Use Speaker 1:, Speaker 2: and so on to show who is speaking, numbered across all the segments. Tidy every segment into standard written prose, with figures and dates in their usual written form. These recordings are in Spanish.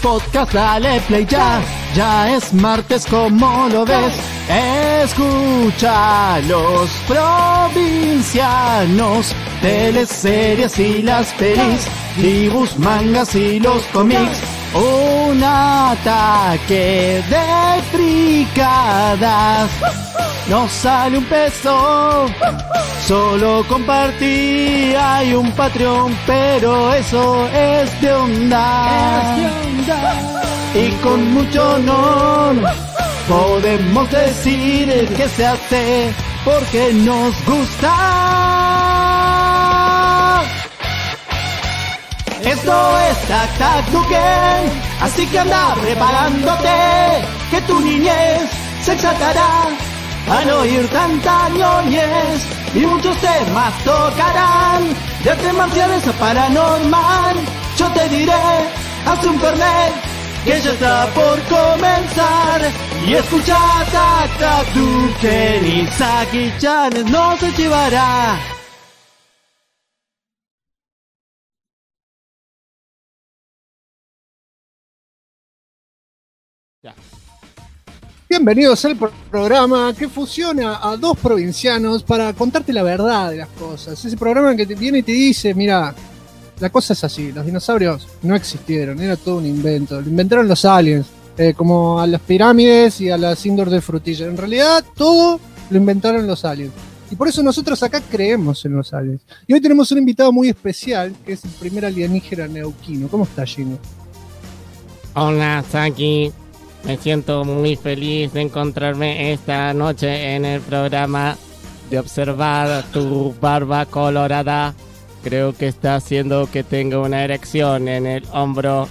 Speaker 1: podcast, dale play ya. Ya es martes, como lo ves. Escucha los provincianos, teleseries y las pelis, dibujos, mangas y los cómics. Un ataque de fricadas. No sale un peso, solo compartí. Hay un Patreon, pero eso es de onda. Y con mucho honor podemos decir que se hace porque nos gusta. Esto es Tac Tac Duken, así que anda preparándote, que tu niñez se exaltará al oír tanta ñoñez, y muchos temas tocarán, de artes marciales a paranormal. Yo te diré, haz un fernet, que ya está por comenzar, y escucha Tac Tac Duken, y Saki-chan no se llevará.
Speaker 2: Ya.
Speaker 3: Bienvenidos al programa que fusiona a dos provincianos para contarte la verdad de las cosas. Ese programa que te viene y te dice, mira, la cosa es así, los dinosaurios no existieron, era todo un invento, lo inventaron los aliens, como a las pirámides y a las indoor de frutilla. En realidad todo lo inventaron los aliens. Y por eso nosotros acá creemos en los aliens. Y hoy tenemos un invitado muy especial, que es el primer alienígena neuquino. ¿Cómo está, Gino?
Speaker 2: Hola, Saki. Me siento muy feliz de encontrarme esta noche en el programa, de observar tu barba colorada. Creo que está haciendo que tenga una erección en el hombro.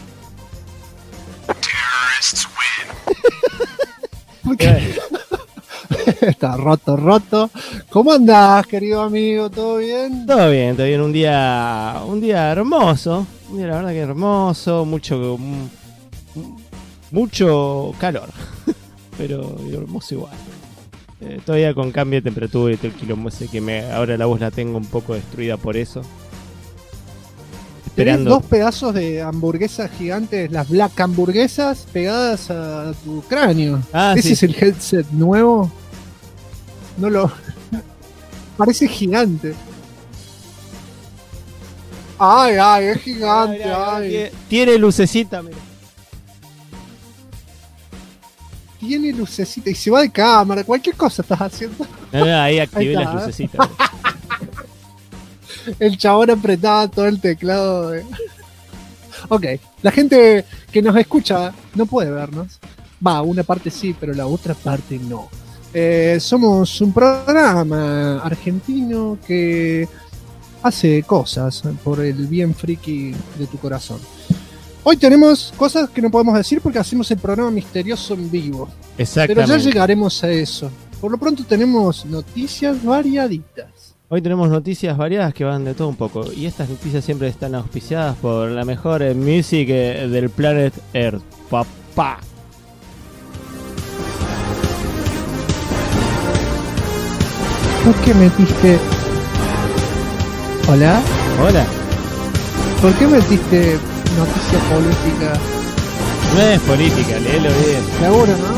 Speaker 3: Está roto. ¿Cómo andás, querido amigo? ¿Todo bien?
Speaker 2: Todo bien. Un día hermoso. Un día, la verdad que hermoso. Mucho calor, pero hermoso igual. Todavía con cambio de temperatura y todo el quilombo ese que ahora la voz la tengo un poco destruida por eso.
Speaker 3: Tenés dos pedazos de hamburguesas gigantes, las black hamburguesas, pegadas a tu cráneo. ¿Ese
Speaker 2: sí.
Speaker 3: es el headset nuevo? No lo... Parece gigante. Ay, es gigante. Ay.
Speaker 2: Tiene lucecita, mira.
Speaker 3: Tiene lucecita y se va de cámara, cualquier cosa estás haciendo.
Speaker 2: Ahí activé las lucecitas.
Speaker 3: El chabón apretaba todo el teclado. Ok, la gente que nos escucha no puede vernos. Una parte sí, pero la otra parte no. Somos un programa argentino que hace cosas por el bien friki de tu corazón. Hoy tenemos cosas que no podemos decir porque hacemos el programa misterioso en vivo.
Speaker 2: Exactamente.
Speaker 3: Pero ya llegaremos a eso. Por lo pronto tenemos noticias variaditas.
Speaker 2: Hoy tenemos noticias variadas que van de todo un poco. Y estas noticias siempre están auspiciadas por la mejor music del Planet Earth. Papá.
Speaker 3: ¿Por qué metiste? ¿Hola?
Speaker 2: Hola.
Speaker 3: ¿Por qué metiste noticia política?
Speaker 2: No es política, léelo bien.
Speaker 3: Seguro, ¿no?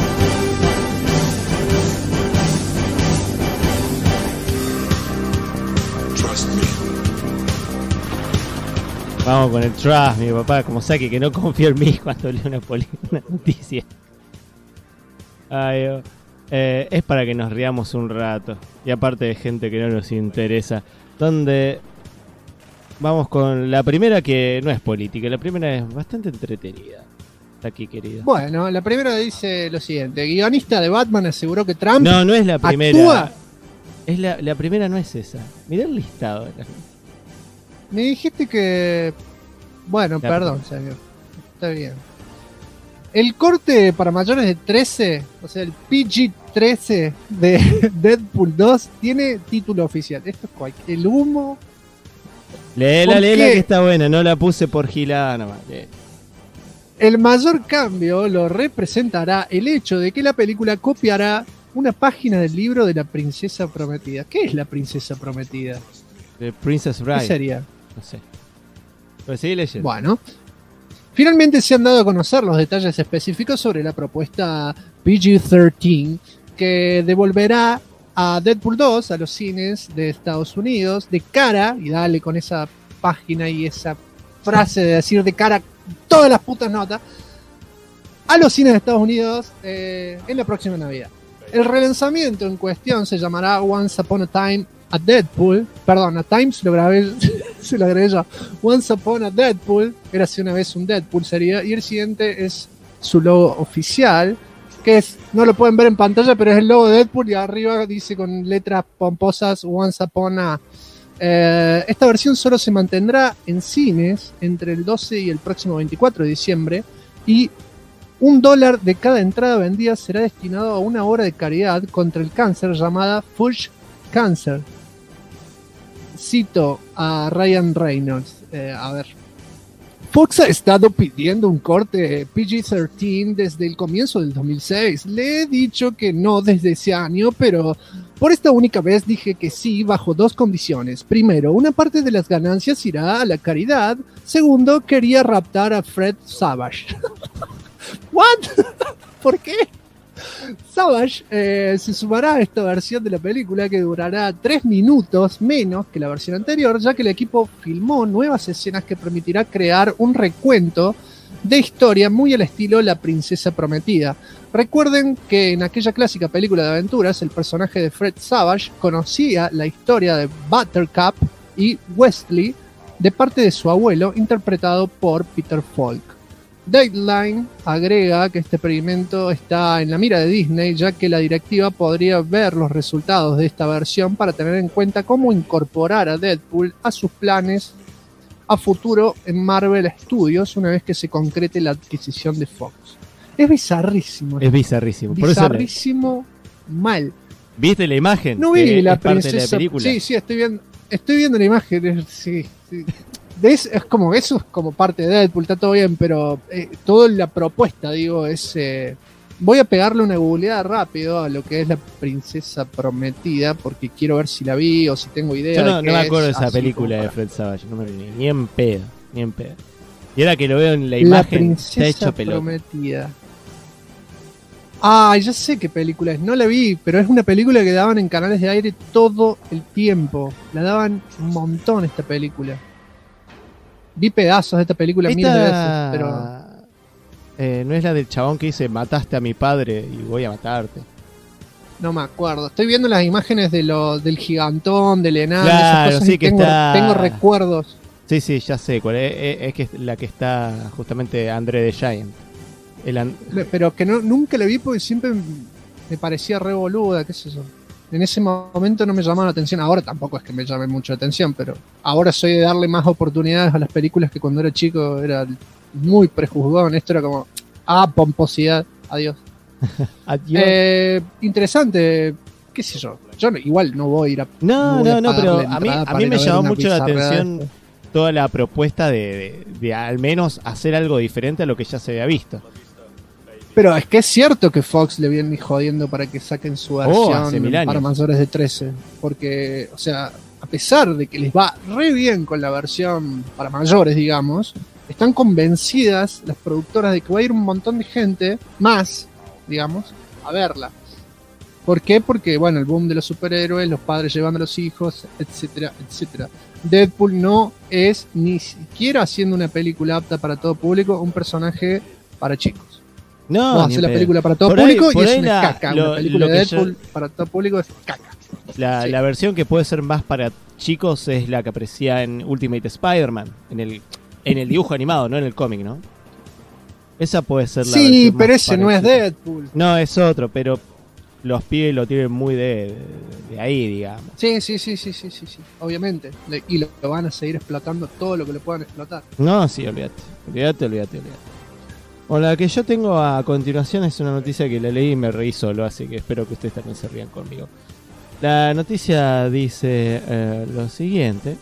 Speaker 2: Vamos con el trust, mi papá, como Saki, que no confía en mí cuando lee una noticia. Ay, es para que nos riamos un rato. Y aparte de gente que no nos interesa. Donde vamos con la primera, que no es política. La primera es bastante entretenida. Aquí, querido.
Speaker 3: Bueno, la primera dice lo siguiente: guionista de Batman aseguró que Trump
Speaker 2: no es la primera.
Speaker 3: Actúa.
Speaker 2: Es la primera, no es esa. Mirá el listado.
Speaker 3: Me dijiste que... Bueno, perdón, señor. Está bien. El corte para mayores de 13, o sea, el PG-13 de Deadpool 2 tiene título oficial. Esto es cualquier... El humo...
Speaker 2: Léela que está buena, no la puse por gilada nomás.
Speaker 3: El mayor cambio lo representará el hecho de que la película copiará una página del libro de la princesa prometida. ¿Qué es la princesa prometida?
Speaker 2: The Princess Bride.
Speaker 3: ¿Qué sería?
Speaker 2: No sé. Pero sigue leyendo.
Speaker 3: Bueno. Finalmente se han dado a conocer los detalles específicos sobre la propuesta PG-13 que devolverá a Deadpool 2 a los cines de Estados Unidos de cara, y dale con esa página y esa frase de decir de cara todas las putas notas, a los cines de Estados Unidos en la próxima Navidad. El relanzamiento en cuestión se llamará Once Upon a Time a Deadpool. Perdón, a Times lo grabé, se lo agregué yo. Once Upon a Deadpool, era así una vez un Deadpool sería, y el siguiente es su logo oficial, que es, no lo pueden ver en pantalla, pero es el logo de Deadpool y arriba dice con letras pomposas Once Upon a. Esta versión solo se mantendrá en cines entre el 12 y el próximo 24 de diciembre y $1 de cada entrada vendida será destinado a una obra de caridad contra el cáncer llamada Fuchs Cancer. Cito a Ryan Reynolds. A ver. Fox ha estado pidiendo un corte PG-13 desde el comienzo del 2006. Le he dicho que no desde ese año, pero por esta única vez dije que sí bajo dos condiciones. Primero, una parte de las ganancias irá a la caridad. Segundo, quería raptar a Fred Savage. ¿What? ¿Por qué? Savage se sumará a esta versión de la película que durará 3 minutos menos que la versión anterior, ya que el equipo filmó nuevas escenas que permitirá crear un recuento de historia muy al estilo La Princesa Prometida. Recuerden que en aquella clásica película de aventuras el personaje de Fred Savage conocía la historia de Buttercup y Wesley de parte de su abuelo, interpretado por Peter Falk. Deadline agrega que este experimento está en la mira de Disney, ya que la directiva podría ver los resultados de esta versión para tener en cuenta cómo incorporar a Deadpool a sus planes a futuro en Marvel Studios una vez que se concrete la adquisición de Fox. Es bizarrísimo.
Speaker 4: Es bizarrísimo.
Speaker 3: Bizarrísimo mal.
Speaker 4: ¿Viste la imagen?
Speaker 3: No vi la princesa.
Speaker 4: Parte de la película.
Speaker 3: Sí, estoy viendo la imagen. Sí. Es como eso es como parte de Deadpool, está todo bien, pero toda la propuesta, digo, es voy a pegarle una googleada rápido a lo que es La Princesa Prometida, porque quiero ver si la vi o si tengo idea.
Speaker 4: Yo no me acuerdo de esa película de Fred Savage, no me ni en pedo. Y ahora que lo veo en la imagen, está hecho pelota. Prometida.
Speaker 3: Ah, ya sé qué película es, no la vi, pero es una película que daban en canales de aire todo el tiempo. La daban un montón esta película. Vi pedazos de esta película miles de veces, pero...
Speaker 4: ¿no es la del chabón que dice mataste a mi padre y voy a matarte?
Speaker 3: No me acuerdo. Estoy viendo las imágenes del gigantón, del enano,
Speaker 4: claro,
Speaker 3: esas cosas,
Speaker 4: sí, que
Speaker 3: tengo recuerdos.
Speaker 4: Sí, ya sé cuál es que es la que está justamente André the Giant.
Speaker 3: Pero que nunca la vi porque siempre me parecía re boluda, qué sé yo. En ese momento no me llamaba la atención. Ahora tampoco es que me llame mucho la atención, pero ahora soy de darle más oportunidades a las películas que cuando era chico era muy prejuzgado. Esto era como, pomposidad, adiós.
Speaker 4: Adiós.
Speaker 3: Interesante, qué sé yo. Yo igual no voy a ir a...
Speaker 4: No, pero a mí me llamó mucho la atención toda la propuesta de al menos hacer algo diferente a lo que ya se había visto.
Speaker 3: Pero es que es cierto que Fox le viene jodiendo para que saquen su versión para mayores de 13. Porque, o sea, a pesar de que les va re bien con la versión para mayores, digamos, están convencidas las productoras de que va a ir un montón de gente más, digamos, a verla. ¿Por qué? Porque, bueno, el boom de los superhéroes, los padres llevando a los hijos, etcétera, etcétera. Deadpool no es ni siquiera haciendo una película apta para todo público, un personaje para chicos.
Speaker 4: No,
Speaker 3: hace la película para todo público y es una caca. Una película de Deadpool para todo público es caca.
Speaker 4: La versión que puede ser más para chicos es la que aparecía en Ultimate Spider-Man, en el dibujo animado, no en el cómic, ¿no? Esa puede ser la versión.
Speaker 3: Sí, pero ese no es Deadpool.
Speaker 4: No, es otro, pero los pibes lo tienen muy de ahí, digamos.
Speaker 3: Sí, obviamente. Y lo van a seguir explotando todo lo que le puedan explotar.
Speaker 4: No, sí, olvídate. O la que yo tengo a continuación es una noticia que la leí y me reí solo, así que espero que ustedes también se rían conmigo. La noticia dice lo siguiente.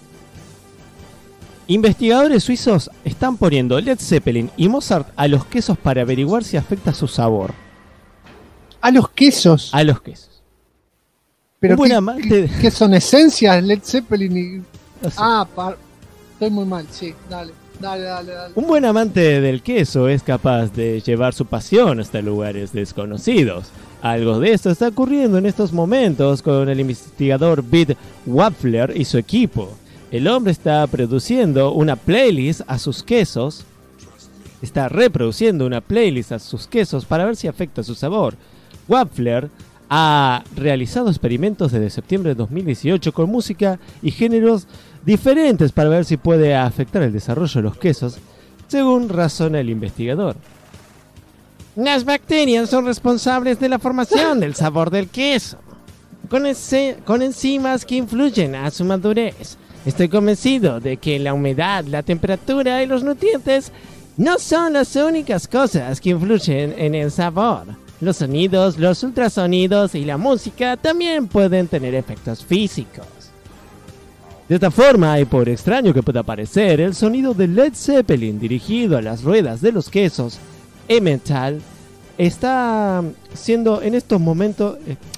Speaker 4: Investigadores suizos están poniendo Led Zeppelin y Mozart a los quesos para averiguar si afecta su sabor.
Speaker 3: ¿A los quesos?
Speaker 4: A los quesos.
Speaker 3: ¿Pero qué son esencias? Led Zeppelin y... No sé. Estoy muy mal, sí, dale. Dale.
Speaker 4: Un buen amante del queso es capaz de llevar su pasión hasta lugares desconocidos. Algo de esto está ocurriendo en estos momentos con el investigador Bid Waffler y su equipo. El hombre está produciendo una playlist a sus quesos. Está reproduciendo una playlist a sus quesos para ver si afecta su sabor. Waffler ha realizado experimentos desde septiembre de 2018 con música y géneros diferentes para ver si puede afectar el desarrollo de los quesos, según razona el investigador.
Speaker 2: Las bacterias son responsables de la formación del sabor del queso, con enzimas que influyen a su madurez. Estoy convencido de que la humedad, la temperatura y los nutrientes no son las únicas cosas que influyen en el sabor. Los sonidos, los ultrasonidos y la música también pueden tener efectos físicos. De esta forma, y por extraño que pueda parecer, el sonido de Led Zeppelin dirigido a las ruedas de los quesos Emmental está siendo en estos momentos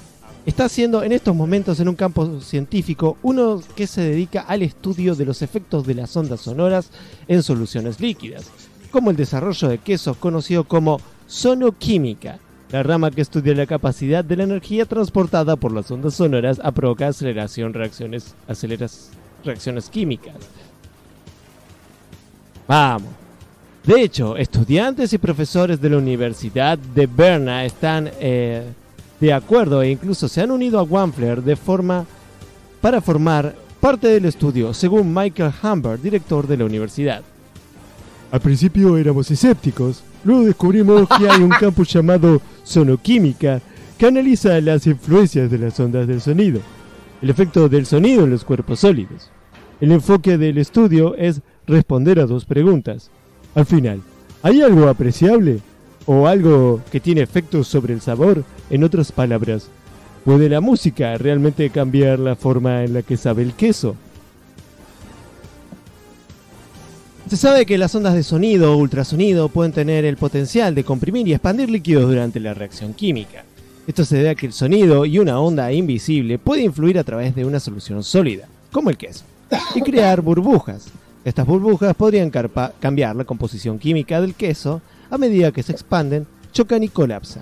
Speaker 2: en un campo científico uno que se dedica al estudio de los efectos de las ondas sonoras en soluciones líquidas, como el desarrollo de quesos conocido como sonoquímica, la rama que estudia la capacidad de la energía transportada por las ondas sonoras a provocar reacciones químicas. Vamos. De hecho, estudiantes y profesores de la Universidad de Berna están de acuerdo e incluso se han unido a Waffler para formar parte del estudio, según Michael Humbert, director de la universidad. Al principio éramos escépticos, luego descubrimos que hay un campo llamado sonoquímica que analiza las influencias de las ondas del sonido, el efecto del sonido en los cuerpos sólidos. El enfoque del estudio es responder a dos preguntas. Al final, ¿hay algo apreciable o algo que tiene efectos sobre el sabor? En otras palabras, ¿puede la música realmente cambiar la forma en la que sabe el queso? Se sabe que las ondas de sonido o ultrasonido pueden tener el potencial de comprimir y expandir líquidos durante la reacción química. Esto se debe a que el sonido y una onda invisible puede influir a través de una solución sólida, como el queso, y crear burbujas. Estas burbujas podrían cambiar la composición química del queso a medida que se expanden, chocan y colapsan.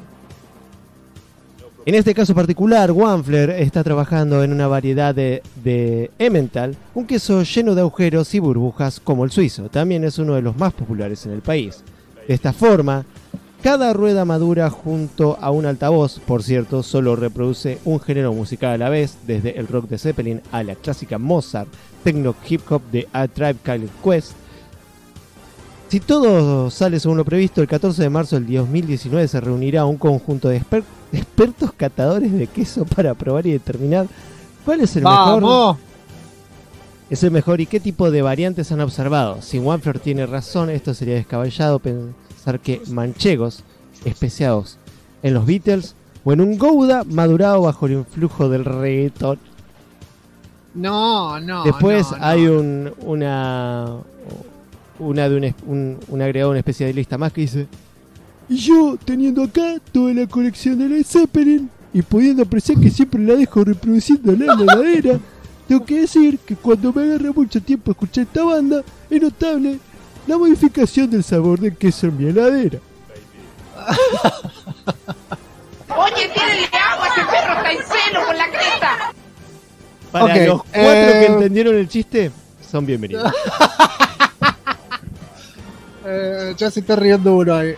Speaker 2: En este caso particular, Waffler está trabajando en una variedad de Emmental, un queso lleno de agujeros y burbujas como el suizo. También es uno de los más populares en el país. De esta forma, cada rueda madura junto a un altavoz, por cierto, solo reproduce un género musical a la vez, desde el rock de Zeppelin a la clásica Mozart, techno hip hop de A Tribe Called Quest. Si todo sale según lo previsto, el 14 de marzo del 2019 se reunirá un conjunto de expertos catadores de queso para probar y determinar cuál es el mejor. Es el mejor y qué tipo de variantes han observado. Si Waffler tiene razón, esto sería descabellado pensar que manchegos especiados en los Beatles o en un Gouda madurado bajo el influjo del reggaetón.
Speaker 3: No.
Speaker 4: Después hay un agregado, una especialista más que dice: y yo, teniendo acá toda la colección de Led Zeppelin y pudiendo apreciar que siempre la dejo reproduciéndola en la heladera, tengo que decir que cuando me agarra mucho tiempo escuchar esta banda, es notable la modificación del sabor del queso en mi heladera.
Speaker 5: Oye, tírenle agua, ese perro está en celo con la cresta.
Speaker 4: Para los 4 que entendieron el chiste, son bienvenidos.
Speaker 3: Ya se está riendo uno ahí.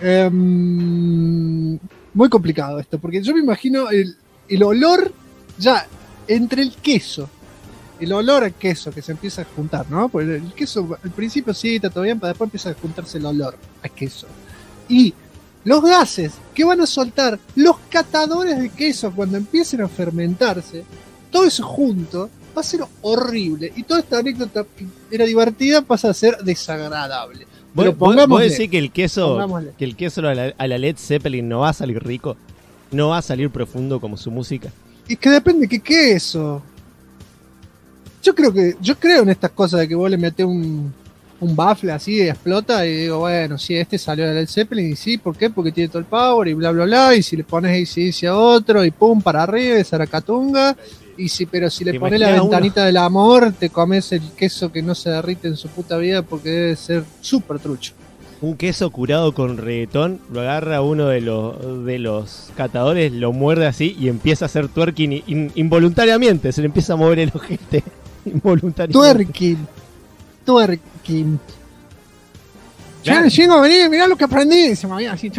Speaker 3: Muy complicado esto, porque yo me imagino el olor ya entre el queso, el olor al queso que se empieza a juntar, ¿no? Porque el queso al principio sí está todo bien, pero después empieza a juntarse el olor al queso. Y los gases que van a soltar los catadores de queso cuando empiecen a fermentarse, todo eso junto va a ser horrible. Y toda esta anécdota que era divertida pasa a ser desagradable. Pero
Speaker 4: ¿Vos decís que el queso a la Led Zeppelin no va a salir rico? ¿No va a salir profundo como su música?
Speaker 3: Es que depende de qué queso. Yo creo en estas cosas de que vos le metés un baffle así y explota y digo, bueno, sí, este salió de Led Zeppelin y sí, ¿por qué? Porque tiene todo el power y bla bla bla, y si le pones AC a otro y pum para arriba, y Zaracatunga, Y sí, pero si le
Speaker 4: ¿Te
Speaker 3: pones la
Speaker 4: imaginas
Speaker 3: ventanita del amor, te comes el queso que no se derrite en su puta vida porque debe ser súper trucho.
Speaker 4: Un queso curado con reggaetón, lo agarra uno de los catadores, lo muerde así y empieza a hacer twerking involuntariamente, se le empieza a mover el ojete involuntariamente.
Speaker 3: Twerking.
Speaker 4: Claro.
Speaker 3: Llego a venir, mirá lo que aprendí. Y se movía así.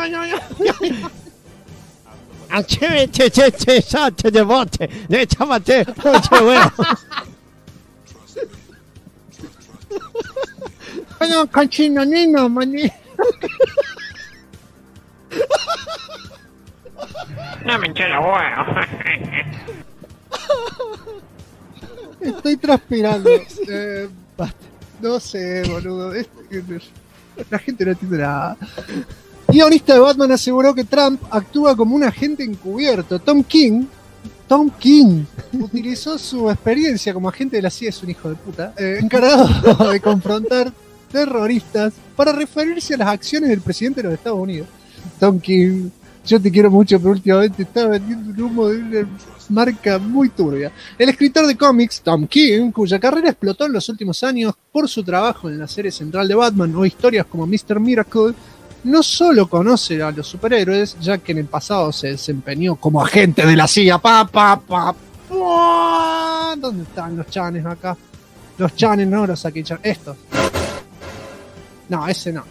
Speaker 3: Bueno, cochino, nino, maní.
Speaker 5: No me hinché la hueá.
Speaker 3: Estoy transpirando. No sé, boludo. La gente no entiende nada. Guionista de Batman aseguró que Trump actúa como un agente encubierto. Tom King utilizó su experiencia como agente de la CIA, es un hijo de puta, encargado de confrontar terroristas para referirse a las acciones del presidente de los Estados Unidos. Tom King, yo te quiero mucho, pero últimamente está vendiendo un humo de una marca muy turbia. El escritor de cómics, Tom King, cuya carrera explotó en los últimos años por su trabajo en la serie central de Batman o historias como Mr. Miracle, no solo conoce a los superhéroes, ya que en el pasado se desempeñó como agente de la CIA. ¿Dónde están los chanes acá? Los chanes, no los aquí chanes. Estos. No, ese no.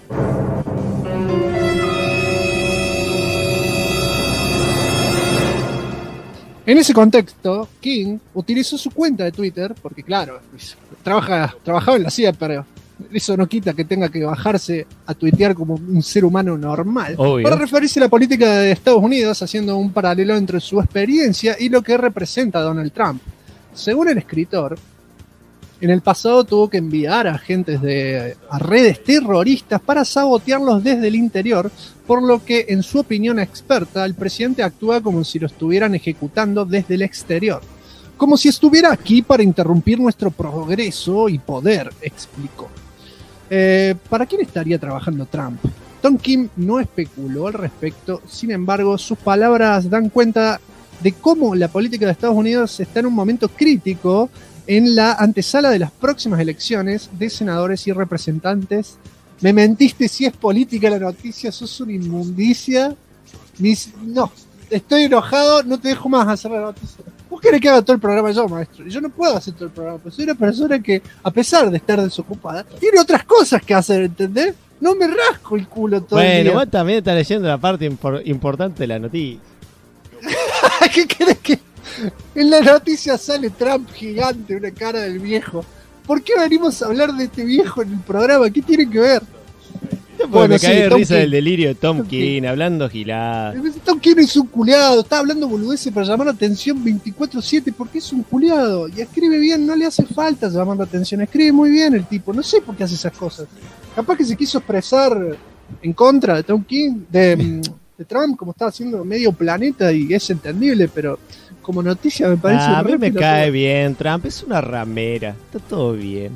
Speaker 3: En ese contexto, King utilizó su cuenta de Twitter, porque claro, trabajaba en la CIA, pero eso no quita que tenga que bajarse a tuitear como un ser humano normal.
Speaker 4: Obvio.
Speaker 3: Para referirse a la política de Estados Unidos, haciendo un paralelo entre su experiencia y lo que representa Donald Trump. Según el escritor, en el pasado tuvo que enviar a agentes a redes terroristas para sabotearlos desde el interior, por lo que, en su opinión experta, el presidente actúa como si lo estuvieran ejecutando desde el exterior. Como si estuviera aquí para interrumpir nuestro progreso y poder, explicó. ¿Para quién estaría trabajando Trump? Tom King no especuló al respecto, sin embargo, sus palabras dan cuenta de cómo la política de Estados Unidos está en un momento crítico en la antesala de las próximas elecciones de senadores y representantes. Me mentiste, si es política la noticia, sos una inmundicia. No, estoy enojado, no te dejo más hacer la noticia. Vos querés que haga todo el programa yo, maestro. Yo no puedo hacer todo el programa, pero soy una persona que, a pesar de estar desocupada, tiene otras cosas que hacer, ¿entendés? No me rasco el culo todo el día.
Speaker 4: Bueno, vos también estás leyendo la parte importante de la noticia.
Speaker 3: ¿Qué querés que...? En la noticia sale Trump gigante, una cara del viejo. ¿Por qué venimos a hablar de este viejo en el programa? ¿Qué tiene que ver?
Speaker 4: Me caí de
Speaker 3: Tom
Speaker 4: risa
Speaker 3: King.
Speaker 4: del delirio de Tom King, hablando gilada.
Speaker 3: Tom King es un culiado, está hablando boludeces para llamar la atención 24/7 porque es un culiado y escribe bien, no le hace falta llamar la atención, escribe muy bien el tipo, no sé por qué hace esas cosas. Capaz que se quiso expresar en contra de Tom King, de Trump, como estaba haciendo medio planeta y es entendible, pero como noticia me parece...
Speaker 4: A mí me
Speaker 3: pelotudo.
Speaker 4: cae bien, Trump es una ramera, está todo bien.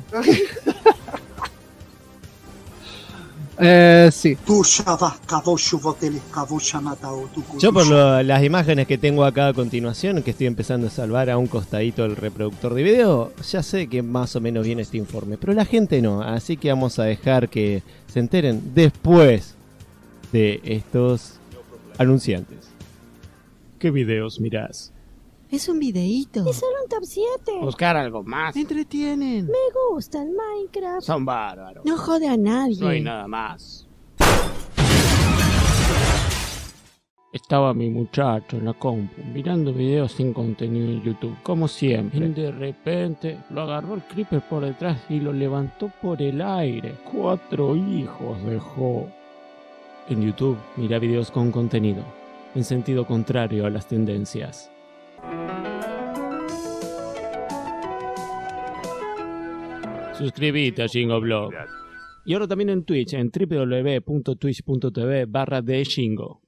Speaker 3: Sí.
Speaker 4: Yo por las imágenes que tengo acá a continuación, que estoy empezando a salvar a un costadito del reproductor de video, ya sé que más o menos viene este informe, pero la gente no, así que vamos a dejar que se enteren después de estos anunciantes. ¿Qué videos mirás?
Speaker 6: Es un videíto.
Speaker 7: Es solo un top 7.
Speaker 2: Buscar algo más.
Speaker 6: Me entretienen.
Speaker 7: Me gusta el Minecraft.
Speaker 2: Son bárbaros.
Speaker 6: No jode a nadie.
Speaker 2: No hay nada más. Estaba mi muchacho en la compu mirando videos sin contenido en YouTube, como siempre. Y de repente lo agarró el creeper por detrás y lo levantó por el aire. 4 hijos dejó. En YouTube, mira videos con contenido, en sentido contrario a las tendencias. Suscríbete a Shingo Y ahora también en Twitch, en www.twitch.tv/theshingo.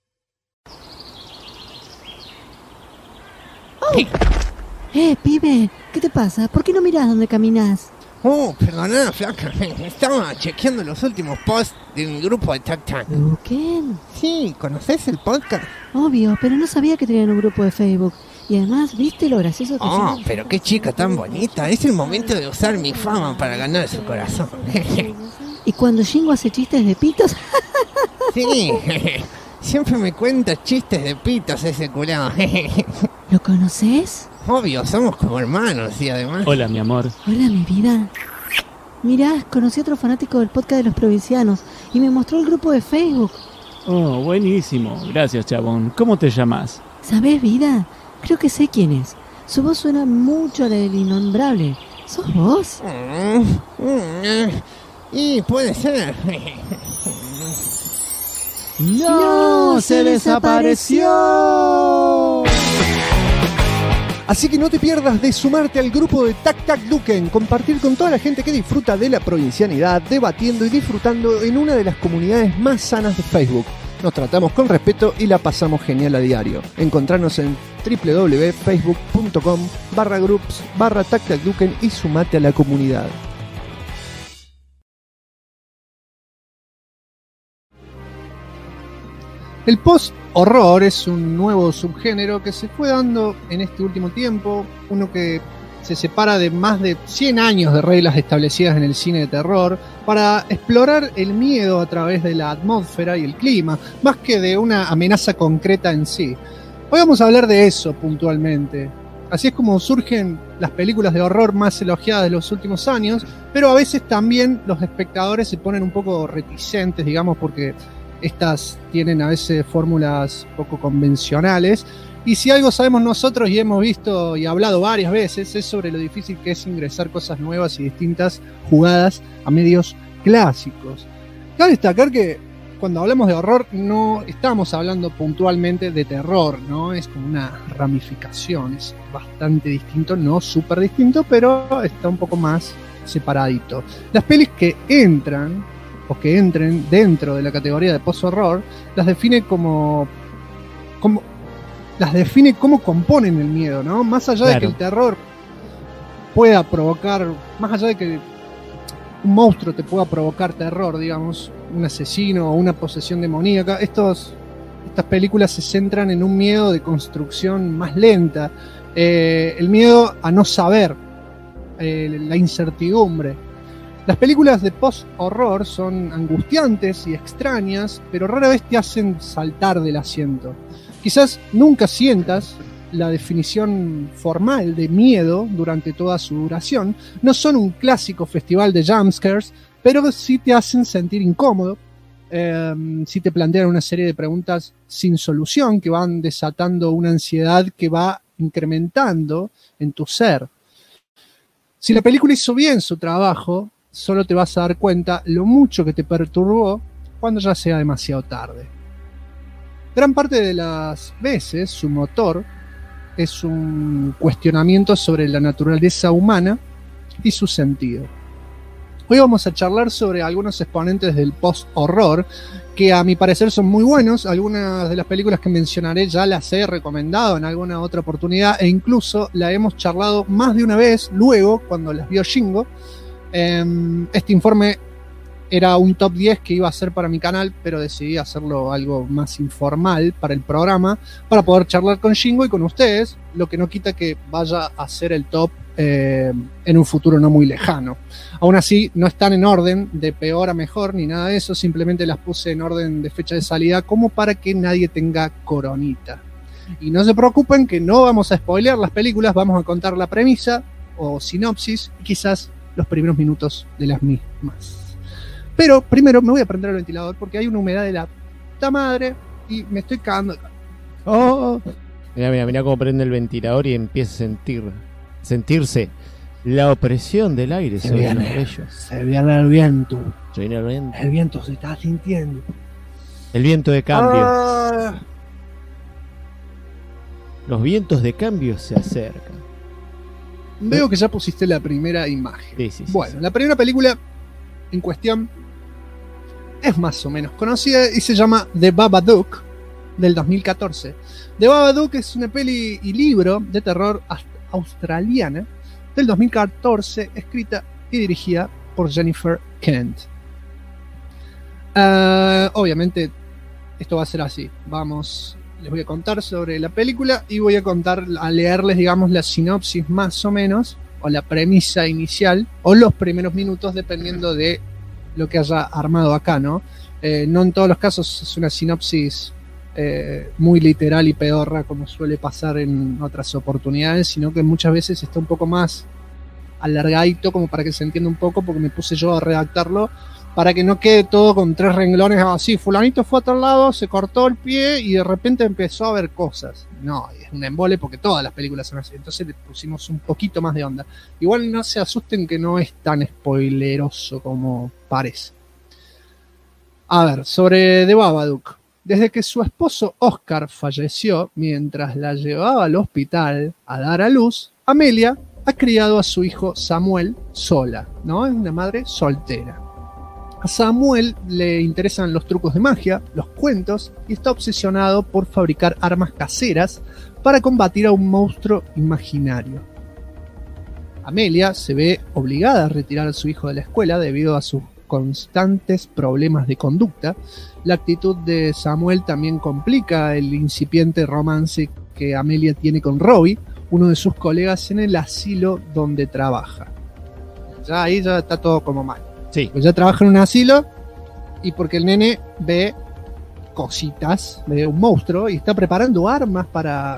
Speaker 6: Pibe, ¿qué te pasa? ¿Por qué no mirás dónde caminas?
Speaker 8: Oh, perdona, flaca. Estaba chequeando los últimos posts de mi grupo de Tac.
Speaker 6: ¿Qué?
Speaker 8: Sí, ¿conoces el podcast?
Speaker 6: Obvio, pero no sabía que tenían un grupo de Facebook. Y además, ¿viste lo gracioso que
Speaker 8: Oh,
Speaker 6: son?
Speaker 8: pero qué chica tan bonita. Es el momento de usar mi fama para ganar su corazón.
Speaker 6: Y cuando Shingo hace chistes de pitos,
Speaker 8: Sí, siempre me cuenta chistes de pitos ese culado.
Speaker 6: ¿lo conoces?
Speaker 8: Obvio, somos como hermanos y además...
Speaker 4: Hola, mi amor.
Speaker 6: Hola, mi vida. Mirá, conocí a otro fanático del podcast de los provincianos y me mostró el grupo de Facebook.
Speaker 4: Oh, buenísimo. Gracias, chabón. ¿Cómo te llamas?
Speaker 6: ¿Sabés, vida? Creo que sé quién es. Su voz suena mucho a la del innombrable. ¿Sos vos?
Speaker 8: Y puede ser.
Speaker 6: ¡No! ¡Se desapareció!
Speaker 3: Así que no te pierdas de sumarte al grupo de Tac Tac Duken, compartir con toda la gente que disfruta de la provincianidad, debatiendo y disfrutando en una de las comunidades más sanas de Facebook. Nos tratamos con respeto y la pasamos genial a diario. Encontranos en www.facebook.com/groups/TacTacDuken y sumate a la comunidad. El post-horror es un nuevo subgénero que se fue dando en este último tiempo, uno que se separa de más de 100 años de reglas establecidas en el cine de terror para explorar el miedo a través de la atmósfera y el clima, más que de una amenaza concreta en sí. Hoy vamos a hablar de eso puntualmente. Así es como surgen las películas de horror más elogiadas de los últimos años, pero a veces también los espectadores se ponen un poco reticentes, digamos, porque estas tienen a veces fórmulas poco convencionales. Y si algo sabemos nosotros y hemos visto y hablado varias veces es sobre lo difícil que es ingresar cosas nuevas y distintas jugadas a medios clásicos. Cabe destacar que cuando hablamos de horror no estamos hablando puntualmente de terror, ¿no? Es como una ramificación, es bastante distinto, no súper distinto, pero está un poco más separadito. Las pelis que entran o que entren dentro de la categoría de post-horror las define como cómo componen el miedo, ¿no? Más allá de que el terror pueda provocar, más allá de que un monstruo te pueda provocar terror, digamos, un asesino o una posesión demoníaca, estas películas se centran en un miedo de construcción más lenta, el miedo a no saber, la incertidumbre. Las películas de post-horror son angustiantes y extrañas, pero rara vez te hacen saltar del asiento. Quizás nunca sientas la definición formal de miedo durante toda su duración. No son un clásico festival de jumpscares, pero sí te hacen sentir incómodo. Sí te plantean una serie de preguntas sin solución que van desatando una ansiedad que va incrementando en tu ser. Si la película hizo bien su trabajo, solo te vas a dar cuenta lo mucho que te perturbó cuando ya sea demasiado tarde. Gran parte de las veces su motor es un cuestionamiento sobre la naturaleza humana y su sentido. Hoy vamos a charlar sobre algunos exponentes del post-horror que a mi parecer son muy buenos. Algunas de las películas que mencionaré ya las he recomendado en alguna otra oportunidad e incluso la hemos charlado más de una vez luego cuando las vio Shingo. Este informe era un top 10 que iba a hacer para mi canal, pero decidí hacerlo algo más informal para el programa, para poder charlar con Shingo y con ustedes, lo que no quita que vaya a ser el top en un futuro no muy lejano. Aún así, no están en orden de peor a mejor ni nada de eso, simplemente las puse en orden de fecha de salida como para que nadie tenga coronita. Y no se preocupen que no vamos a spoilear las películas, vamos a contar la premisa o sinopsis y quizás los primeros minutos de las mismas. Pero primero me voy a prender el ventilador porque hay una humedad de la puta madre y me estoy cagando de calor.
Speaker 4: Oh. Mira cómo prende el ventilador y empieza a sentirse la opresión del aire sobre los vellos.
Speaker 3: Se viene el viento.
Speaker 4: Se viene el viento.
Speaker 3: El viento se está sintiendo.
Speaker 4: El viento de cambio. Los vientos de cambio se acercan.
Speaker 3: Veo que ya pusiste la primera imagen.
Speaker 4: Sí.
Speaker 3: Bueno, la primera película en cuestión es más o menos conocida y se llama The Babadook, del 2014. The Babadook es una peli y libro de terror australiana del 2014, escrita y dirigida por Jennifer Kent. Obviamente esto va a ser así. Vamos les voy a contar sobre la película y voy a leerles, digamos, la sinopsis más o menos, o la premisa inicial, o los primeros minutos, dependiendo de lo que haya armado acá, ¿no? No en todos los casos es una sinopsis muy literal y pedorra, como suele pasar en otras oportunidades, sino que muchas veces está un poco más alargadito, como para que se entienda un poco, porque me puse yo a redactarlo, para que no quede todo con 3 renglones así, fulanito fue a otro lado, se cortó el pie y de repente empezó a ver cosas. No, es un embole porque todas las películas son así, entonces le pusimos un poquito más de onda. Igual no se asusten que no es tan spoileroso como parece. A ver, sobre The Babadook. Desde que su esposo Oscar falleció mientras la llevaba al hospital a dar a luz, Amelia ha criado a su hijo Samuel sola, ¿no? Es una madre soltera. A Samuel le interesan los trucos de magia, los cuentos, y está obsesionado por fabricar armas caseras para combatir a un monstruo imaginario. Amelia se ve obligada a retirar a su hijo de la escuela debido a sus constantes problemas de conducta. La actitud de Samuel también complica el incipiente romance que Amelia tiene con Robbie, uno de sus colegas en el asilo donde trabaja. Ya ahí ya está todo como mal.
Speaker 4: Sí.
Speaker 3: Pues ya trabaja en un asilo y porque el nene ve cositas, ve un monstruo y está preparando armas para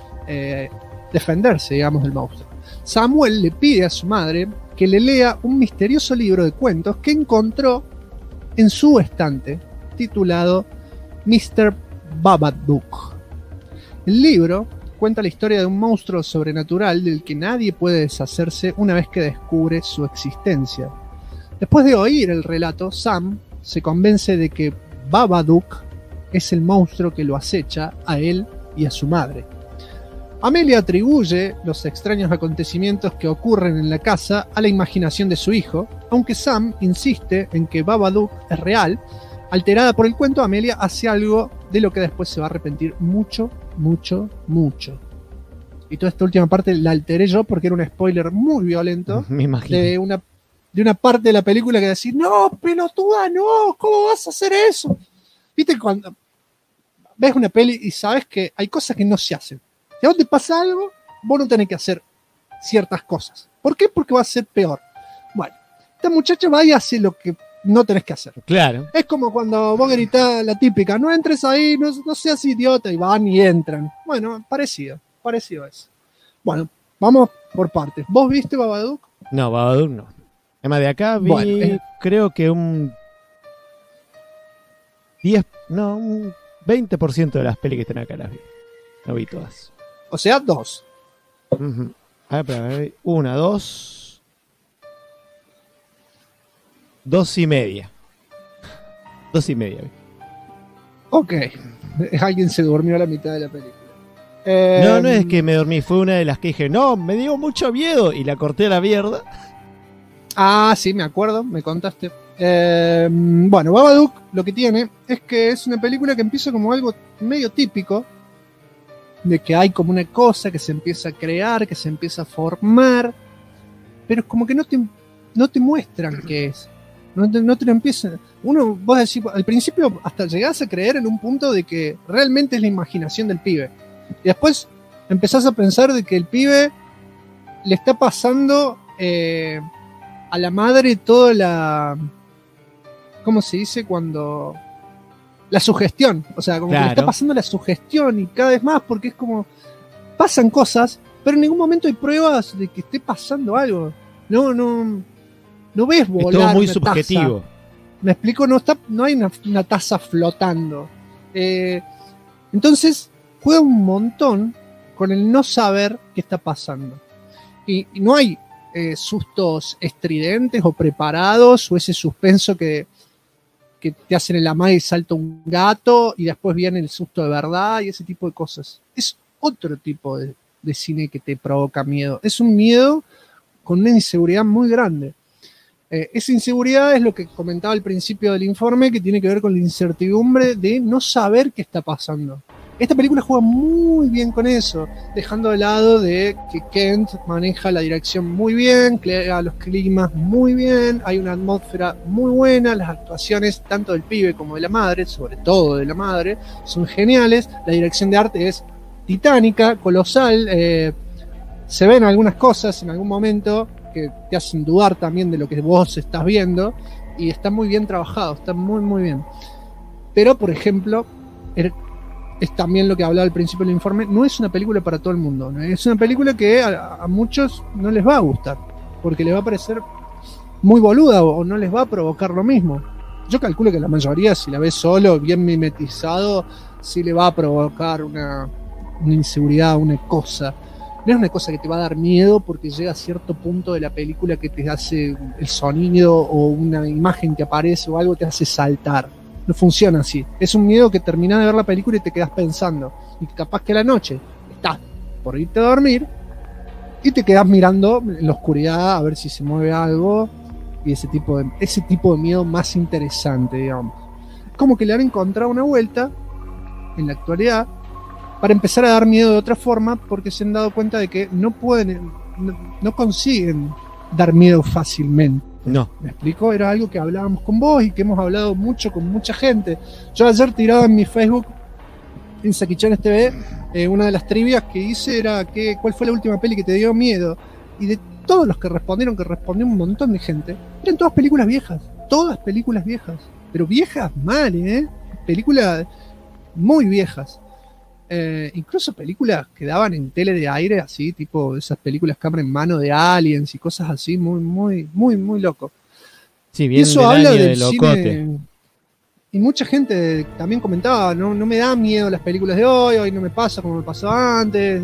Speaker 3: defenderse, digamos, del monstruo. Samuel le pide a su madre que le lea un misterioso libro de cuentos que encontró en su estante, titulado Mr. Babadook. El libro cuenta la historia de un monstruo sobrenatural del que nadie puede deshacerse una vez que descubre su existencia. Después de oír el relato, Sam se convence de que Babadook es el monstruo que lo acecha a él y a su madre. Amelia atribuye los extraños acontecimientos que ocurren en la casa a la imaginación de su hijo, aunque Sam insiste en que Babadook es real. Alterada por el cuento, Amelia hace algo de lo que después se va a arrepentir mucho, mucho, mucho. Y toda esta última parte la alteré yo porque era un spoiler muy violento.
Speaker 4: Me imagino.
Speaker 3: De una parte de la película que decir, no, pelotuda, no, ¿cómo vas a hacer eso? Viste, cuando ves una peli y sabes que hay cosas que no se hacen. Si a vos te pasa algo, vos no tenés que hacer ciertas cosas. ¿Por qué? Porque va a ser peor. Bueno, esta muchacha va y hace lo que no tenés que hacer.
Speaker 4: Claro.
Speaker 3: Es como cuando vos gritás la típica, no entres ahí, no seas idiota, y van y entran. Bueno, parecido es. Bueno, vamos por partes. ¿Vos viste Babadook?
Speaker 4: No, Babadook no. Además de acá vi,
Speaker 3: Bueno,
Speaker 4: creo que un 20% de las pelis que están acá las vi. No vi todas.
Speaker 3: O sea, 2.
Speaker 4: Uh-huh. A ver, 1, 2. 2.5. 2.5.
Speaker 3: Ok. Alguien se durmió a la mitad de la película.
Speaker 4: No es que me dormí, fue una de las que dije, no, me dio mucho miedo y la corté a la mierda.
Speaker 3: Ah, sí, me acuerdo, me contaste. Bueno, Babadook lo que tiene es que es una película que empieza como algo medio típico, de que hay como una cosa que se empieza a crear, que se empieza a formar, pero es como que no te muestran qué es. No te lo empiezan. Vos decís, al principio hasta llegás a creer en un punto de que realmente es la imaginación del pibe. Y después empezás a pensar de que el pibe le está pasando a la madre toda la... ¿Cómo se dice? Cuando... La sugestión. O sea, como que le está pasando la sugestión y cada vez más porque es como... Pasan cosas, pero en ningún momento hay pruebas de que esté pasando algo. No ves volar.
Speaker 4: Es todo muy
Speaker 3: una
Speaker 4: subjetivo.
Speaker 3: Taza. Me explico, no hay una taza flotando. Entonces, juega un montón con el no saber qué está pasando. Y no hay sustos estridentes o preparados, o ese suspenso que te hacen el amague y salta un gato, y después viene el susto de verdad, y ese tipo de cosas. Es otro tipo de cine que te provoca miedo. Es un miedo con una inseguridad muy grande. Esa inseguridad es lo que comentaba al principio del informe, que tiene que ver con la incertidumbre de no saber qué está pasando. Esta película juega muy bien con eso, dejando de lado de que Kent maneja la dirección muy bien, crea los climas muy bien, hay una atmósfera muy buena, las actuaciones tanto del pibe como de la madre, sobre todo de la madre, son geniales, la dirección de arte es titánica, colosal, se ven algunas cosas en algún momento que te hacen dudar también de lo que vos estás viendo, y está muy bien trabajado, está muy muy bien. Pero, por ejemplo, es también lo que hablaba al principio del informe, no es una película para todo el mundo, ¿no? Es una película que a muchos no les va a gustar, porque les va a parecer muy boluda o no les va a provocar lo mismo. Yo calculo que la mayoría, si la ves solo, bien mimetizado, sí le va a provocar una inseguridad, una cosa. No es una cosa que te va a dar miedo porque llega a cierto punto de la película que te hace el sonido o una imagen que aparece o algo te hace saltar. No funciona así. Es un miedo que terminás de ver la película y te quedás pensando. Y capaz que a la noche estás por irte a dormir y te quedás mirando en la oscuridad a ver si se mueve algo. Y ese tipo de miedo más interesante, digamos. Como que le han encontrado una vuelta en la actualidad para empezar a dar miedo de otra forma, porque se han dado cuenta de que no consiguen dar miedo fácilmente.
Speaker 4: No.
Speaker 3: ¿Me explico? Era algo que hablábamos con vos y que hemos hablado mucho con mucha gente. Yo ayer tiraba en mi Facebook, en Saquichanes TV, una de las trivias que hice era ¿cuál fue la última peli que te dio miedo? Y de todos los que respondieron, que respondió un montón de gente, eran todas películas viejas. Todas películas viejas. Pero viejas mal, películas muy viejas. Incluso películas que daban en tele de aire, así, tipo esas películas cámara en mano de aliens y cosas así, muy, muy, muy, muy loco.
Speaker 4: Sí, bien.
Speaker 3: Eso habla del cine. Y mucha gente también comentaba, no me da miedo las películas de hoy no me pasa como me pasaba antes.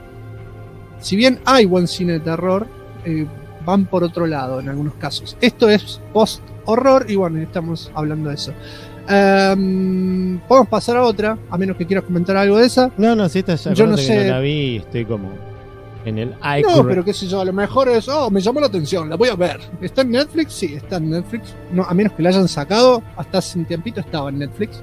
Speaker 3: Si bien hay buen cine de terror, van por otro lado en algunos casos. Esto es post-horror y bueno, estamos hablando de eso. Podemos pasar a otra, a menos que quieras comentar algo de esa.
Speaker 4: No, si esta ya
Speaker 3: yo no sé.
Speaker 4: Que no la vi, estoy como en el
Speaker 3: No, pero qué sé yo, a lo mejor es, me llamó la atención, la voy a ver. ¿Está en Netflix? Sí, está en Netflix. No, a menos que la hayan sacado, hasta hace un tiempito estaba en Netflix.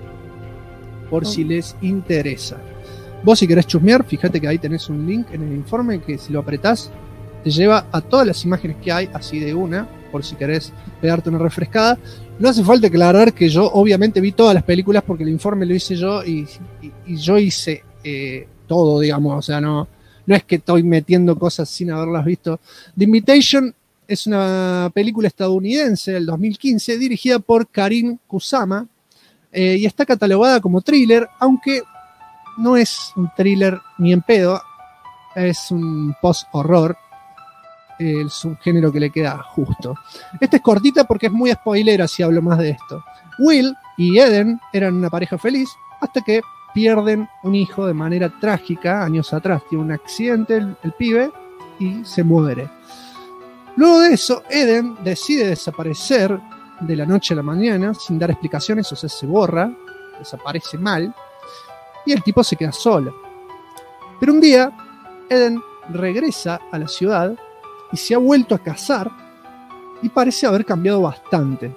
Speaker 3: Por si les interesa. Vos si querés chusmear, fíjate que ahí tenés un link en el informe que si lo apretás te lleva a todas las imágenes que hay, así de una, por si querés pegarte una refrescada. No hace falta aclarar que yo obviamente vi todas las películas porque el informe lo hice yo y yo hice todo, digamos, o sea, no es que estoy metiendo cosas sin haberlas visto. The Invitation es una película estadounidense del 2015 dirigida por Karyn Kusama y está catalogada como thriller, aunque no es un thriller ni en pedo, es un post-horror. Es un género que le queda justo. Esta es cortita porque es muy spoilera si hablo más de esto. Will y Eden eran una pareja feliz hasta que pierden un hijo de manera trágica años atrás. Tiene un accidente el pibe y se muere. Luego de eso, Eden decide desaparecer de la noche a la mañana sin dar explicaciones, o sea, se borra, desaparece mal y el tipo se queda solo. Pero un día, Eden regresa a la ciudad y se ha vuelto a casar y parece haber cambiado bastante.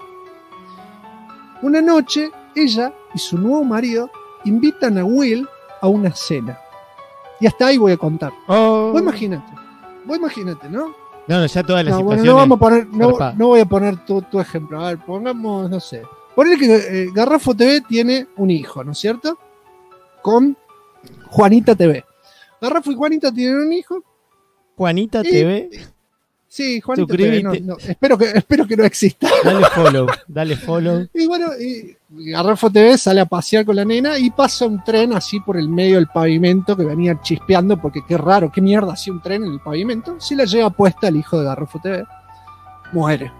Speaker 3: Una noche, ella y su nuevo marido invitan a Will a una cena. Y hasta ahí voy a contar. Vos imagínate, ¿no?
Speaker 4: No, ya todas las
Speaker 3: bueno,
Speaker 4: situaciones.
Speaker 3: no voy a poner tu ejemplo. A ver, pongamos, no sé. Ponele que Garrafo TV tiene un hijo, ¿no es cierto? Con Juanita TV. Garrafo y Juanita tienen un hijo.
Speaker 4: Juanita TV.
Speaker 3: Sí, Juanita TV. No, espero que no exista.
Speaker 4: Dale follow.
Speaker 3: Y bueno, Garrafo TV sale a pasear con la nena y pasa un tren así por el medio del pavimento que venía chispeando, porque qué raro, qué mierda hacía un tren en el pavimento. Se la lleva puesta el hijo de Garrafo TV. Muere.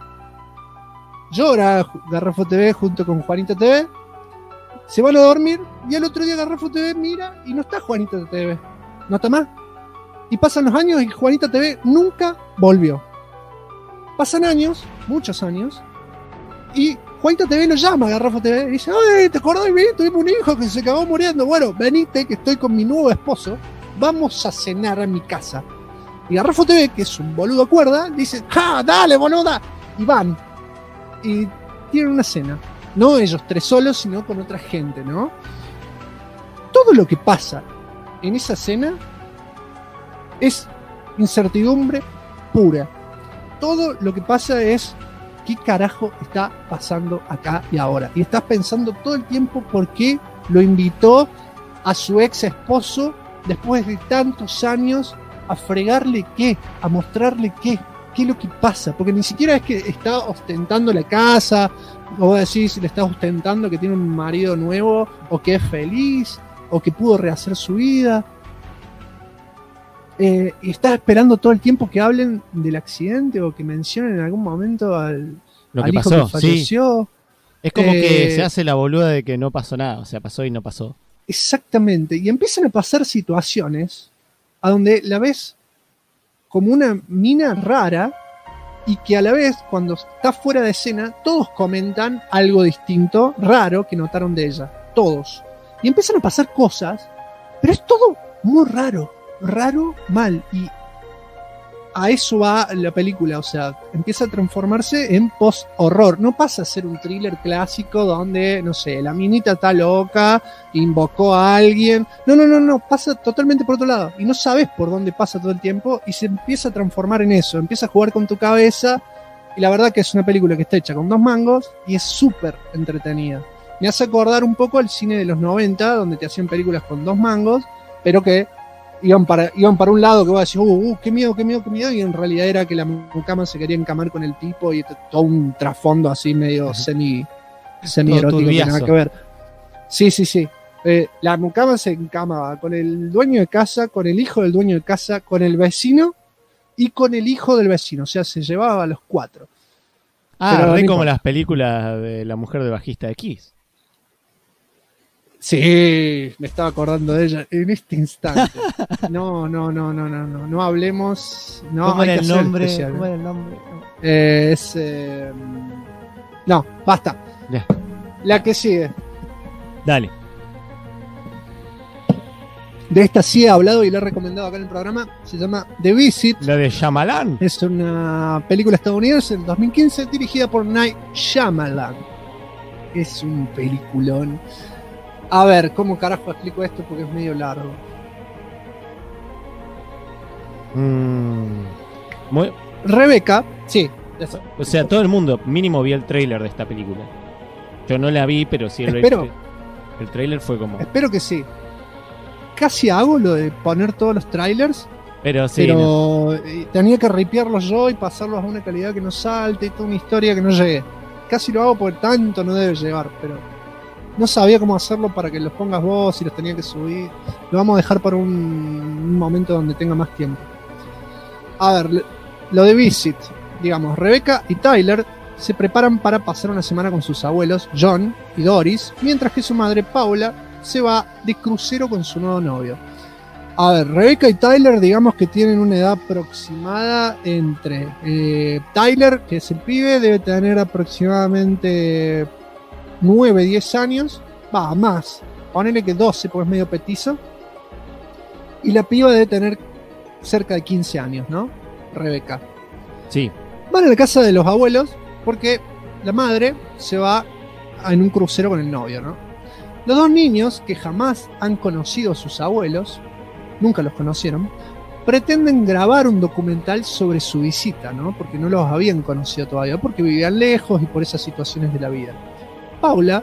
Speaker 3: Llora Garrafo TV junto con Juanita TV. Se van a dormir y al otro día Garrafo TV mira y no está Juanita TV. No está más. Y pasan los años y Juanita TV nunca volvió. Pasan años, muchos años, y Juanita TV lo llama a Garrafo TV y dice: ¡ay, te acordás de mí! Tuvimos un hijo que se acabó muriendo. Bueno, venite que estoy con mi nuevo esposo. Vamos a cenar a mi casa. Y Garrafo TV, que es un boludo cuerda, dice: ¡ja, dale, boluda! Y van. Y tienen una cena. No ellos tres solos, sino con otra gente, ¿no? Todo todo lo que pasa en esa escena es incertidumbre pura. Todo lo que pasa es ¿qué carajo está pasando acá y ahora? Y estás pensando todo el tiempo por qué lo invitó a su ex esposo después de tantos años a fregarle qué, a mostrarle qué es lo que pasa, porque ni siquiera es que está ostentando la casa, o vos decís, le está ostentando que tiene un marido nuevo, o que es feliz, o que pudo rehacer su vida. Y estás esperando todo el tiempo que hablen del accidente o que mencionen en algún momento al hijo
Speaker 4: pasó,
Speaker 3: que falleció.
Speaker 4: Sí. Es como que se hace la boluda de que no pasó nada, o sea, pasó y no pasó.
Speaker 3: Exactamente, y empiezan a pasar situaciones a donde la ves como una mina rara y que a la vez, cuando está fuera de escena, todos comentan algo distinto, raro, que notaron de ella. Todos. Y empiezan a pasar cosas, pero es todo muy raro. Raro, mal. Y a eso va la película, o sea, empieza a transformarse en post-horror. No pasa a ser un thriller clásico donde, no sé, la minita está loca, invocó a alguien. No, pasa totalmente por otro lado. Y no sabes por dónde pasa todo el tiempo y se empieza a transformar en eso. Empieza a jugar con tu cabeza y la verdad que es una película que está hecha con 2 mangos y es súper entretenida. Me hace acordar un poco al cine de los 90, donde te hacían películas con 2 mangos, pero que iban para un lado que vos decís, qué miedo, y en realidad era que la mucama se quería encamar con el tipo y todo un trasfondo así medio semi-erótico que nada que ver. Sí. La mucama se encamaba con el dueño de casa, con el hijo del dueño de casa, con el vecino y con el hijo del vecino, o sea, se llevaba a los 4.
Speaker 4: Pero re como las películas de la mujer de bajista de Kiss.
Speaker 3: Sí, me estaba acordando de ella en este instante. No hablemos. No,
Speaker 4: ¿Cómo era
Speaker 3: hay
Speaker 4: el
Speaker 3: que hacer
Speaker 4: nombre?
Speaker 3: especial,
Speaker 4: ¿Cómo era el nombre?
Speaker 3: No, basta.
Speaker 4: Ya.
Speaker 3: La que sigue.
Speaker 4: Dale.
Speaker 3: De esta sí he hablado y la he recomendado acá en el programa. Se llama The Visit.
Speaker 4: La de Shyamalan.
Speaker 3: Es una película estadounidense del 2015 dirigida por Night Shyamalan. Es un peliculón. A ver, ¿cómo carajo explico esto? Porque es medio largo. Rebeca, sí.
Speaker 4: O sea, todo el mundo mínimo vio el tráiler de esta película. Yo no la vi, pero sí el tráiler fue como...
Speaker 3: Espero que sí. Casi hago lo de poner todos los trailers.
Speaker 4: Pero sí.
Speaker 3: Pero tenía que ripearlos yo y pasarlos a una calidad que no salte y toda una historia que no llegue. Casi lo hago porque tanto no debe llevar, pero... No sabía cómo hacerlo para que los pongas vos y los tenía que subir. Lo vamos a dejar para un momento donde tenga más tiempo. A ver, lo de Visit. Digamos, Rebeca y Tyler se preparan para pasar una semana con sus abuelos, John y Doris, mientras que su madre, Paula, se va de crucero con su nuevo novio. A ver, Rebeca y Tyler, digamos que tienen una edad aproximada entre... Tyler, que es el pibe, debe tener aproximadamente... 9, 10 años, va, más, ponele que 12 porque es medio petizo, y la piba debe tener cerca de 15 años, ¿no? Rebeca.
Speaker 4: Sí.
Speaker 3: Van a la casa de los abuelos porque la madre se va en un crucero con el novio, ¿no? Los 2 niños, que jamás han conocido a sus abuelos, nunca los conocieron, pretenden grabar un documental sobre su visita, ¿no? Porque no los habían conocido todavía, porque vivían lejos y por esas situaciones de la vida. Paula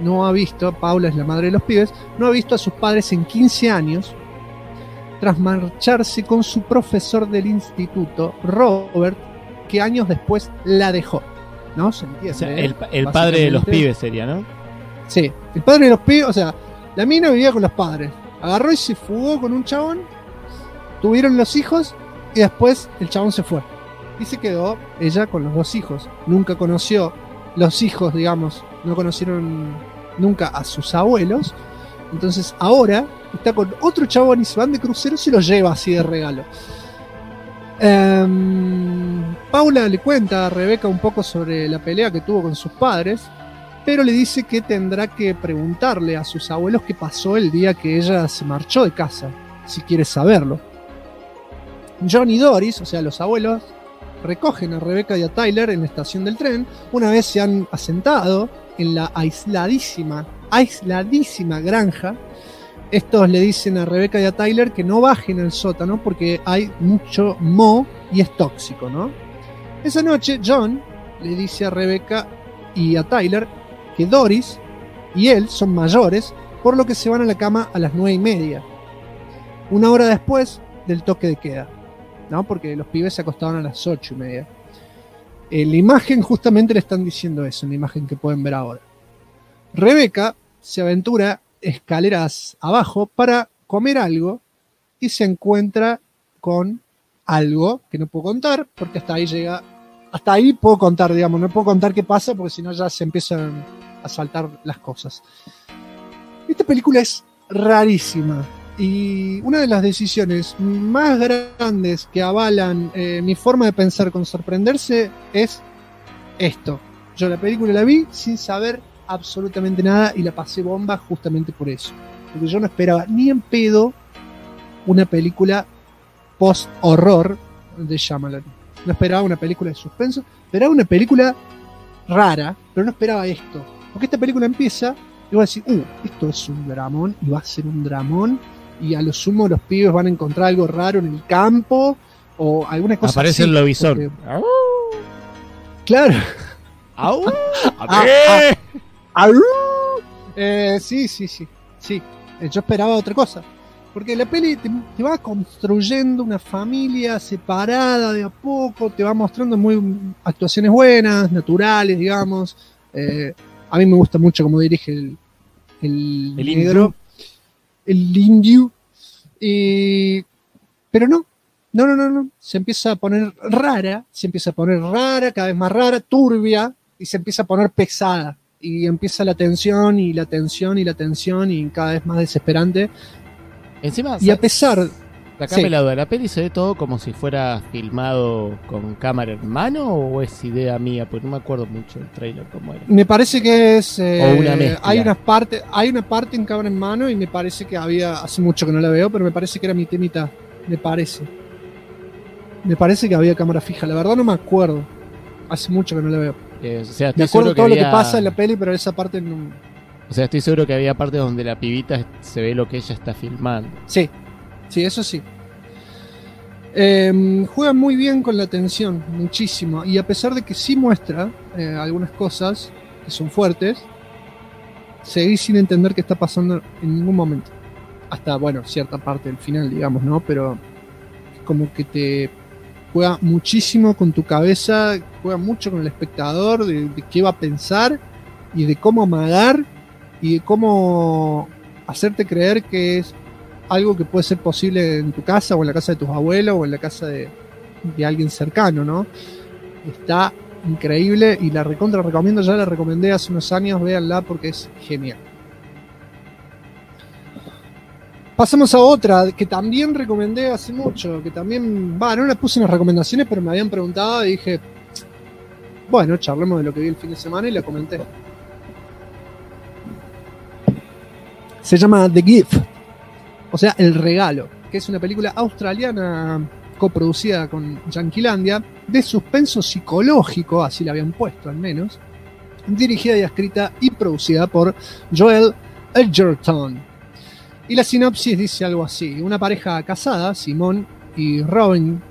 Speaker 3: es la madre de los pibes, no ha visto a sus padres en 15 años, tras marcharse con su profesor del instituto, Robert, que años después la dejó. ¿No? ¿Se entiende?
Speaker 4: O sea, el padre de los pibes sería, ¿no?
Speaker 3: Sí, el padre de los pibes, o sea, la mina vivía con los padres, agarró y se fugó con un chabón, tuvieron los hijos y después el chabón se fue. Y se quedó ella con los 2 hijos. Nunca conoció los hijos, digamos, no conocieron nunca a sus abuelos. Entonces ahora está con otro chabón y se van de crucero, se los lleva así de regalo. Paula le cuenta a Rebeca un poco sobre la pelea que tuvo con sus padres, pero le dice que tendrá que preguntarle a sus abuelos qué pasó el día que ella se marchó de casa, si quiere saberlo. John y Doris, o sea, los abuelos, recogen a Rebeca y a Tyler en la estación del tren. Una vez se han asentado en la aisladísima granja, estos le dicen a Rebeca y a Tyler que no bajen al sótano porque hay mucho moho y es tóxico, ¿no? Esa noche John le dice a Rebeca y a Tyler que Doris y él son mayores, por lo que se van a la cama a las 9:30, una hora después del toque de queda, ¿no? Porque los pibes se acostaban a las 8:30. En la imagen justamente le están diciendo eso, en la imagen que pueden ver ahora. Rebeca se aventura escaleras abajo para comer algo y se encuentra con algo que no puedo contar porque hasta ahí puedo contar, digamos, no puedo contar qué pasa porque si no ya se empiezan a saltar las cosas. Esta película es rarísima y una de las decisiones más grandes que avalan mi forma de pensar con sorprenderse es esto. Yo la película la vi sin saber absolutamente nada y la pasé bomba justamente por eso, porque yo no esperaba ni en pedo una película post-horror de Shyamalan. No esperaba una película de suspenso, esperaba una película rara, pero no esperaba esto. Porque esta película empieza y voy a decir, esto es un dramón y va a ser un dramón y a lo sumo los pibes van a encontrar algo raro en el campo o alguna cosa
Speaker 4: aparece
Speaker 3: así.
Speaker 4: el lobizón.
Speaker 3: Porque... Claro. Sí. Yo esperaba otra cosa. Porque la peli te va construyendo una familia separada de a poco, te va mostrando actuaciones buenas, naturales, digamos. A mí me gusta mucho cómo dirige el negro, el indio. Pero no. Se empieza a poner rara, cada vez más rara, turbia, y se empieza a poner pesada. Y empieza la tensión y la tensión y la tensión y cada vez más desesperante.
Speaker 4: Encima,
Speaker 3: y a pesar...
Speaker 4: Sacame la duda, ¿la peli se ve todo como si fuera filmado con cámara en mano o es idea mía? Porque no me acuerdo mucho del trailer cómo era.
Speaker 3: Me parece que es...
Speaker 4: o una mezcla.
Speaker 3: Hay una parte en cámara en mano y me parece que hace mucho que no la veo, pero me parece que era mitad y mitad. Me parece que había cámara fija, la verdad no me acuerdo. Hace mucho que no la veo.
Speaker 4: O sea,
Speaker 3: me acuerdo todo lo que pasa en la peli, pero esa parte no...
Speaker 4: O sea, estoy seguro que había partes donde la pibita se ve lo que ella está filmando.
Speaker 3: Sí, eso sí. Juega muy bien con la tensión, muchísimo. Y a pesar de que sí muestra algunas cosas que son fuertes, seguís sin entender qué está pasando en ningún momento. Hasta, cierta parte del final, digamos, ¿no? Pero como que te juega muchísimo con tu cabeza, juega mucho con el espectador, de qué va a pensar y de cómo amagar y de cómo hacerte creer que es algo que puede ser posible en tu casa o en la casa de tus abuelos o en la casa de alguien cercano, ¿no? Está increíble y la recomiendo, ya la recomendé hace unos años, véanla porque es genial. Pasamos a otra que también recomendé hace mucho, que también, no la puse en las recomendaciones, pero me habían preguntado y dije, charlemos de lo que vi el fin de semana y la comenté. Se llama The Gift, o sea, El Regalo, que es una película australiana coproducida con Yanquilandia, de suspenso psicológico, así la habían puesto al menos, dirigida y escrita y producida por Joel Edgerton. Y la sinopsis dice algo así: una pareja casada, Simón y Robin,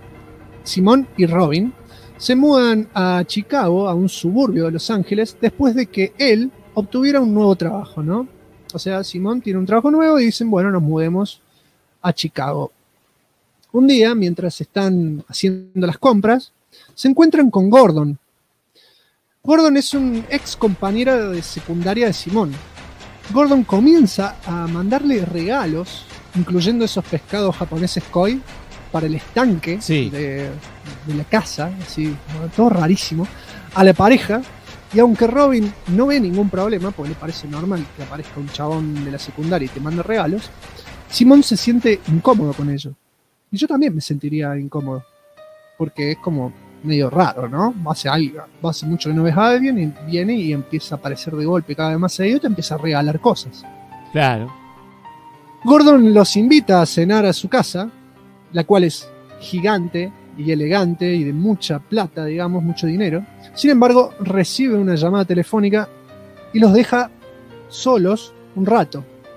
Speaker 3: se mudan a Chicago, a un suburbio de Los Ángeles, después de que él obtuviera un nuevo trabajo, ¿no? O sea, Simón tiene un trabajo nuevo y dicen, nos mudemos a Chicago. Un día, mientras están haciendo las compras, se encuentran con Gordon. Gordon es un ex compañero de secundaria de Simón. Gordon comienza a mandarle regalos, incluyendo esos pescados japoneses koi, para el estanque de la casa, así, todo rarísimo, a la pareja. Y aunque Robin no ve ningún problema, porque le parece normal que aparezca un chabón de la secundaria y te mande regalos, Simón se siente incómodo con ello. Y yo también me sentiría incómodo, porque es como medio raro, ¿no? Hace mucho que no ves a alguien y viene y empieza a aparecer de golpe cada vez más seguido y te empieza a regalar cosas.
Speaker 4: Claro.
Speaker 3: Gordon los invita a cenar a su casa, la cual es gigante y elegante y de mucha plata, digamos, mucho dinero. Sin embargo, recibe una llamada telefónica y los deja solos un rato.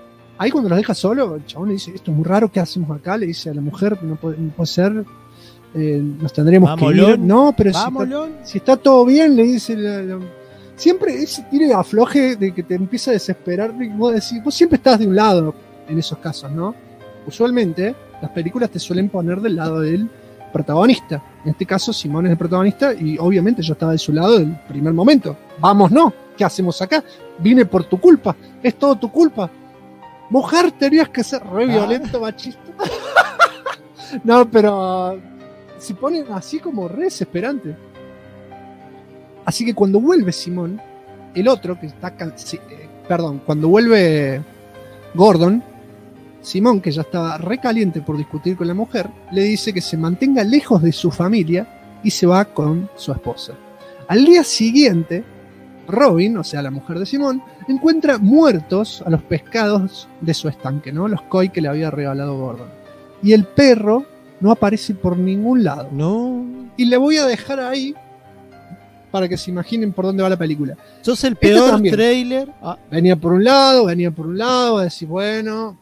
Speaker 3: ahí cuando los deja solo, el chabón le dice, esto es muy raro, ¿qué hacemos acá? Le dice a la mujer, no puede ser, nos tendríamos que ir. No, pero si está todo bien, le dice siempre ese tire y afloje de que te empieza a desesperar, y vos decís, vos siempre estás de un lado en esos casos, ¿no? Usualmente las películas te suelen poner del lado del protagonista. En este caso, Simón es el protagonista y obviamente yo estaba de su lado del primer momento. Vamos, no, ¿qué hacemos acá? Vine por tu culpa, es todo tu culpa. Mujer, tenías que ser re violento, machista. No, pero se ponen así como re desesperante. Así que cuando vuelve Simón, el otro que está cuando vuelve Gordon, Simón, que ya estaba recaliente por discutir con la mujer, le dice que se mantenga lejos de su familia y se va con su esposa. Al día siguiente, Robin, o sea la mujer de Simón, encuentra muertos a los pescados de su estanque, ¿no? Los koi que le había regalado Gordon. Y el perro no aparece por ningún lado.
Speaker 4: No.
Speaker 3: Y le voy a dejar ahí para que se imaginen por dónde va la película.
Speaker 4: Sos el peor trailer.
Speaker 3: Venía por un lado, a decir, bueno,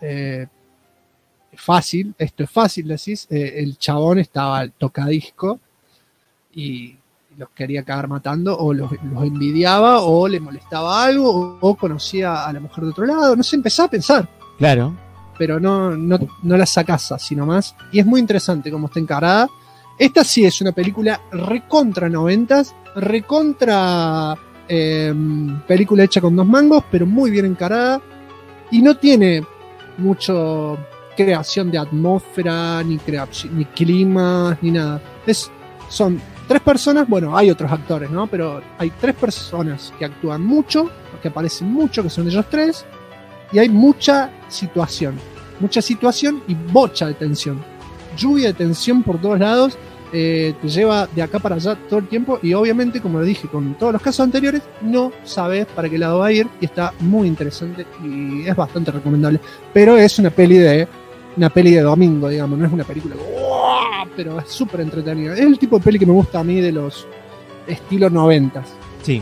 Speaker 3: fácil, esto es fácil, decís. El chabón estaba tocadisco y los quería cagar matando, o los envidiaba, o le molestaba algo, o conocía a la mujer de otro lado. No sé, empezá a pensar.
Speaker 4: Claro.
Speaker 3: Pero no la sacás así nomás. Y es muy interesante cómo está encarada. Esta sí es una película recontra 90s, recontra película hecha con 2 mangos, pero muy bien encarada. Y no tiene mucho creación de atmósfera, ni clima, ni nada. Son 3 personas, bueno, hay otros actores, ¿no? Pero hay 3 personas que actúan mucho, que aparecen mucho, que son ellos 3, y hay mucha situación y bocha de tensión. Lluvia de tensión por todos lados, te lleva de acá para allá todo el tiempo, y obviamente, como lo dije con todos los casos anteriores, no sabes para qué lado va a ir, y está muy interesante y es bastante recomendable. Pero es una peli de domingo, digamos, no es una película pero es súper entretenida. Es el tipo de peli que me gusta a mí de los estilos 90s.
Speaker 4: Sí.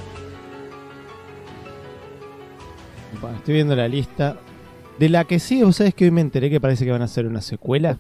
Speaker 4: Bueno, estoy viendo la lista. De la que sí, vos sabés que hoy me enteré que parece que van a hacer una secuela.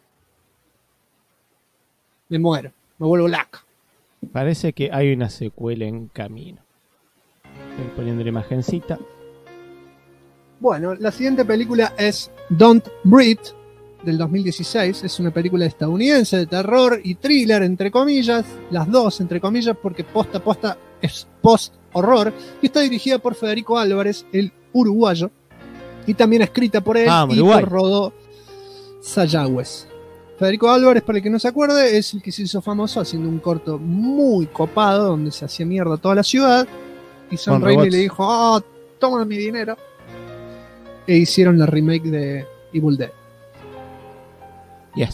Speaker 3: Me muero, me vuelvo loco.
Speaker 4: Parece que hay una secuela en camino. Estoy poniendo la imagencita.
Speaker 3: Bueno, la siguiente película es Don't Breathe, del 2016. Es una película estadounidense de terror y thriller, entre comillas. Las dos, entre comillas, porque posta es post-horror. Y está dirigida por Federico Álvarez, el uruguayo. Y también escrita por él y por Rodó Sayagüez. Federico Álvarez, para el que no se acuerde, es el que se hizo famoso haciendo un corto muy copado donde se hacía mierda toda la ciudad. Y Sam Raimi le dijo, toma mi dinero. E hicieron la remake de Evil Dead.
Speaker 4: Yes.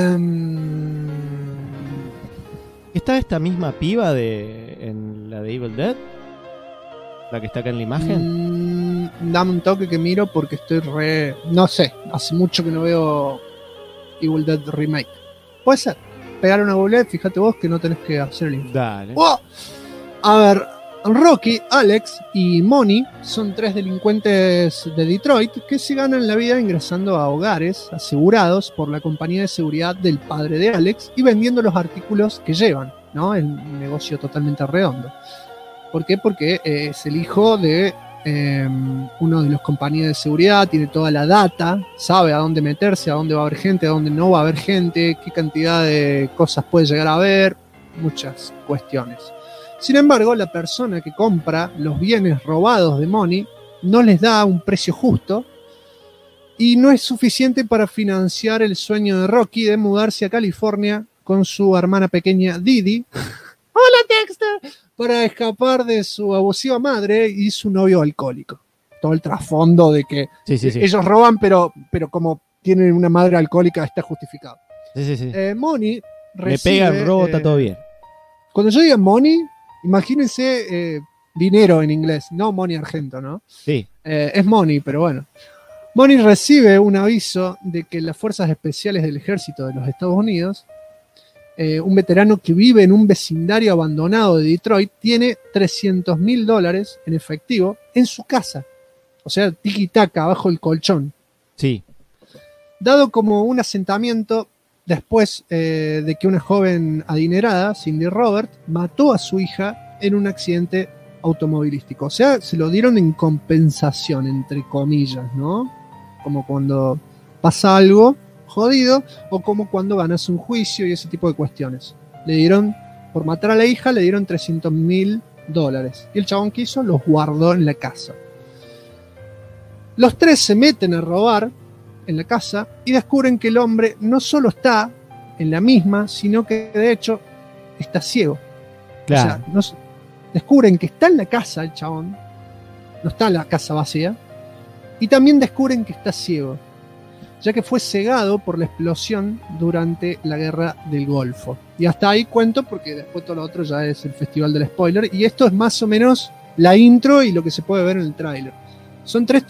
Speaker 4: ¿Está esta misma piba en la de Evil Dead? ¿La que está acá en la imagen?
Speaker 3: Dame un toque que miro porque estoy no sé, hace mucho que no veo Evil Dead Remake. Puede ser. Pegar una Google, fíjate vos que no tenés que hacer el info.
Speaker 4: Dale.
Speaker 3: ¡Oh! A ver, Rocky, Alex y Moni son 3 delincuentes de Detroit que se ganan la vida ingresando a hogares asegurados por la compañía de seguridad del padre de Alex y vendiendo los artículos que llevan, ¿no? El negocio totalmente redondo. ¿Por qué? Porque es el hijo de uno de los compañías de seguridad, tiene toda la data, sabe a dónde meterse, a dónde va a haber gente, a dónde no va a haber gente, qué cantidad de cosas puede llegar a haber, muchas cuestiones. Sin embargo, la persona que compra los bienes robados de Moni no les da un precio justo y no es suficiente para financiar el sueño de Rocky de mudarse a California con su hermana pequeña Didi. ¡Hola, Dexter! Para escapar de su abusiva madre y su novio alcohólico. Todo el trasfondo de que
Speaker 4: sí.
Speaker 3: ellos roban, pero como tienen una madre alcohólica está justificado.
Speaker 4: Sí.
Speaker 3: Moni recibe...
Speaker 4: Me pega el robo, está todo bien.
Speaker 3: Cuando yo diga Moni, imagínense dinero en inglés, no money argento, ¿no?
Speaker 4: Sí.
Speaker 3: Es money, pero bueno. Moni recibe un aviso de que las fuerzas especiales del ejército de los Estados Unidos, un veterano que vive en un vecindario abandonado de Detroit, tiene $300,000 en efectivo en su casa. o sea, tiki-taka, abajo del colchón.
Speaker 4: Sí.
Speaker 3: Dado como un asentamiento después de que una joven adinerada, Cindy Robert, mató a su hija en un accidente automovilístico. O sea, se lo dieron en compensación, entre comillas, ¿no? Como cuando pasa algo jodido o como cuando ganas un juicio y ese tipo de cuestiones. Le dieron, por matar a la hija, le dieron $300,000. Y el chabón que hizo los guardó en la casa. Los tres se meten a robar en la casa y descubren que el hombre no solo está en la misma, sino que de hecho está ciego.
Speaker 4: Claro.
Speaker 3: O sea, descubren que está en la casa el chabón, no está en la casa vacía, y también descubren que está ciego, ya que fue cegado por la explosión durante la guerra del Golfo. Y hasta ahí cuento, porque después todo lo otro ya es el festival del spoiler, y esto es más o menos la intro y lo que se puede ver en el tráiler. Son dos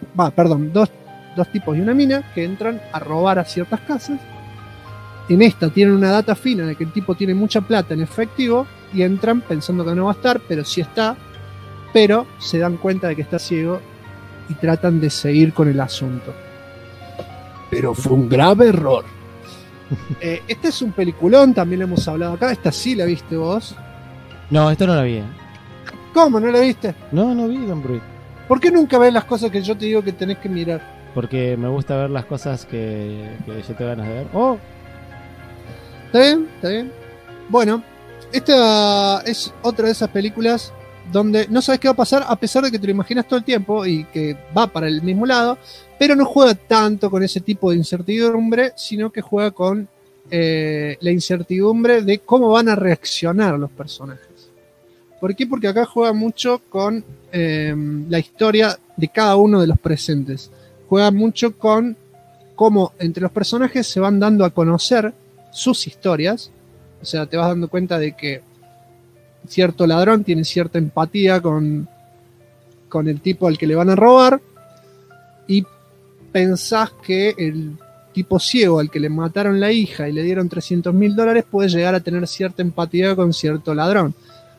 Speaker 3: tipos y una mina que entran a robar a ciertas casas. En esta tienen una data fina de que el tipo tiene mucha plata en efectivo y entran pensando que no va a estar, pero sí está, pero se dan cuenta de que está ciego y tratan de seguir con el asunto. Pero fue un grave error. Este es un peliculón, también lo hemos hablado acá. Esta sí la viste vos.
Speaker 4: No, esto no la vi.
Speaker 3: ¿Cómo no la viste?
Speaker 4: No vi Don't Breathe.
Speaker 3: ¿Por qué nunca ves las cosas que yo te digo que tenés que mirar?
Speaker 4: Porque me gusta ver las cosas que yo tengo ganas de ver. Oh,
Speaker 3: ¿Está bien? ¿Está bien? Bueno, esta es otra de esas películas donde no sabes qué va a pasar a pesar de que te lo imaginas todo el tiempo y que va para el mismo lado, pero no juega tanto con ese tipo de incertidumbre, sino que juega con la incertidumbre de cómo van a reaccionar los personajes. ¿Por qué? Porque acá juega mucho con la historia de cada uno de los presentes. Juega mucho con cómo entre los personajes se van dando a conocer sus historias. O sea, te vas dando cuenta de que cierto ladrón tiene cierta empatía con el tipo al que le van a robar y pensás que el tipo ciego al que le mataron la hija y le dieron $300,000 puede llegar a tener cierta empatía con cierto ladrón.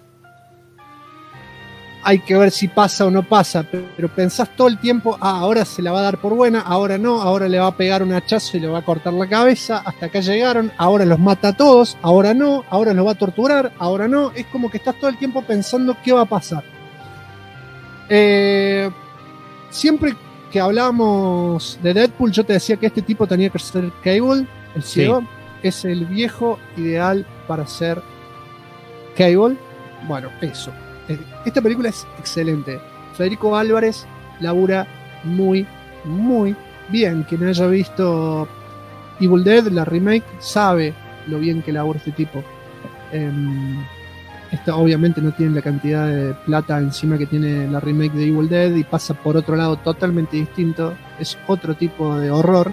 Speaker 3: Hay que ver si pasa o no pasa, pero pensás todo el tiempo, ahora se la va a dar por buena, ahora no, ahora le va a pegar un hachazo y le va a cortar la cabeza, hasta acá llegaron, ahora los mata a todos, ahora no, ahora los va a torturar, ahora no. Es como que estás todo el tiempo pensando qué va a pasar. Siempre que hablábamos de Deadpool, yo te decía que este tipo tenía que ser Cable, el ciego, es el viejo ideal para ser Cable. Bueno, eso. Esta película es excelente. Federico Álvarez labura muy, muy bien. Quien haya visto Evil Dead, la remake, sabe lo bien que labura este tipo. Esta obviamente no tiene la cantidad de plata encima que tiene la remake de Evil Dead y pasa por otro lado totalmente distinto. Es otro tipo de horror.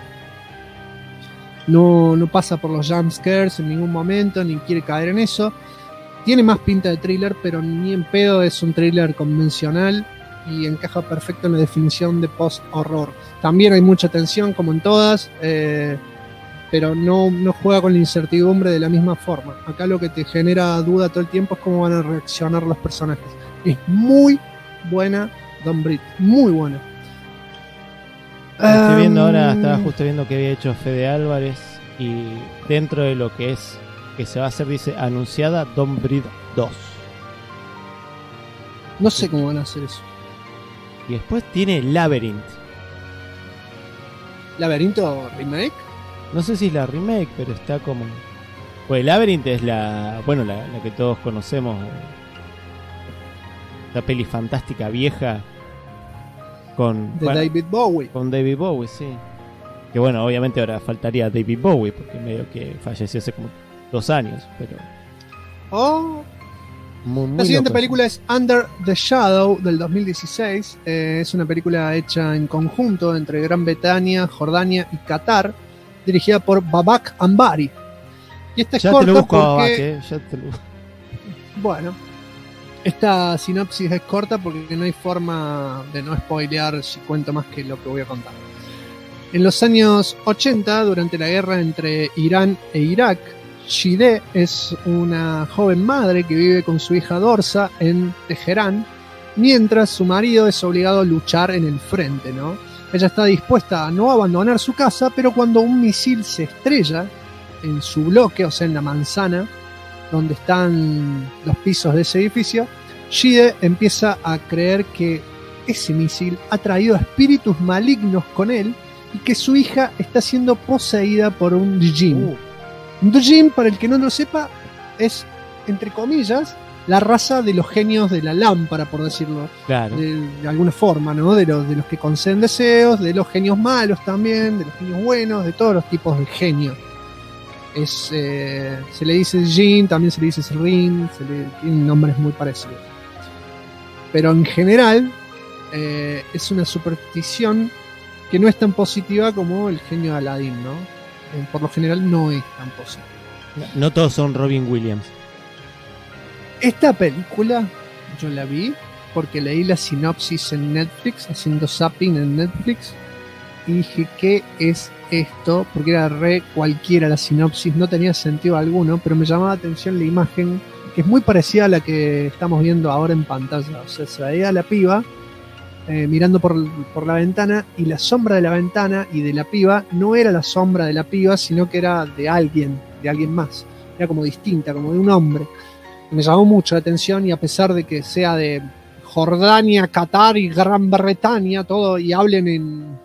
Speaker 3: No pasa por los jump scares en ningún momento, ni quiere caer en eso. Tiene más pinta de thriller, pero ni en pedo es un thriller convencional y encaja perfecto en la definición de post-horror. También hay mucha tensión, como en todas, pero no juega con la incertidumbre de la misma forma. Acá lo que te genera duda todo el tiempo es cómo van a reaccionar los personajes. Es muy buena Don't Breathe, muy buena.
Speaker 4: Estoy viendo ahora, estaba justo viendo que había hecho Fede Álvarez y dentro de lo que se va a hacer, dice, anunciada Don't Breathe 2.
Speaker 3: No sé cómo van a hacer eso.
Speaker 4: Y después tiene Labyrinth.
Speaker 3: ¿Laberinto remake?
Speaker 4: No sé si es la remake, pero está como... Pues Labyrinth es la que todos conocemos. La peli fantástica vieja con...
Speaker 3: David Bowie.
Speaker 4: Con David Bowie, sí. Que bueno, obviamente ahora faltaría David Bowie, porque medio que falleció hace como 2 años, pero... Muy
Speaker 3: la siguiente
Speaker 4: loco,
Speaker 3: película es Under the Shadow del 2016. Es una película hecha en conjunto entre Gran Bretaña, Jordania y Qatar, dirigida por Babak Ambari. Y esta es
Speaker 4: ya
Speaker 3: corta
Speaker 4: te lo busco,
Speaker 3: porque...
Speaker 4: ya te lo...
Speaker 3: Bueno, esta sinopsis es corta porque no hay forma de no spoilear si cuento más que lo que voy a contar. En los años 80, durante la guerra entre Irán e Irak, Shideh es una joven madre que vive con su hija Dorsa en Teherán mientras su marido es obligado a luchar en el frente, ¿no? Ella está dispuesta a no abandonar su casa, pero cuando un misil se estrella en su bloque, o sea, en la manzana donde están los pisos de ese edificio, Shide empieza a creer que ese misil ha traído espíritus malignos con él y que su hija está siendo poseída por un Djinn. Un Djinn, para el que no lo sepa, es, entre comillas, la raza de los genios de la lámpara, por decirlo,
Speaker 4: Claro.
Speaker 3: de alguna forma, ¿no? De los que conceden deseos, de los genios malos también, de los genios buenos, de todos los tipos de genios. Se le dice Jin, también se le dice Srin, tienen nombres muy parecidos. Pero en general es una superstición que no es tan positiva como el genio de Aladdin, ¿no? Por lo general no es tan positiva.
Speaker 4: No todos son Robin Williams.
Speaker 3: Esta película yo la vi porque leí la sinopsis en Netflix, haciendo zapping en Netflix, y dije, ¿qué es esto? Porque era re cualquiera la sinopsis, no tenía sentido alguno, pero me llamaba la atención la imagen, que es muy parecida a la que estamos viendo ahora en pantalla. O sea, se veía a la piba mirando por la ventana, y la sombra de la ventana y de la piba no era la sombra de la piba, sino que era de alguien más. Era como distinta, como de un hombre. Me llamó mucho la atención, y a pesar de que sea de Jordania, Qatar y Gran Bretaña, todo, y hablen en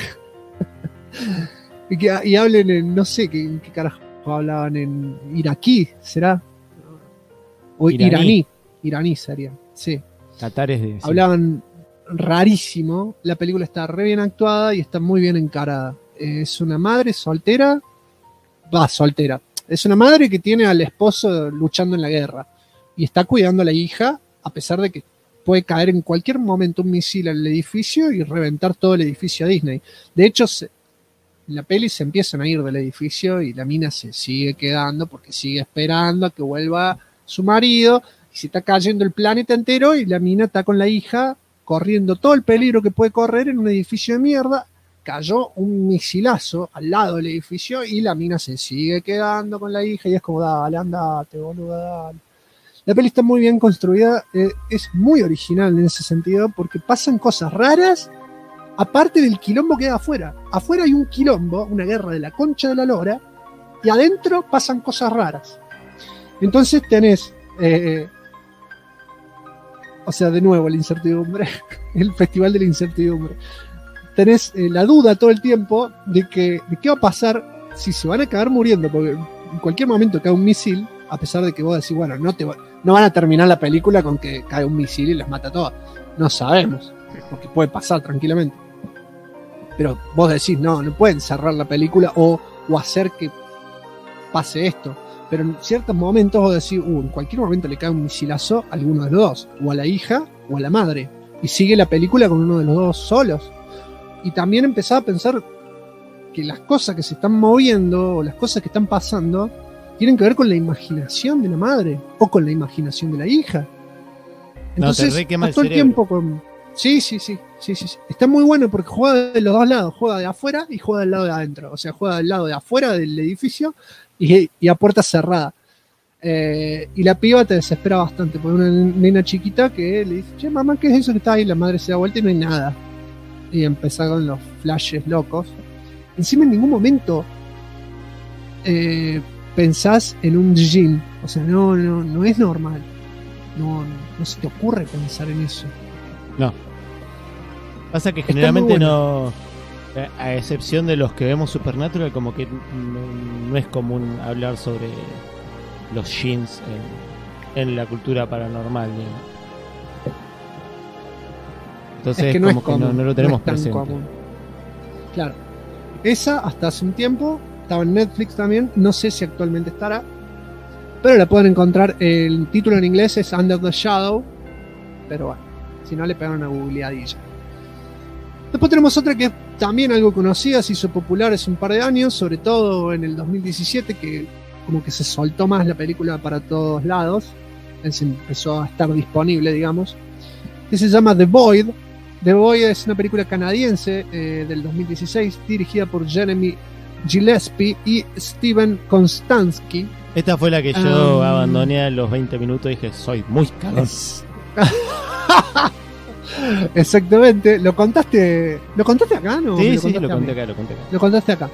Speaker 3: y hablen en, no sé qué carajo hablaban, en iraquí, ¿será? O iraní sería, sí.
Speaker 4: Qatar es de... sí.
Speaker 3: Hablaban rarísimo. La película está re bien actuada y está muy bien encarada. Es una madre soltera. Es una madre que tiene al esposo luchando en la guerra y está cuidando a la hija, a pesar de que puede caer en cualquier momento un misil al edificio y reventar todo el edificio a Disney. De hecho, en la peli se empiezan a ir del edificio y la mina se sigue quedando porque sigue esperando a que vuelva su marido, y se está cayendo el planeta entero y la mina está con la hija corriendo todo el peligro que puede correr en un edificio de mierda. Cayó un misilazo al lado del edificio y la mina se sigue quedando con la hija, y es como, dale, andate, boluda, dale. La peli está muy bien construida, es muy original en ese sentido, porque pasan cosas raras, aparte del quilombo que hay afuera. Afuera hay un quilombo, una guerra de la concha de la lora, y adentro pasan cosas raras. Entonces tenés, o sea, de nuevo la incertidumbre, el festival de la incertidumbre. Tenés la duda todo el tiempo de qué va a pasar si se van a acabar muriendo, porque en cualquier momento cae un misil, a pesar de que vos decís, bueno, no van a terminar la película con que cae un misil y las mata todas. No sabemos, porque puede pasar tranquilamente. Pero vos decís, no pueden cerrar la película o hacer que pase esto. Pero en ciertos momentos vos decís, en cualquier momento le cae un misilazo a alguno de los dos, o a la hija o a la madre, y sigue la película con uno de los dos solos. Y también empezaba a pensar que las cosas que se están moviendo o las cosas que están pasando tienen que ver con la imaginación de la madre o con la imaginación de la hija. Entonces,
Speaker 4: no, te re quema el
Speaker 3: todo el
Speaker 4: cerebro.
Speaker 3: tiempo con... Sí. Está muy bueno porque juega de los dos lados, juega de afuera y juega del lado de adentro. O sea, juega del lado de afuera del edificio y a puerta cerrada. Y la piba te desespera bastante, porque una nena chiquita que le dice, che, mamá, ¿qué es eso que está ahí? La madre se da vuelta y no hay nada. Y empezá con los flashes locos. Encima en ningún momento pensás en un djinn. O sea, no es normal. No se te ocurre pensar en eso.
Speaker 4: No. Pasa que
Speaker 3: Está
Speaker 4: generalmente
Speaker 3: muy
Speaker 4: no, a excepción de los que vemos Supernatural, como que no es común hablar sobre los jinns en la cultura paranormal, digamos. Entonces
Speaker 3: es que
Speaker 4: como
Speaker 3: común,
Speaker 4: que no lo tenemos
Speaker 3: es tan
Speaker 4: presente.
Speaker 3: común. Claro. Esa hasta hace un tiempo estaba en Netflix también. No sé si actualmente estará, pero la pueden encontrar. El título en inglés es Under the Shadow, pero bueno, si no le pegan una googleadilla. Después tenemos otra que es también algo conocida, se hizo popular hace un par de años, sobre todo en el 2017, que como que se soltó más la película para todos lados, se empezó a estar disponible, digamos, que se llama The Void. The Void es una película canadiense del 2016, dirigida por Jeremy Gillespie y Steven Konstansky.
Speaker 4: Esta fue la que yo abandoné a los 20 minutos y dije, soy muy cagón.
Speaker 3: Exactamente. ¿Lo contaste acá, no?
Speaker 4: Sí,
Speaker 3: ¿Me
Speaker 4: sí,
Speaker 3: contaste
Speaker 4: lo
Speaker 3: a mí?
Speaker 4: conté acá, lo conté acá.
Speaker 3: Lo contaste acá.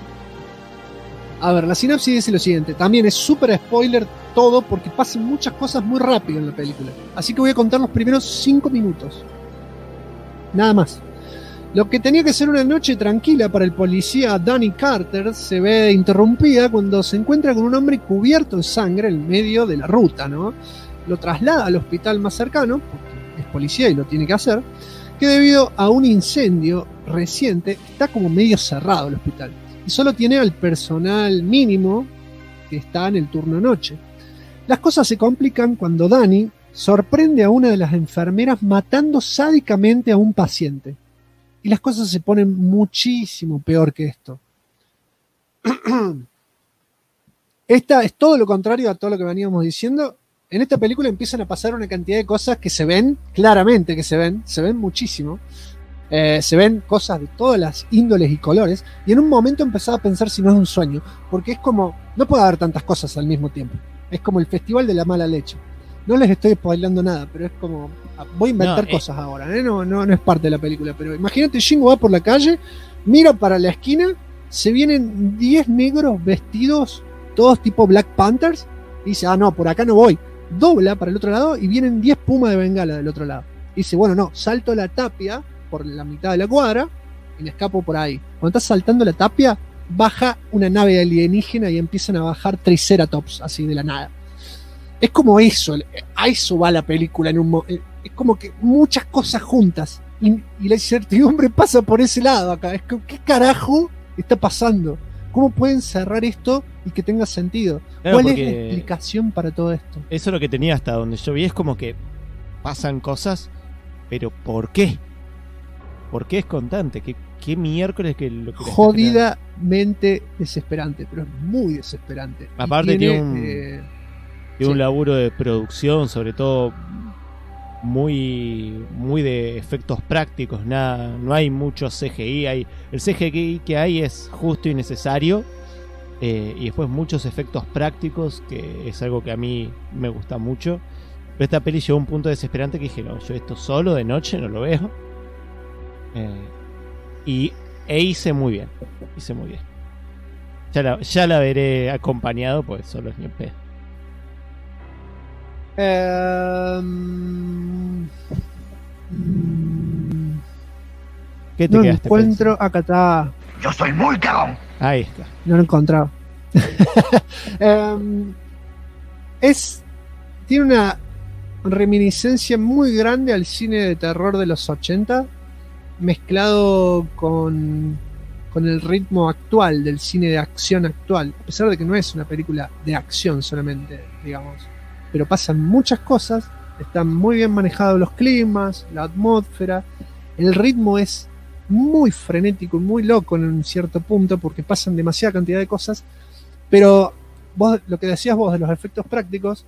Speaker 3: A ver, la sinopsis dice lo siguiente. También es súper spoiler todo porque pasan muchas cosas muy rápido en la película. Así que voy a contar los primeros 5 minutos. Nada más. Lo que tenía que ser una noche tranquila para el policía Danny Carter se ve interrumpida cuando se encuentra con un hombre cubierto de sangre en medio de la ruta, ¿no? Lo traslada al hospital más cercano, porque es policía y lo tiene que hacer, que debido a un incendio reciente está como medio cerrado el hospital. Y solo tiene al personal mínimo que está en el turno noche. Las cosas se complican cuando Danny sorprende a una de las enfermeras matando sádicamente a un paciente. Y las cosas se ponen muchísimo peor que esto. Esta es todo lo contrario a todo lo que veníamos diciendo. En esta película empiezan a pasar una cantidad de cosas que se ven, claramente que se ven muchísimo. Se ven cosas de todas las índoles y colores. Y en un momento empezaba a pensar si no es un sueño. Porque es como, no puede haber tantas cosas al mismo tiempo. Es como el festival de la mala leche. No les estoy spoilando nada, pero es como... Voy a inventar cosas ahora, ¿eh? No es parte de la película, pero imagínate, Shingo va por la calle, mira para la esquina, se vienen 10 negros vestidos, todos tipo Black Panthers, y dice, no, por acá no voy. Dobla para el otro lado y vienen 10 pumas de bengala del otro lado. Y dice, bueno, no, salto la tapia por la mitad de la cuadra y me escapo por ahí. Cuando estás saltando la tapia, baja una nave alienígena y empiezan a bajar triceratops, así de la nada. Es como eso, a eso va la película es como que muchas cosas juntas y la incertidumbre pasa por ese lado acá. Es que, ¿qué carajo está pasando? ¿Cómo pueden cerrar esto y que tenga sentido?
Speaker 4: Claro,
Speaker 3: ¿Cuál es la explicación para todo esto?
Speaker 4: Eso es lo que tenía hasta donde yo vi, es como que pasan cosas, pero ¿por qué? ¿Por qué es constante? ¿Qué miércoles que lo que
Speaker 3: Jodidamente desesperante, pero es muy desesperante.
Speaker 4: Aparte tiene un laburo de producción, sobre todo muy de efectos prácticos, no hay mucho CGI, el CGI que hay es justo y necesario, y después muchos efectos prácticos, que es algo que a mí me gusta mucho. Pero esta peli llegó a un punto desesperante que dije, no, yo esto solo de noche no lo veo, hice muy bien, ya la veré acompañado, pues solo es ni en pedo. ¿Qué te
Speaker 3: no lo
Speaker 4: quedaste
Speaker 3: encuentro,
Speaker 4: pensando?
Speaker 3: acá está.
Speaker 5: Yo soy muy cagón.
Speaker 4: Ahí está.
Speaker 3: No lo he encontrado. Tiene una reminiscencia muy grande al cine de terror de los 80, mezclado con el ritmo actual del cine de acción actual, a pesar de que no es una película de acción solamente, digamos. Pero pasan muchas cosas, están muy bien manejados los climas, la atmósfera, el ritmo es muy frenético y muy loco en un cierto punto porque pasan demasiada cantidad de cosas, pero lo que decías vos de los efectos prácticos,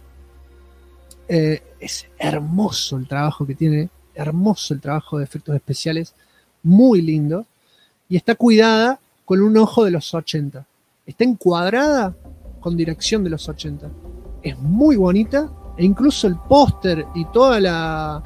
Speaker 3: es hermoso el trabajo que tiene, hermoso el trabajo de efectos especiales, muy lindo, y está cuidada con un ojo de los 80, está encuadrada con dirección de los 80. Es muy bonita, e incluso el póster y toda la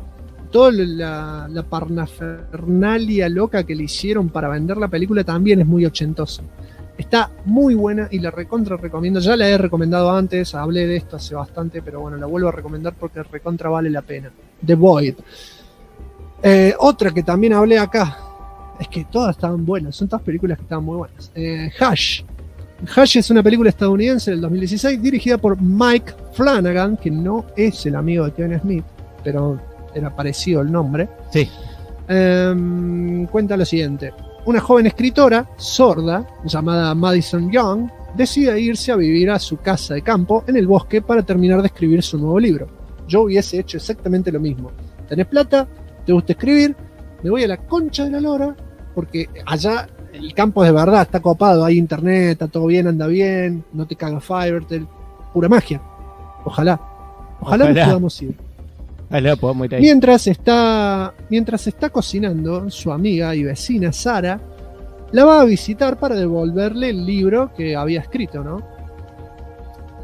Speaker 3: parnafernalia loca que le hicieron para vender la película también es muy ochentosa. Está muy buena y la recontra recomiendo. Ya la he recomendado antes, hablé de esto hace bastante, pero bueno, la vuelvo a recomendar porque recontra vale la pena. The Void. Otra que también hablé acá, es que todas estaban buenas, son todas películas que estaban muy buenas. Hush. Hush es una película estadounidense del 2016 dirigida por Mike Flanagan, que no es el amigo de Kevin Smith, pero era parecido el nombre.
Speaker 4: Sí.
Speaker 3: Cuenta lo siguiente. Una joven escritora sorda llamada Madison Young decide irse a vivir a su casa de campo en el bosque para terminar de escribir su nuevo libro. Yo hubiese hecho exactamente lo mismo. ¿Tenés plata? ¿Te gusta escribir? Me voy a la concha de la lora, porque allá el campo es de verdad, está copado, hay internet, está todo bien, anda bien, no te caga Fivertel, pura magia. Ojalá nos podamos ir.
Speaker 4: Podemos ir ahí.
Speaker 3: Mientras está cocinando, su amiga y vecina Sara la va a visitar para devolverle el libro que había escrito, ¿no?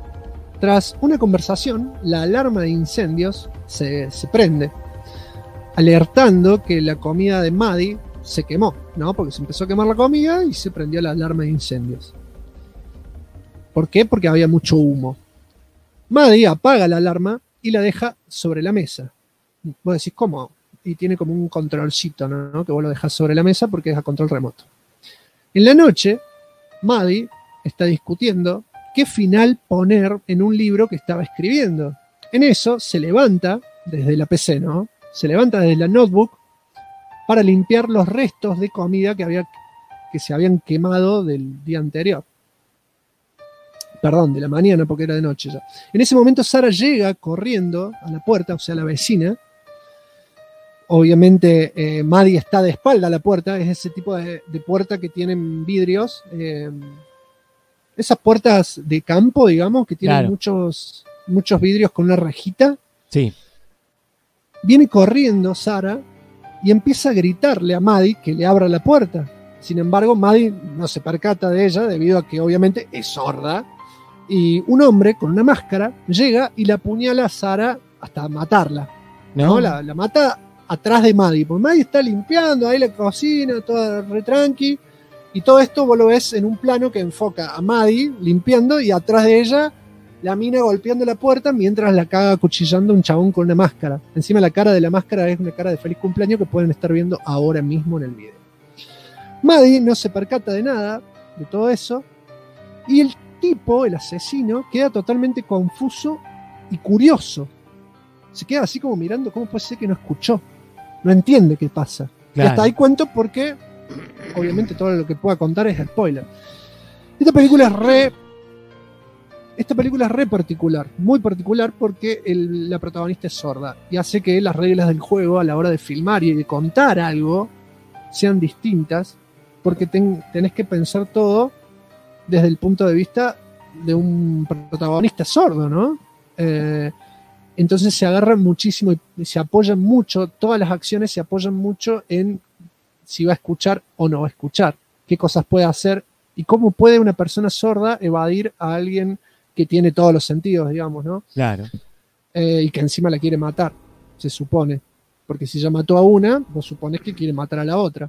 Speaker 3: Tras una conversación, la alarma de incendios se prende. alertando que la comida de Maddie se quemó, ¿no? Porque se empezó a quemar la comida y se prendió la alarma de incendios. ¿Por qué? Porque había mucho humo. Maddie apaga la alarma y la deja sobre la mesa. Vos decís, ¿cómo? Y tiene como un controlcito, ¿no? Que vos lo dejás sobre la mesa porque es a control remoto. En la noche, Maddie está discutiendo qué final poner en un libro que estaba escribiendo. En eso se levanta desde la PC, ¿no? Se levanta desde la notebook para limpiar los restos de comida que se habían quemado del día anterior. Perdón, de la mañana, porque era de noche ya. En ese momento Sarah llega corriendo a la puerta, o sea, la vecina. Obviamente Maddie está de espalda a la puerta, es ese tipo de puerta que tienen vidrios. Esas puertas de campo, digamos, que tienen muchos vidrios con una rejita.
Speaker 4: Sí.
Speaker 3: Viene corriendo Sarah y empieza a gritarle a Maddie que le abra la puerta. Sin embargo, Maddie no se percata de ella debido a que obviamente es sorda. Y un hombre con una máscara llega y la apuñala a Sarah hasta matarla. ¿No? La mata atrás de Maddie. Porque Maddie está limpiando ahí la cocina, toda re tranqui. Y todo esto vos lo ves en un plano que enfoca a Maddie limpiando y atrás de ella la mina golpeando la puerta mientras la caga acuchillando un chabón con una máscara. Encima la cara de la máscara es una cara de feliz cumpleaños que pueden estar viendo ahora mismo en el video. Maddie no se percata de nada de todo eso y el tipo, el asesino, queda totalmente confuso y curioso. Se queda así como mirando cómo puede ser que no escuchó. No entiende qué pasa. Claro. Y hasta ahí cuento porque obviamente todo lo que pueda contar es spoiler. Esta película es re particular, muy particular porque la protagonista es sorda y hace que las reglas del juego a la hora de filmar y de contar algo sean distintas porque tenés que pensar todo desde el punto de vista de un protagonista sordo, ¿no? Entonces se agarran muchísimo y se apoyan mucho, todas las acciones se apoyan mucho en si va a escuchar o no va a escuchar, qué cosas puede hacer y cómo puede una persona sorda evadir a alguien que tiene todos los sentidos, digamos, ¿no?
Speaker 4: Claro.
Speaker 3: Y que encima la quiere matar, se supone. Porque si ya mató a una, vos suponés que quiere matar a la otra.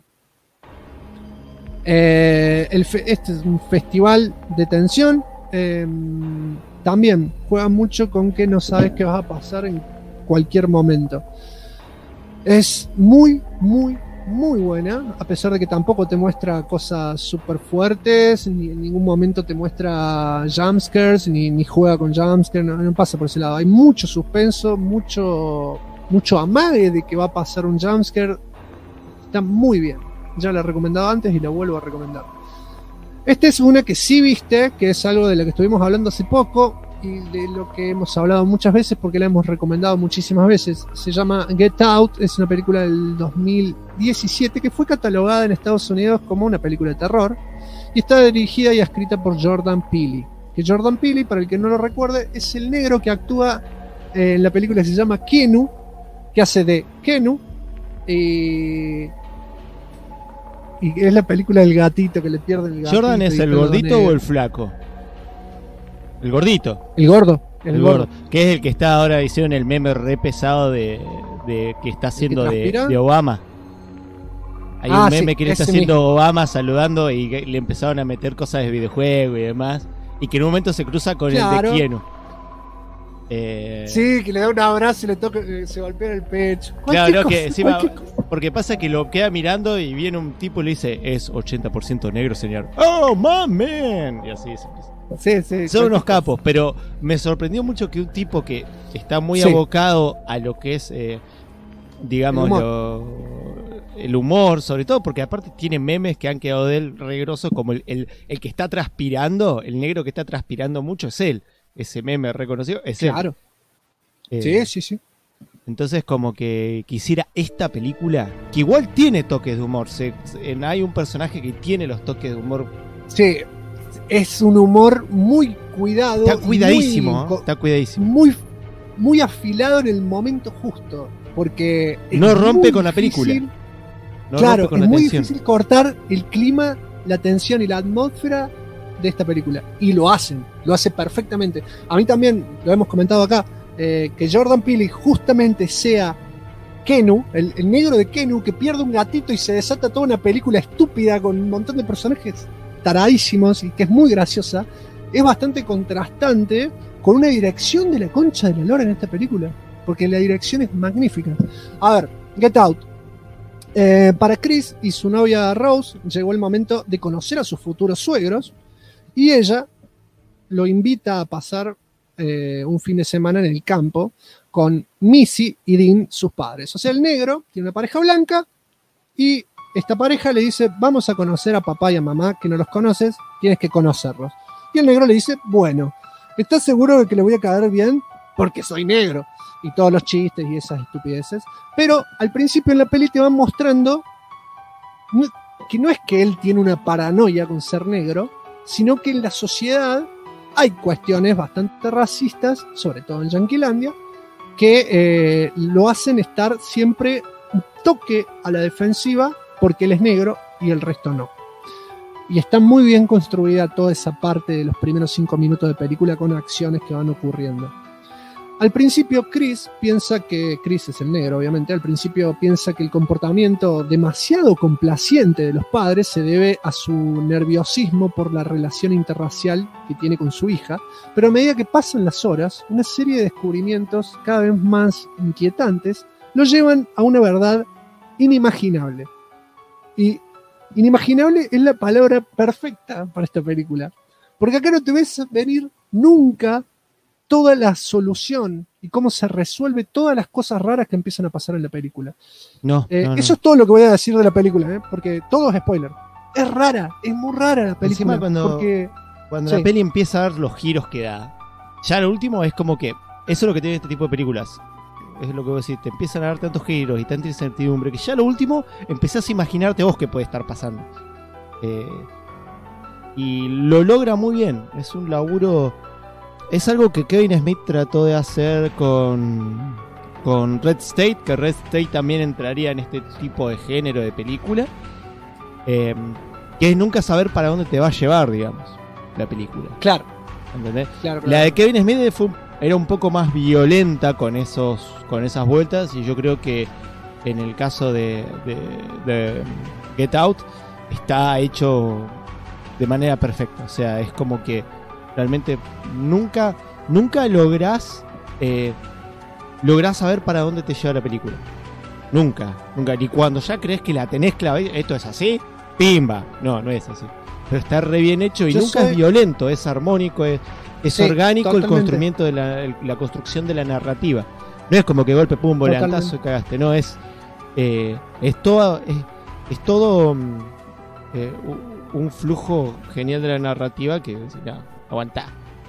Speaker 3: Este es un festival de tensión. También juega mucho con que no sabes qué va a pasar en cualquier momento. Es muy, muy, muy buena, a pesar de que tampoco te muestra cosas súper fuertes, ni en ningún momento te muestra jumpscares, ni juega con jumpscares, no pasa por ese lado. Hay mucho suspenso, mucho amague de que va a pasar un jumpscare. Está muy bien. Ya la he recomendado antes y la vuelvo a recomendar. Esta es una que sí viste, que es algo de lo que estuvimos hablando hace poco y de lo que hemos hablado muchas veces porque la hemos recomendado muchísimas veces. Se llama Get Out, es una película del 2017 que fue catalogada en Estados Unidos como una película de terror y está dirigida y escrita por Jordan Peele. Que Jordan Peele, para el que no lo recuerde, es el negro que actúa en la película que se llama Kenu, que hace de Kenu y es la película del gatito que le pierde el gatito.
Speaker 4: ¿Jordan es el gordito o el flaco? El gordito.
Speaker 3: El gordo.
Speaker 4: El gordo. Que es el que está ahora, hicieron el meme re pesado de que está haciendo de Obama. Hay un meme que le está haciendo mismo. Obama saludando y le empezaron a meter cosas de videojuego y demás. Y que en un momento se cruza con el de Keanu.
Speaker 3: Sí, que le da un abrazo y le toca, se golpea el pecho.
Speaker 4: Claro, no, que encima, porque pasa que lo queda mirando y viene un tipo y le dice, es 80% negro, señor. Oh, my man. Y así es.
Speaker 3: Sí,
Speaker 4: son unos capos, pero me sorprendió mucho que un tipo que está muy abocado a lo que es, digamos, el humor, sobre todo porque aparte tiene memes que han quedado de él regrosos, como el que está transpirando, el negro que está transpirando mucho es él. Ese meme reconocido es él.
Speaker 3: Claro. Sí.
Speaker 4: Entonces como que quisiera esta película, que igual tiene toques de humor. Hay un personaje que tiene los toques de humor.
Speaker 3: Sí. Es un humor muy cuidado.
Speaker 4: Está cuidadísimo. Está cuidadísimo.
Speaker 3: Muy afilado en el momento justo. Porque
Speaker 4: no rompe con la película.
Speaker 3: Claro, es muy difícil cortar el clima, la tensión y la atmósfera de esta película. Y lo hace perfectamente. A mí también, lo hemos comentado acá, que Jordan Peele justamente sea Kenu, el negro de Kenu, que pierde un gatito y se desata toda una película estúpida con un montón de personajes taradísimos y que es muy graciosa, es bastante contrastante con una dirección de la concha de la lora en esta película, porque la dirección es magnífica. A ver, Get Out. Para Chris y su novia Rose llegó el momento de conocer a sus futuros suegros y ella lo invita a pasar un fin de semana en el campo con Missy y Dean, sus padres. O sea, el negro tiene una pareja blanca y esta pareja le dice, vamos a conocer a papá y a mamá, que no los conoces, tienes que conocerlos. Y el negro le dice, bueno, ¿estás seguro de que le voy a caer bien? Porque soy negro. Y todos los chistes y esas estupideces. Pero al principio en la peli te van mostrando que no es que él tiene una paranoia con ser negro, sino que en la sociedad hay cuestiones bastante racistas, sobre todo en Yanquilandia, que lo hacen estar siempre un toque a la defensiva porque él es negro y el resto no. Y está muy bien construida toda esa parte de los primeros 5 minutos de película con acciones que van ocurriendo. Al principio Chris es el negro obviamente, al principio piensa que el comportamiento demasiado complaciente de los padres se debe a su nerviosismo por la relación interracial que tiene con su hija, pero a medida que pasan las horas, una serie de descubrimientos cada vez más inquietantes lo llevan a una verdad inimaginable. Y inimaginable es la palabra perfecta para esta película, porque acá no te ves venir nunca toda la solución y cómo se resuelve todas las cosas raras que empiezan a pasar en la película.
Speaker 4: No.
Speaker 3: Eso es todo lo que voy a decir de la película, porque todo es spoiler. Es rara, es muy rara la película.
Speaker 4: Encima cuando la peli empieza a dar los giros que da, ya lo último es como que, eso es lo que tiene este tipo de películas. Es lo que vos decís, te empiezan a dar tantos giros y tanta incertidumbre que ya lo último empezás a imaginarte vos qué puede estar pasando. Y lo logra muy bien. Es un laburo. Es algo que Kevin Smith trató de hacer con Red State, que Red State también entraría en este tipo de género de película, que es nunca saber para dónde te va a llevar, digamos, la película.
Speaker 3: Claro.
Speaker 4: ¿Entendés?
Speaker 3: Claro.
Speaker 4: La de Kevin Smith era un poco más violenta con esas vueltas, y yo creo que en el caso de Get Out está hecho de manera perfecta. O sea, es como que realmente nunca lográs saber para dónde te lleva la película. Nunca. Ni cuando ya crees que la tenés clavada, esto es así, pimba. No es así. Pero está re bien hecho y nunca es violento, es armónico, es orgánico totalmente. El construimiento de la construcción de la narrativa. No es como que golpe, pum, volantazo y cagaste. No, es todo un flujo genial de la narrativa que aguantá.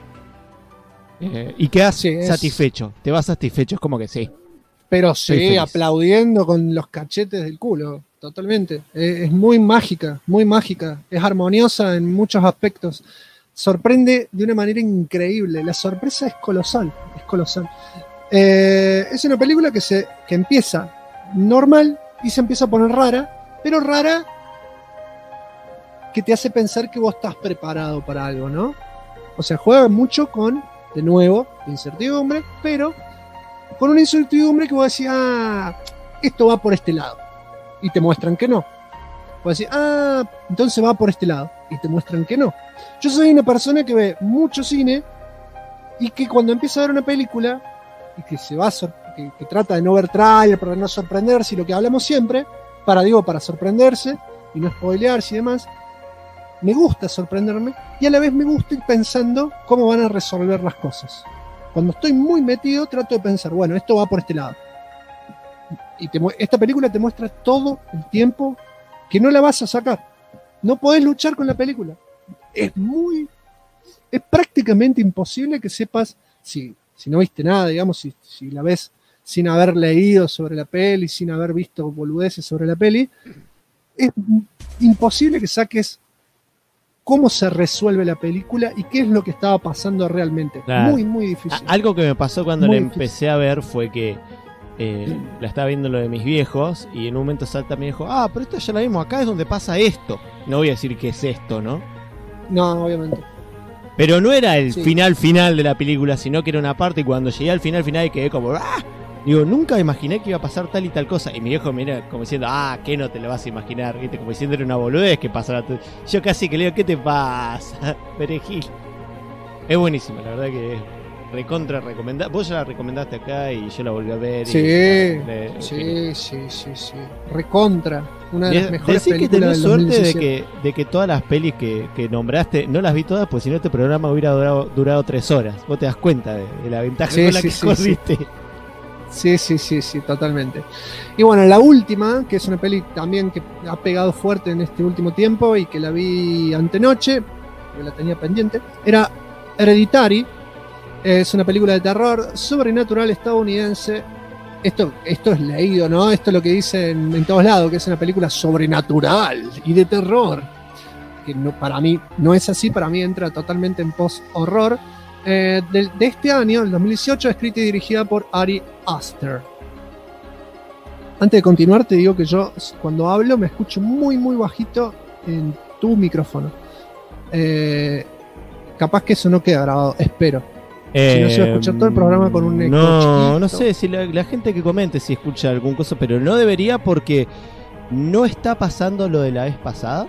Speaker 4: Y quedas satisfecho. Te vas satisfecho, es como que sí.
Speaker 3: Pero sí, aplaudiendo con los cachetes del culo, totalmente. Es muy mágica, muy mágica. Es armoniosa en muchos aspectos. Sorprende de una manera increíble. La sorpresa es colosal, es colosal. Es una película que empieza normal y se empieza a poner rara, pero rara que te hace pensar que vos estás preparado para algo, ¿no? O sea, juega mucho con, de nuevo, incertidumbre, pero con una incertidumbre que vos decís, esto va por este lado. Y te muestran que no. Vos decís, entonces va por este lado. Y te muestran que no. Yo soy una persona que ve mucho cine y que cuando empieza a ver una película y que que trata de no ver trailer para no sorprenderse y lo que hablamos siempre, para sorprenderse y no spoilearse y demás, me gusta sorprenderme y a la vez me gusta ir pensando cómo van a resolver las cosas. Cuando estoy muy metido trato de pensar, bueno, esto va por este lado. Y esta película te muestra todo el tiempo que no la vas a sacar. No podés luchar con la película. Es prácticamente imposible que sepas, si no viste nada, digamos, si la ves sin haber leído sobre la peli, sin haber visto boludeces sobre la peli, es imposible que saques cómo se resuelve la película y qué es lo que estaba pasando realmente. Claro. Muy, muy difícil.
Speaker 4: Algo que me pasó cuando la empecé a ver fue que la estaba viendo lo de mis viejos y en un momento salta mi viejo, pero esto ya lo vimos, acá es donde pasa esto. No voy a decir qué es esto, ¿no?
Speaker 3: No, obviamente.
Speaker 4: Pero no era el final de la película, sino que era una parte y cuando llegué al final quedé como, Digo, nunca imaginé que iba a pasar tal y tal cosa. Y mi viejo mira como diciendo, ¿qué no te lo vas a imaginar? ¿Viste? Como diciendo, era una boludez que pasara. Yo casi que le digo, ¿qué te pasa, perejil? Es buenísima, la verdad que es recontra recomendada. Vos ya la recomendaste acá y yo la volví a ver.
Speaker 3: Sí. Recontra. Una de las mejores
Speaker 4: Decí que
Speaker 3: películas
Speaker 4: tenés
Speaker 3: del
Speaker 4: suerte
Speaker 3: 2017.
Speaker 4: de que todas las pelis que nombraste, no las vi todas, pues si no este programa hubiera durado 3 horas. Vos te das cuenta de la ventaja con la que corriste.
Speaker 3: Sí, totalmente. Y bueno, la última, que es una peli también que ha pegado fuerte en este último tiempo y que la vi antenoche, que la tenía pendiente, era Hereditary. Es una película de terror sobrenatural estadounidense. Esto es leído, ¿no? Esto es lo que dicen en todos lados, que es una película sobrenatural y de terror. Que no, para mí no es así, para mí entra totalmente en post-horror. De este año, el 2018, escrita y dirigida por Ari Aster. Antes de continuar, te digo que yo cuando hablo me escucho muy bajito en tu micrófono. Capaz que eso no queda grabado, espero. Si no, se va a escuchar todo el programa con un eco chiquito.
Speaker 4: No sé, si la gente que comente si escucha algún cosa, pero no debería porque no está pasando lo de la vez pasada.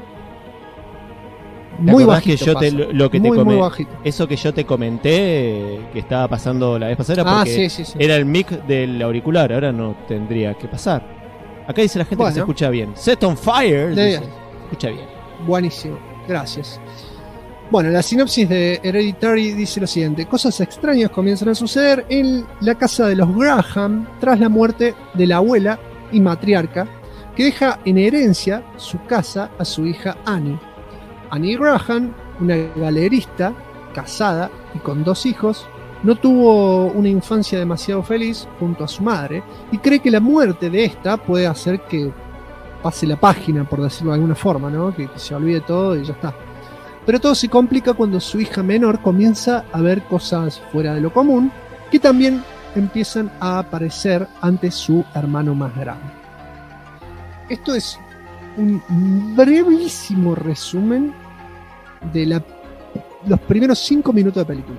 Speaker 3: Muy bajito
Speaker 4: que yo lo que
Speaker 3: muy bajito.
Speaker 4: Eso que yo te comenté que estaba pasando la vez pasada era porque
Speaker 3: sí.
Speaker 4: era el mic del auricular, ahora no tendría que pasar. Acá dice la gente que se escucha bien. Set on fire. Se escucha bien.
Speaker 3: Buenísimo, gracias. Bueno, la sinopsis de Hereditary dice lo siguiente: cosas extrañas comienzan a suceder en la casa de los Graham tras la muerte de la abuela y matriarca, que deja en herencia su casa a su hija Annie. Annie Graham, una galerista, casada y con 2 hijos, no tuvo una infancia demasiado feliz junto a su madre y cree que la muerte de esta puede hacer que pase la página, por decirlo de alguna forma, ¿no? Que se olvide todo y ya está. Pero todo se complica cuando su hija menor comienza a ver cosas fuera de lo común, que también empiezan a aparecer ante su hermano más grande. Esto es un brevísimo resumen de los primeros 5 minutos de película.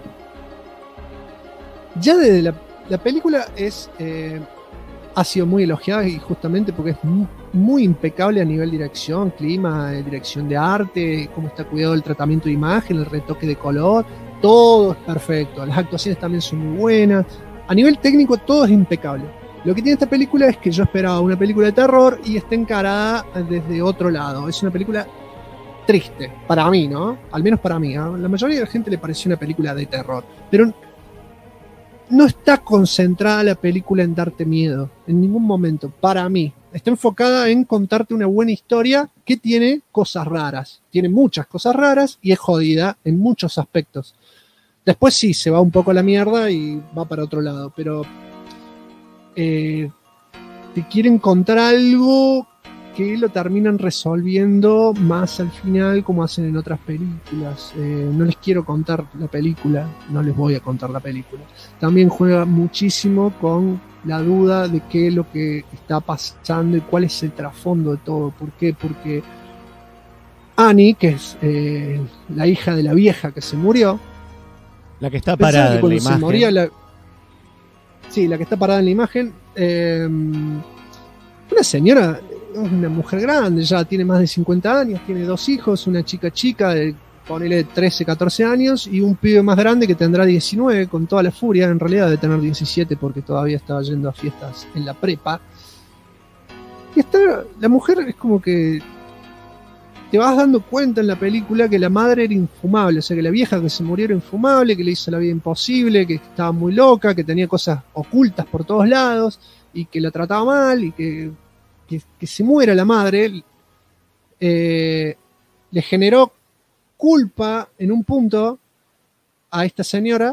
Speaker 3: Ya desde la película ha sido muy elogiada, y justamente porque es muy impecable a nivel dirección, clima, dirección de arte, cómo está cuidado el tratamiento de imagen, el retoque de color, todo es perfecto. Las actuaciones también son muy buenas. A nivel técnico todo es impecable. Lo que tiene esta película es que yo esperaba una película de terror y está encarada desde otro lado. Es una película triste, para mí, ¿no? Al menos para mí. La mayoría de la gente le pareció una película de terror, pero no está concentrada la película en darte miedo, en ningún momento, para mí. Está enfocada en contarte una buena historia que tiene cosas raras. Tiene muchas cosas raras y es jodida en muchos aspectos. Después sí, se va un poco a la mierda y va para otro lado, pero te quieren contar algo que lo terminan resolviendo más al final, como hacen en otras películas. No les quiero contar la película, no les voy a contar la película. También juega muchísimo con la duda de qué es lo que está pasando y cuál es el trasfondo de todo. ¿Por qué? Porque Annie, que es la hija de la vieja que se murió,
Speaker 4: la que está parada en la imagen.
Speaker 3: La que está parada en la imagen. Una señora, una mujer grande, ya tiene más de 50 años, tiene 2 hijos, una chica de ponele 13, 14 años y un pibe más grande que tendrá 19 con toda la furia, en realidad de tener 17 porque todavía estaba yendo a fiestas en la prepa. Y la mujer es como que te vas dando cuenta en la película que la madre era infumable, o sea que la vieja que se murió era infumable, que le hizo la vida imposible, que estaba muy loca, que tenía cosas ocultas por todos lados y que la trataba mal y que se muera la madre le generó culpa en un punto a esta señora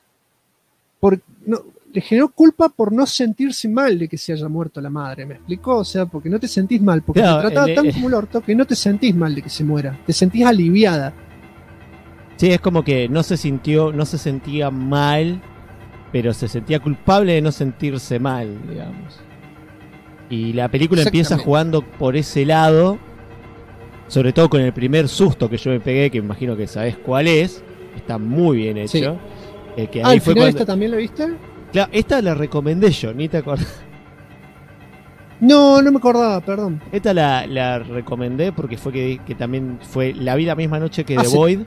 Speaker 3: le generó culpa por no sentirse mal de que se haya muerto la madre, ¿me explicó? O sea, porque no te sentís mal, porque
Speaker 4: claro,
Speaker 3: te trataba tan como el orto que no te sentís mal de que se muera, te sentís aliviada.
Speaker 4: Sí, es como que no se sentía mal, pero se sentía culpable de no sentirse mal, digamos. Y la película empieza jugando por ese lado, sobre todo con el primer susto que yo me pegué, que me imagino que sabés cuál es. Está muy bien hecho.
Speaker 3: Sí. ¿Al final esta también la viste?
Speaker 4: Claro, esta la recomendé yo, ni te acordás.
Speaker 3: No me acordaba, perdón.
Speaker 4: Esta la recomendé porque fue que también la vi la misma noche que The Void.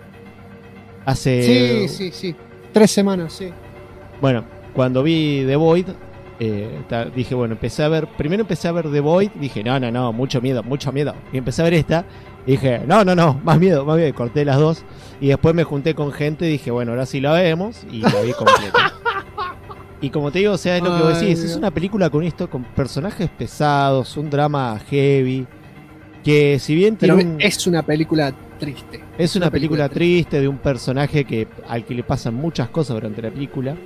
Speaker 3: Sí. 3 semanas, sí.
Speaker 4: Bueno, cuando vi The Void, dije, bueno, primero empecé a ver The Void, dije, no, mucho miedo. Y empecé a ver esta, y dije, no, más miedo, y corté las dos. Y después me junté con gente y dije, bueno, ahora sí la vemos, y la vi completa. Y como te digo, o sea, es lo que vos decís, es una película con personajes pesados, un drama heavy, que si bien tiene
Speaker 3: es una película triste.
Speaker 4: Es una película triste de un personaje al que le pasan muchas cosas durante la película.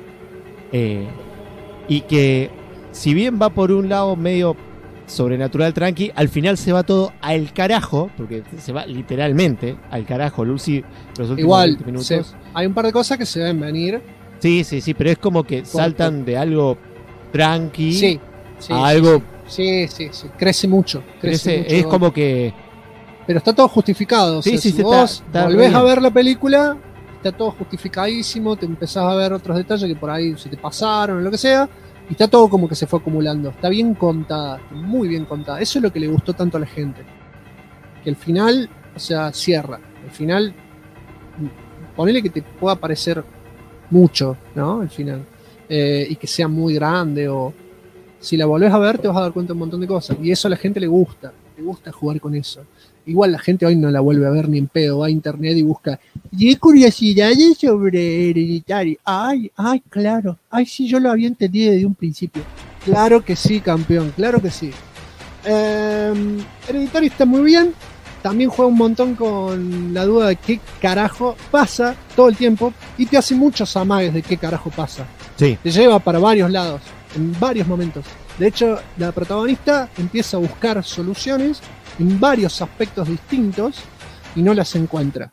Speaker 4: Y que si bien va por un lado medio sobrenatural tranqui, al final se va todo al carajo, porque se va literalmente al carajo, Lucy, los últimos 20 minutos.
Speaker 3: Hay un par de cosas que se deben venir.
Speaker 4: Sí, pero es como que saltan de algo tranqui a algo...
Speaker 3: Sí, crece mucho.
Speaker 4: Es como que...
Speaker 3: Pero está todo justificado. Si vos volvés a ver la película, está todo justificadísimo, te empezás a ver otros detalles que por ahí se te pasaron o lo que sea, y está todo como que se fue acumulando. Está bien contada, muy bien contada. Eso es lo que le gustó tanto a la gente. Que el final, o sea, cierra. El final, ponele que te pueda parecer mucho, ¿no? El final. Y que sea muy grande, o si la volvés a ver te vas a dar cuenta de un montón de cosas. Y eso a la gente le gusta jugar con eso. Igual la gente hoy no la vuelve a ver ni en pedo, va a internet y busca, y hay curiosidades sobre Hereditary. Ay, claro. Ay, sí, yo lo había entendido desde un principio. Claro que sí, campeón, claro que sí. Hereditary está muy bien. También juega un montón con la duda de qué carajo pasa todo el tiempo, y te hace muchos amagues de qué carajo pasa.
Speaker 4: Sí.
Speaker 3: Te lleva para varios lados, en varios momentos. De hecho, la protagonista empieza a buscar soluciones en varios aspectos distintos y no las encuentra.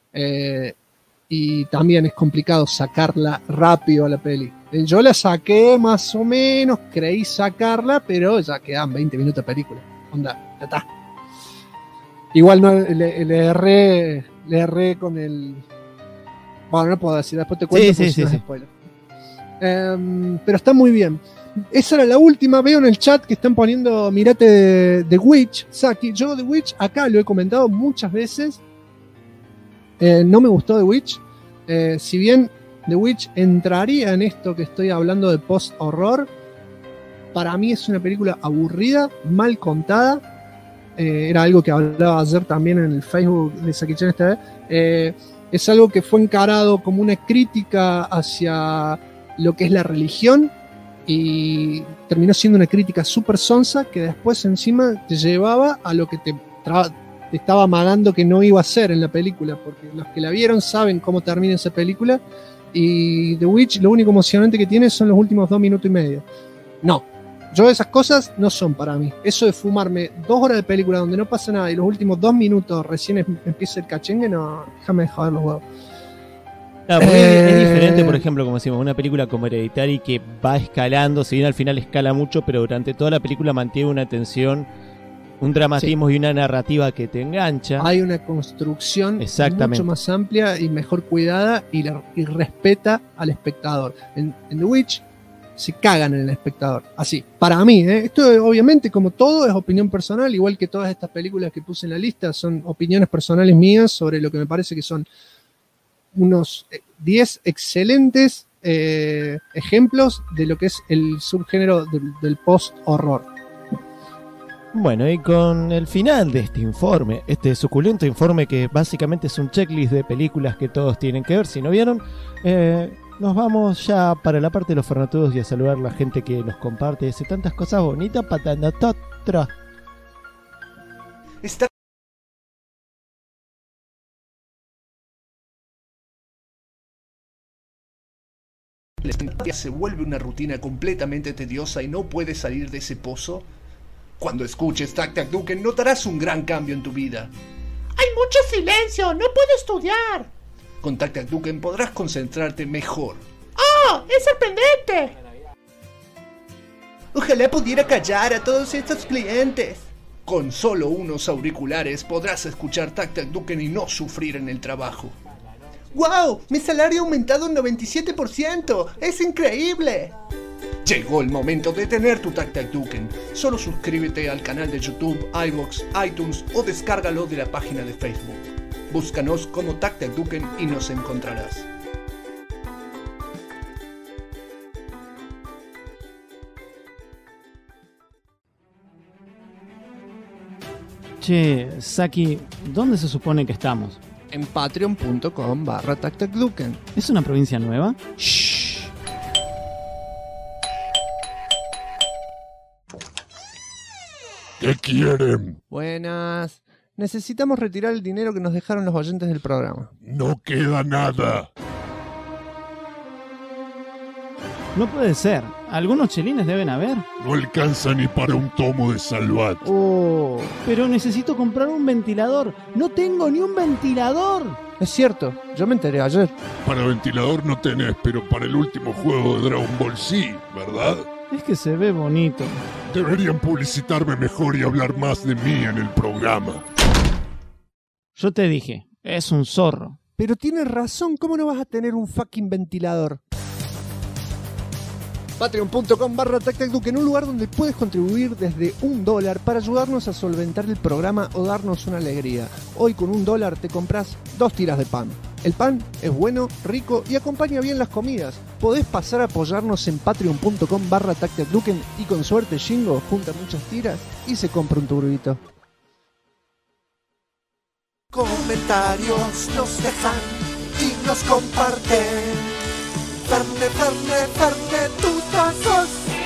Speaker 3: Y también es complicado sacarla rápido a la peli. Yo la saqué más o menos, creí sacarla, pero ya quedan 20 minutos de película. Onda, ya está. Igual no, le erré con el... Bueno, no puedo decir, después te cuento porque no es spoiler. Pero está muy bien. Esa era la última. Veo en el chat que están poniendo, mirate The Witch, Saki. Yo The Witch acá lo he comentado muchas veces. No me gustó The Witch. Si bien The Witch entraría en esto que estoy hablando de post-horror, para mí es una película aburrida, mal contada. Era algo que hablaba ayer también en el Facebook de Saki Chan esta vez. Es algo que fue encarado como una crítica hacia lo que es la religión, y terminó siendo una crítica súper sonsa que después encima te llevaba a lo que te estaba amagando que no iba a ser en la película, porque los que la vieron saben cómo termina esa película, y The Witch lo único emocionante que tiene son los últimos 2 minutos y medio. No, yo esas cosas no son para mí. Eso de fumarme 2 horas de película donde no pasa nada y los últimos 2 minutos recién empieza el cachengue, no, déjame dejar los huevos.
Speaker 4: No, porque es diferente, por ejemplo, como decimos, una película como Hereditary que va escalando, si bien al final escala mucho, pero durante toda la película mantiene una tensión, un dramatismo y una narrativa que te engancha.
Speaker 3: Hay una construcción mucho más amplia y mejor cuidada, y respeta al espectador. En The Witch se cagan en el espectador, así, para mí, Esto obviamente, como todo, es opinión personal, igual que todas estas películas que puse en la lista son opiniones personales mías sobre lo que me parece que son unos 10 excelentes ejemplos de lo que es el subgénero del post-horror.
Speaker 4: Bueno, y con el final de este informe, este suculento informe que básicamente es un checklist de películas que todos tienen que ver, si no vieron, nos vamos ya para la parte de los Fernatudos y a saludar a la gente que nos comparte y hace tantas cosas bonitas para nosotros.
Speaker 9: Se vuelve una rutina completamente tediosa y no puedes salir de ese pozo. Cuando escuches Tac Tac Duken notarás un gran cambio en tu vida.
Speaker 5: Hay mucho silencio, no puedo estudiar.
Speaker 9: Con Tac Tac Duken podrás concentrarte mejor.
Speaker 5: ¡Oh, es sorprendente!
Speaker 8: Ojalá pudiera callar a todos estos clientes.
Speaker 9: Con solo unos auriculares podrás escuchar Tac Tac Duken y no sufrir en el trabajo. ¡Wow! Mi salario ha aumentado un 97%. ¡Es increíble! Llegó el momento de tener tu Tac Tac Duken. Solo suscríbete al canal de YouTube, iVoox, iTunes o descárgalo de la página de Facebook. Búscanos como Tac Tac Duken y nos encontrarás.
Speaker 4: Che, Saki, ¿dónde se supone que estamos?
Speaker 3: En patreon.com/tactacduken.
Speaker 4: ¿Es una provincia nueva?
Speaker 3: Shh.
Speaker 10: ¿Qué quieren?
Speaker 3: Buenas. Necesitamos retirar el dinero que nos dejaron los oyentes del programa.
Speaker 10: No queda nada.
Speaker 4: No puede ser. Algunos chelines deben haber.
Speaker 10: No alcanza ni para un tomo de Salvat.
Speaker 3: Oh,
Speaker 4: Pero necesito comprar un ventilador. No tengo ni un ventilador.
Speaker 3: es cierto. Yo me enteré ayer.
Speaker 10: Para ventilador no tenés, pero para el último juego de Dragon Ball sí, ¿verdad?
Speaker 4: Es que se ve bonito.
Speaker 10: Deberían publicitarme mejor y hablar más de mí en el programa.
Speaker 4: Yo te dije, es un zorro.
Speaker 3: Pero tienes razón. ¿Cómo no vas a tener un fucking ventilador? Patreon.com/tactacduken, un lugar donde puedes contribuir desde $1 para ayudarnos a solventar el programa o darnos una alegría. Hoy con $1 te compras 2 tiras de pan. El pan es bueno, rico y acompaña bien las comidas. Podés pasar a apoyarnos en patreon.com/tactacduken y con suerte Shingo junta muchas tiras y se compra un turbito.
Speaker 1: Comentarios nos dejan y nos comparten. Ferne, tutazos.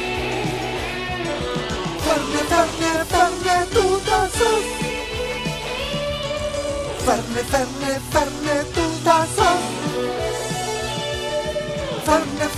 Speaker 1: Ferne, tutazos. Ferne, tutazos. Ferne,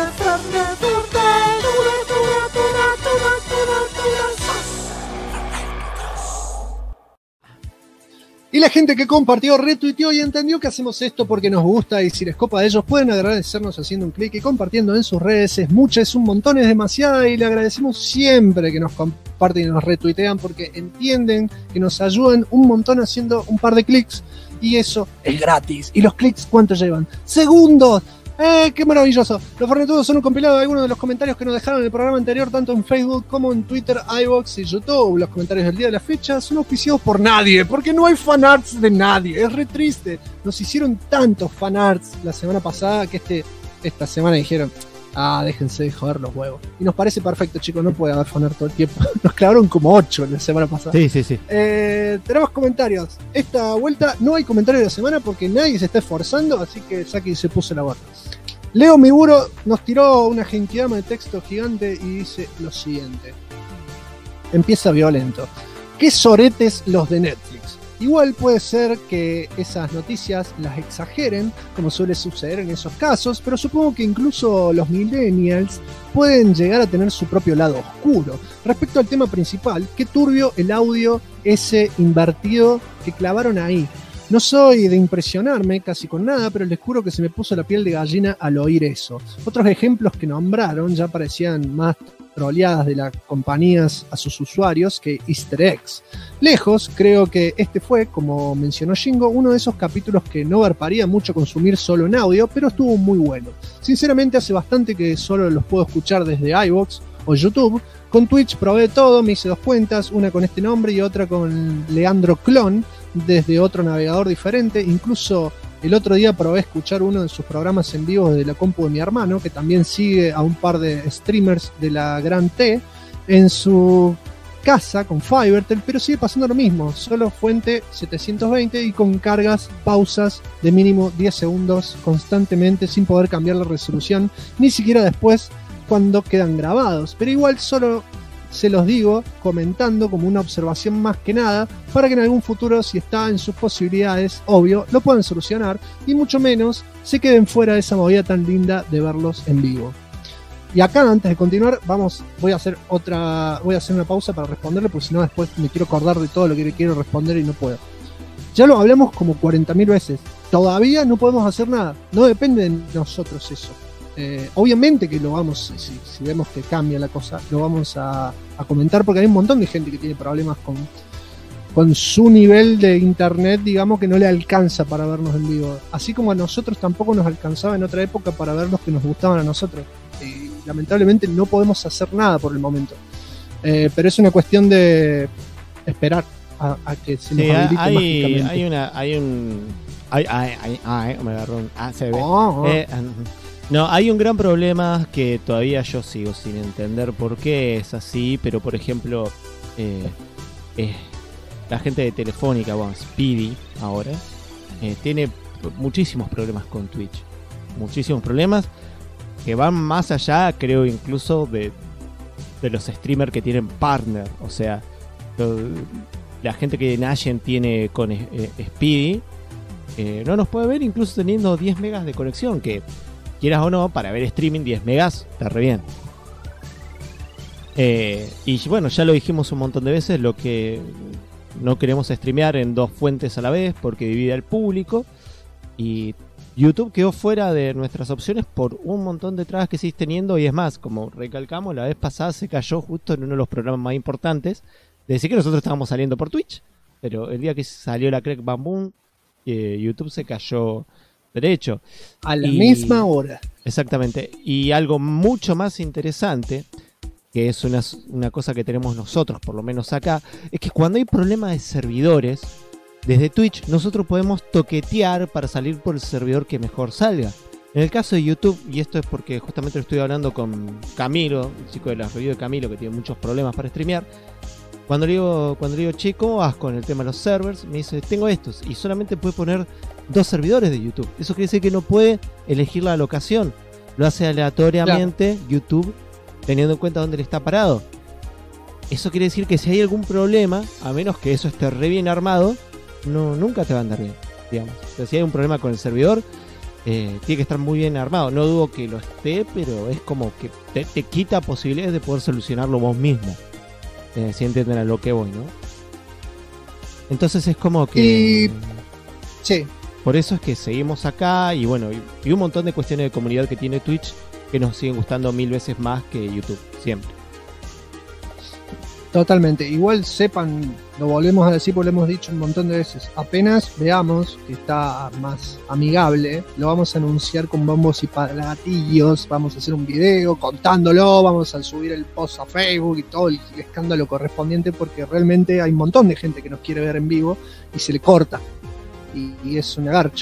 Speaker 3: Y la gente que compartió, retuiteó y entendió que hacemos esto porque nos gusta y si les copa a ellos pueden agradecernos haciendo un clic y compartiendo en sus redes. Es mucha, es un montón, es demasiada y le agradecemos siempre que nos comparten y nos retuitean porque entienden que nos ayudan un montón haciendo un par de clics y eso es gratis. ¿Y los clics cuánto llevan? ¡Segundos! ¡Qué maravilloso! Los Fornetudos son un compilado de algunos de los comentarios que nos dejaron en el programa anterior, tanto en Facebook como en Twitter, iVoox y YouTube. Los comentarios del día de la fecha son auspiciados por nadie, porque no hay fanarts de nadie. Es re triste. Nos hicieron tantos fanarts la semana pasada que esta semana dijeron, déjense de joder los huevos. Y nos parece perfecto, chicos, no puede haber fanart todo el tiempo. Nos clavaron como 8 la semana pasada.
Speaker 4: Sí.
Speaker 3: Tenemos comentarios. Esta vuelta no hay comentario de la semana porque nadie se está esforzando, así que Saki se puso la gorra. Leo Miguro nos tiró una genkidama de texto gigante y dice lo siguiente. Empieza violento. ¿Qué soretes los de Netflix? Igual puede ser que esas noticias las exageren, como suele suceder en esos casos, pero supongo que incluso los millennials pueden llegar a tener su propio lado oscuro. Respecto al tema principal, qué turbio el audio ese invertido que clavaron ahí. No soy de impresionarme casi con nada, pero les juro que se me puso la piel de gallina al oír eso. Otros ejemplos que nombraron ya parecían más troleadas de las compañías a sus usuarios que easter eggs. Lejos, creo que este fue, como mencionó Shingo, uno de esos capítulos que no garparía mucho consumir solo en audio, pero estuvo muy bueno. Sinceramente hace bastante que solo los puedo escuchar desde iVoox o YouTube. Con Twitch probé todo, me hice 2 cuentas, una con este nombre y otra con Leandro Clon, desde otro navegador diferente. Incluso el otro día probé escuchar uno de sus programas en vivo desde la compu de mi hermano, que también sigue a un par de streamers de la Gran T en su casa con Fivertel, pero sigue pasando lo mismo, solo fuente 720 y con cargas, pausas de mínimo 10 segundos constantemente sin poder cambiar la resolución, ni siquiera después cuando quedan grabados, pero igual solo se los digo comentando como una observación más que nada para que en algún futuro, si está en sus posibilidades, obvio, lo puedan solucionar y mucho menos se queden fuera de esa movida tan linda de verlos en vivo. Y acá, antes de continuar, voy a hacer una pausa para responderle, porque si no después me quiero acordar de todo lo que le quiero responder y no puedo. Ya lo hablamos como 40.000 veces. Todavía no podemos hacer nada. No depende de nosotros eso. Obviamente que lo vamos, si vemos que cambia la cosa, lo vamos a comentar, porque hay un montón de gente que tiene problemas con con su nivel de internet, digamos que no le alcanza para vernos en vivo. Así como a nosotros tampoco nos alcanzaba en otra época para ver los que nos gustaban a nosotros. Y lamentablemente no podemos hacer nada por el momento. Pero es una cuestión de esperar a que se nos habilite mágicamente.
Speaker 4: Me agarró un ACB. No, hay un gran problema que todavía yo sigo sin entender por qué es así, pero por ejemplo, la gente de Telefónica, bueno, Speedy ahora, tiene muchísimos problemas con Twitch. Muchísimos problemas que van más allá, creo, incluso de los streamers que tienen partner. O sea, la gente que Nashen tiene con Speedy no nos puede ver incluso teniendo 10 megas de conexión, que quieras o no, para ver streaming 10 megas está re bien. Y bueno, ya lo dijimos un montón de veces, lo que no queremos streamear en 2 fuentes a la vez porque divide al público, y YouTube quedó fuera de nuestras opciones por un montón de trabas que sigues teniendo. Y es más, como recalcamos, la vez pasada se cayó justo en uno de los programas más importantes, de decir que nosotros estábamos saliendo por Twitch, pero el día que salió la Crack Bam Boom, YouTube se cayó derecho.
Speaker 3: A la misma hora.
Speaker 4: Exactamente. Y algo mucho más interesante, que es una cosa que tenemos nosotros, por lo menos acá, es que cuando hay problemas de servidores, desde Twitch nosotros podemos toquetear para salir por el servidor que mejor salga. En el caso de YouTube, y esto es porque justamente lo estoy hablando con Camilo, el chico de la review de Camilo, que tiene muchos problemas para streamear. Cuando le digo, che, ¿cómo vas con el tema de los servers? Me dice, tengo estos, y solamente puede poner 2 servidores de YouTube. Eso quiere decir que no puede elegir la locación. Lo hace aleatoriamente, claro. YouTube, teniendo en cuenta dónde le está parado. Eso quiere decir que si hay algún problema, a menos que eso esté re bien armado, nunca te va a andar bien, digamos. O sea, si hay un problema con el servidor, tiene que estar muy bien armado. No dudo que lo esté, pero es como que te quita posibilidades de poder solucionarlo vos mismo. Si entienden a lo que voy, ¿no? Entonces es como que...
Speaker 3: Sí.
Speaker 4: Por eso es que seguimos acá, y bueno, y un montón de cuestiones de comunidad que tiene Twitch que nos siguen gustando 1000 veces más que YouTube, siempre.
Speaker 3: Totalmente. Igual sepan, lo volvemos a decir porque lo hemos dicho un montón de veces, apenas veamos que está más amigable, lo vamos a anunciar con bombos y platillos, vamos a hacer un video contándolo, vamos a subir el post a Facebook y todo el escándalo correspondiente, porque realmente hay un montón de gente que nos quiere ver en vivo y se le corta, y es una garcha.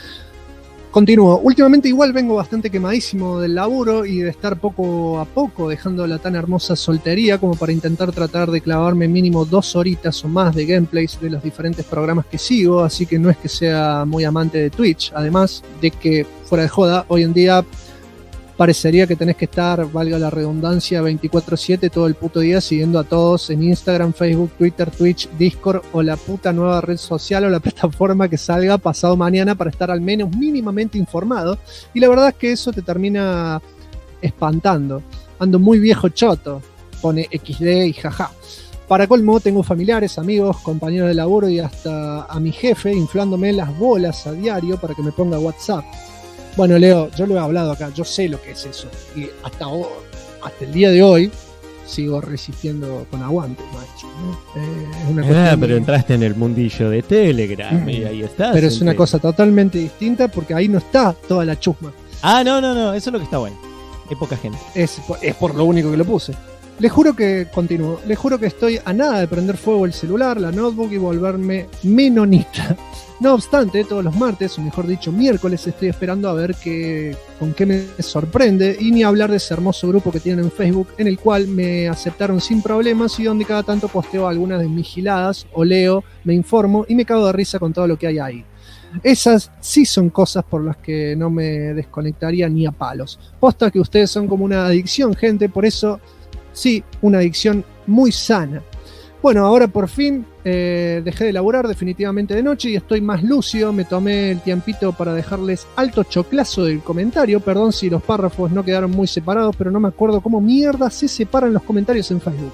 Speaker 3: Continúo. Últimamente igual vengo bastante quemadísimo del laburo y de estar poco a poco dejando la tan hermosa soltería como para intentar tratar de clavarme mínimo 2 horitas o más de gameplays de los diferentes programas que sigo, así que no es que sea muy amante de Twitch, además de que, fuera de joda, hoy en día parecería que tenés que estar, valga la redundancia, 24/7 todo el puto día siguiendo a todos en Instagram, Facebook, Twitter, Twitch, Discord o la puta nueva red social o la plataforma que salga pasado mañana para estar al menos mínimamente informado. Y la verdad es que eso te termina espantando. Ando muy viejo choto, pone XD y jaja. Para colmo, tengo familiares, amigos, compañeros de laburo y hasta a mi jefe inflándome las bolas a diario para que me ponga WhatsApp. Bueno, Leo, yo lo he hablado acá, yo sé lo que es eso. Y hasta el día de hoy sigo resistiendo con aguante, macho, ¿no? Es una cuestión
Speaker 4: pero entraste en el mundillo de Telegram y ahí estás.
Speaker 3: Pero es una cosa totalmente distinta porque ahí no está toda la chusma.
Speaker 4: No, eso es lo que está bueno. Hay poca gente.
Speaker 3: Es por lo único que lo puse. Les juro que continúo. Les juro que estoy a nada de prender fuego el celular, la notebook y volverme menonita. No obstante, todos los martes, o mejor dicho miércoles, estoy esperando a ver con qué me sorprende, y ni hablar de ese hermoso grupo que tienen en Facebook, en el cual me aceptaron sin problemas y donde cada tanto posteo algunas de mis giladas, o leo, me informo y me cago de risa con todo lo que hay ahí. Esas sí son cosas por las que no me desconectaría ni a palos. Posta que ustedes son como una adicción, gente, por eso sí, una adicción muy sana. Bueno, ahora por fin dejé de laburar definitivamente de noche y estoy más lúcido. Me tomé el tiempito para dejarles alto choclazo del comentario. Perdón si los párrafos no quedaron muy separados, pero no me acuerdo cómo mierda se separan los comentarios en Facebook.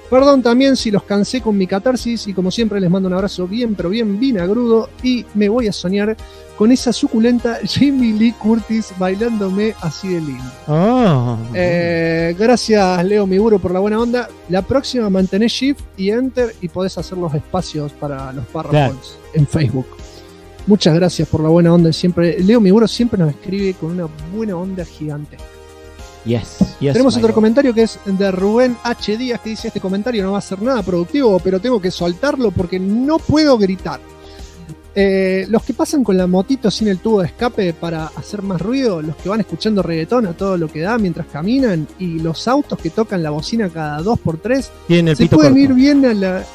Speaker 3: Perdón también si los cansé con mi catarsis y como siempre les mando un abrazo bien, pero bien vinagrudo y me voy a soñar con esa suculenta Jamie Lee Curtis bailándome así de lindo.
Speaker 4: Oh.
Speaker 3: Gracias Leo Miguro por la buena onda. La próxima mantenés Shift y Enter y podés hacer los espacios para los párrafos en Facebook. Muchas gracias por la buena onda siempre. Leo Miguro siempre nos escribe con una buena onda gigante.
Speaker 4: Yes,
Speaker 3: Tenemos otro comentario que es de Rubén H. Díaz que dice: este comentario no va a ser nada productivo, pero tengo que soltarlo porque no puedo gritar. Los que pasan con la motito sin el tubo de escape para hacer más ruido, los que van escuchando reggaetón a todo lo que da mientras caminan y los autos que tocan la bocina cada 2x3 se pueden ir bien a la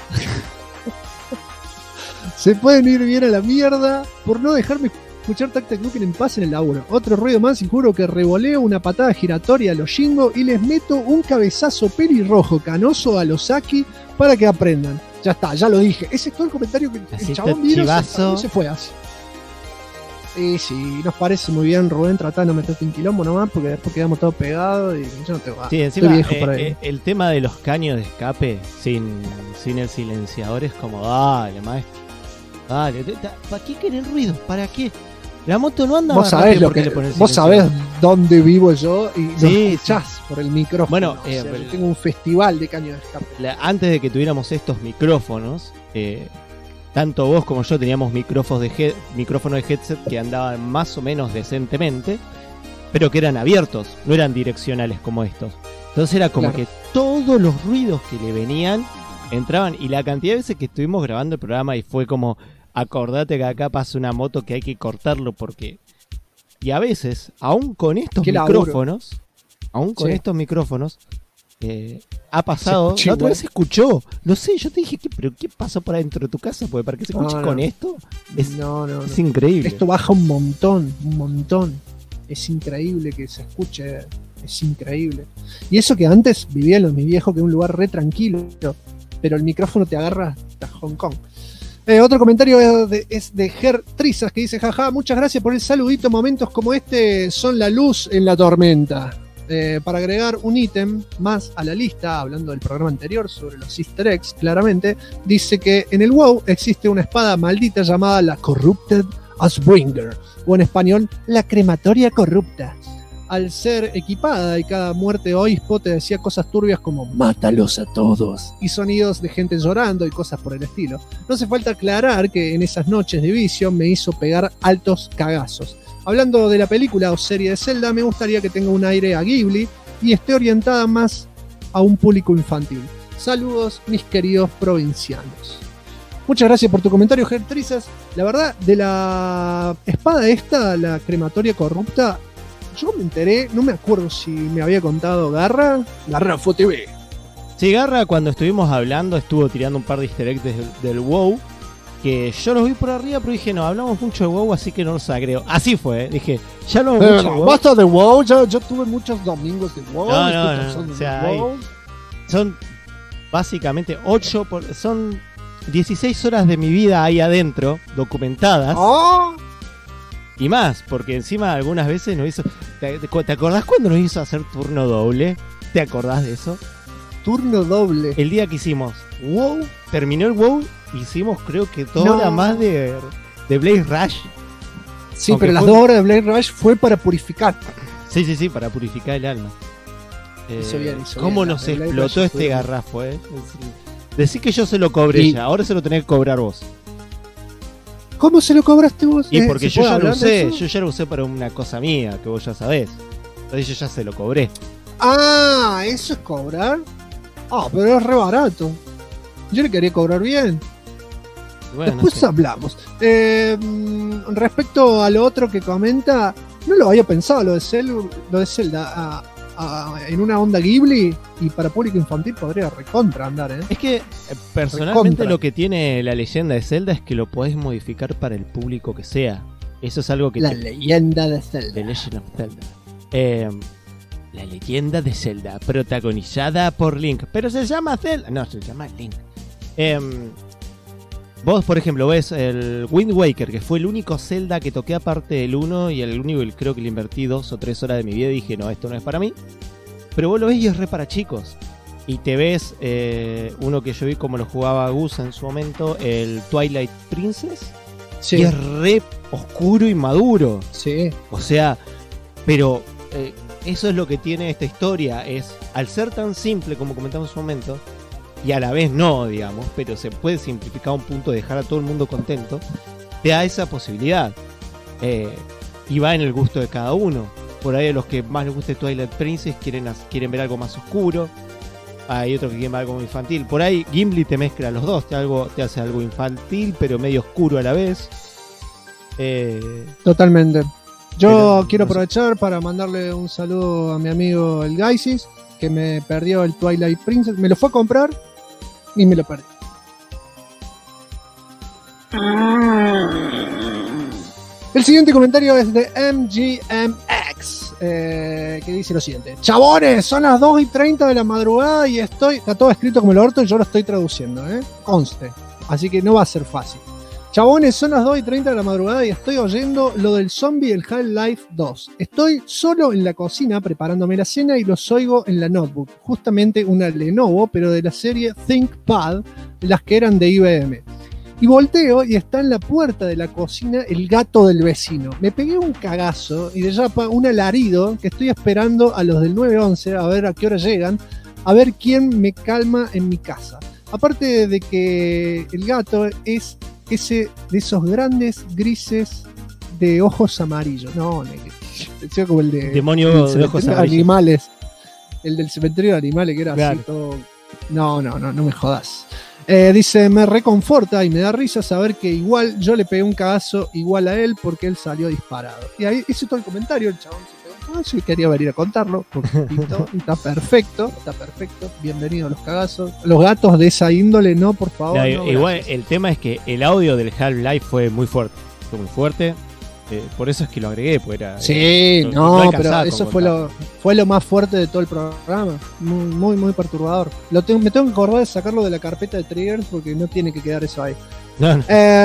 Speaker 3: se pueden ir bien a la mierda por no dejarme escuchar Tac Tac Nukem en paz en el laburo. Otro ruido más y juro que revoleo una patada giratoria a los Shingo y les meto un cabezazo pelirrojo canoso a los Saki para que aprendan. Ya está, ya lo dije. Ese es todo el comentario que
Speaker 4: así
Speaker 3: el chabón vino
Speaker 4: chivazo.
Speaker 3: se fue así. Sí, nos parece muy bien, Rubén, tratando de meterte un quilombo nomás porque después quedamos todos pegados y yo no te voy a...
Speaker 4: Sí, encima
Speaker 3: viejo por ahí.
Speaker 4: El tema de los caños de escape sin el silenciador es como, dale, maestro. Dale, ¿para qué querés ruido? ¿Para qué? La moto no anda
Speaker 3: vos
Speaker 4: más
Speaker 3: sabés
Speaker 4: rápido
Speaker 3: lo que
Speaker 4: le pones
Speaker 3: vos
Speaker 4: silenciador.
Speaker 3: sabés dónde vivo yo y lo
Speaker 4: Sí,
Speaker 3: escuchás por el micrófono.
Speaker 4: Bueno,
Speaker 3: o sea, yo tengo un festival de caños de escape.
Speaker 4: Antes de que tuviéramos estos micrófonos, tanto vos como yo teníamos micrófonos de headset que andaban más o menos decentemente, pero que eran abiertos, no eran direccionales como estos. Entonces era como que todos los ruidos que le venían entraban, y la cantidad de veces que estuvimos grabando el programa y fue como, acordate que acá pasa una moto que hay que cortarlo porque... Y a veces, aún con estos micrófonos, ha pasado... La otra vez se escuchó. No sé, yo te dije, ¿pero qué pasó por adentro de tu casa? Porque para que se escuche con esto es increíble.
Speaker 3: Esto baja un montón. Es increíble que se escuche. Es increíble. Y eso que antes vivía en mi viejo, que es un lugar re tranquilo, pero el micrófono te agarra hasta Hong Kong. Otro comentario es de Ger Trizas que dice: jaja, muchas gracias por el saludito. Momentos como este son la luz en la tormenta. Para agregar un ítem más a la lista, hablando del programa anterior sobre los easter eggs, claramente, dice que en el WoW existe una espada maldita llamada la Corrupted Ashbringer, o en español, la crematoria corrupta. Al ser equipada y cada muerte o obispo te decía cosas turbias como mátalos a todos y sonidos de gente llorando y cosas por el estilo. No hace falta aclarar que en esas noches de vicio me hizo pegar altos cagazos. Hablando de la película o serie de Zelda, me gustaría que tenga un aire a Ghibli y esté orientada más a un público infantil. Saludos, mis queridos provincianos. Muchas gracias por tu comentario, Gertrizas. La verdad, de la espada esta, la crematoria corrupta, yo me enteré, no me acuerdo si me había contado Garra FoTV.
Speaker 4: Sí, Garra, cuando estuvimos hablando, estuvo tirando un par de easter eggs del WoW, que yo los vi por arriba, pero dije, no, hablamos mucho de WoW, así que no los agrego. Así fue, dije, ya hablamos mucho de WoW.
Speaker 3: Basta de WoW, yo tuve muchos domingos de WoW.
Speaker 4: No. O sea, son básicamente 8, son 16 horas de mi vida ahí adentro, documentadas.
Speaker 3: ¡Oh!
Speaker 4: Y más, porque encima algunas veces nos hizo... ¿Te acordás cuando nos hizo hacer turno doble? ¿Te acordás de eso?
Speaker 3: Turno doble.
Speaker 4: El día que hicimos WoW, terminó el WoW, hicimos creo que 2 horas más de Blaze Rush.
Speaker 3: Sí, aunque pero las 2 horas de Blaze Rush fue para purificar.
Speaker 4: Sí, para purificar el alma.
Speaker 3: Hizo bien.
Speaker 4: ¿Cómo nos explotó este garrafo, Decí que yo se lo cobré ya, ahora se lo tenés que cobrar vos.
Speaker 3: ¿Cómo se lo cobraste vos?
Speaker 4: Y porque yo ya lo usé para una cosa mía, que vos ya sabés. Entonces yo ya se lo cobré.
Speaker 3: Ah, ¿eso es cobrar? Ah, pero es re barato. Yo le quería cobrar bien. Bueno, después hablamos. Respecto a lo otro que comenta, no lo había pensado, lo de Zelda en una onda Ghibli y para público infantil podría recontra andar,
Speaker 4: Es que personalmente lo que tiene la leyenda de Zelda es que lo podés modificar para el público que sea. Eso es algo que...
Speaker 3: Leyenda de Zelda.
Speaker 4: The Legend of Zelda. La leyenda de Zelda, protagonizada por Link. Pero se llama Zelda. No, se llama Link. Vos, por ejemplo, ves el Wind Waker, que fue el único Zelda que toqué aparte del 1 y el único, creo que le invertí 2 o 3 horas de mi vida y dije, no, esto no es para mí. Pero vos lo ves y es re para chicos. y te ves uno que yo vi como lo jugaba Gus en su momento, el Twilight Princess,
Speaker 3: Sí.
Speaker 4: y es re oscuro y maduro.
Speaker 3: Sí.
Speaker 4: O sea, pero eso es lo que tiene esta historia, es al ser tan simple como comentamos en su momento, y a la vez no, digamos, pero se puede simplificar a un punto de dejar a todo el mundo contento, te da esa posibilidad. Y va en el gusto de cada uno. Por ahí a los que más les guste Twilight Princess quieren ver algo más oscuro. Hay otros que quieren ver algo infantil. Por ahí Gimli te mezcla los dos, te hace algo infantil pero medio oscuro a la vez.
Speaker 3: Totalmente. Yo
Speaker 4: Pero,
Speaker 3: quiero
Speaker 4: no sé.
Speaker 3: aprovechar para mandarle un saludo a mi amigo el Gaisis, que me perdió el Twilight Princess. Me lo fue a comprar y me lo perdí. El siguiente comentario es de MGMX, que dice lo siguiente: chabones, son las 2:30 de la madrugada y está todo escrito como el orto y yo lo estoy traduciendo, conste, así que no va a ser fácil. Chabones, son las 2:30 de la madrugada y estoy oyendo lo del zombie del Half-Life 2. Estoy solo en la cocina preparándome la cena y los oigo en la notebook, justamente una Lenovo, pero de la serie ThinkPad, las que eran de IBM. Y volteo y está en la puerta de la cocina el gato del vecino. Me pegué un cagazo y de yapa un alarido que estoy esperando a los del 911 a ver a qué hora llegan, a ver quién me calma en mi casa. Aparte de que el gato es ese de esos grandes grises de ojos amarillos. No, decía como el de
Speaker 4: Demonio
Speaker 3: el
Speaker 4: de
Speaker 3: cementerio
Speaker 4: ojos
Speaker 3: de
Speaker 4: amarillos.
Speaker 3: animales. El del cementerio de animales que era
Speaker 4: Claro.
Speaker 3: así todo. No me jodas. Dice, me reconforta y me da risa saber que igual yo le pegué un cagazo igual a él porque él salió disparado. Y ahí hice todo el comentario, el chabón se pegó un cagazo y quería venir a contarlo. Poquitito, y está perfecto. Bienvenido a los cagazos. Los gatos de esa índole, no, por favor.
Speaker 4: No,
Speaker 3: no,
Speaker 4: igual
Speaker 3: gracias.
Speaker 4: el tema es que el audio del Half-Life fue muy fuerte. Por eso es que lo agregué, pues era.
Speaker 3: Sí,
Speaker 4: no
Speaker 3: pero
Speaker 4: alcanzaba
Speaker 3: eso
Speaker 4: con
Speaker 3: fue lo más fuerte de todo el programa. Muy perturbador. Me tengo que acordar de sacarlo de la carpeta de triggers porque no tiene que quedar eso ahí.
Speaker 4: No.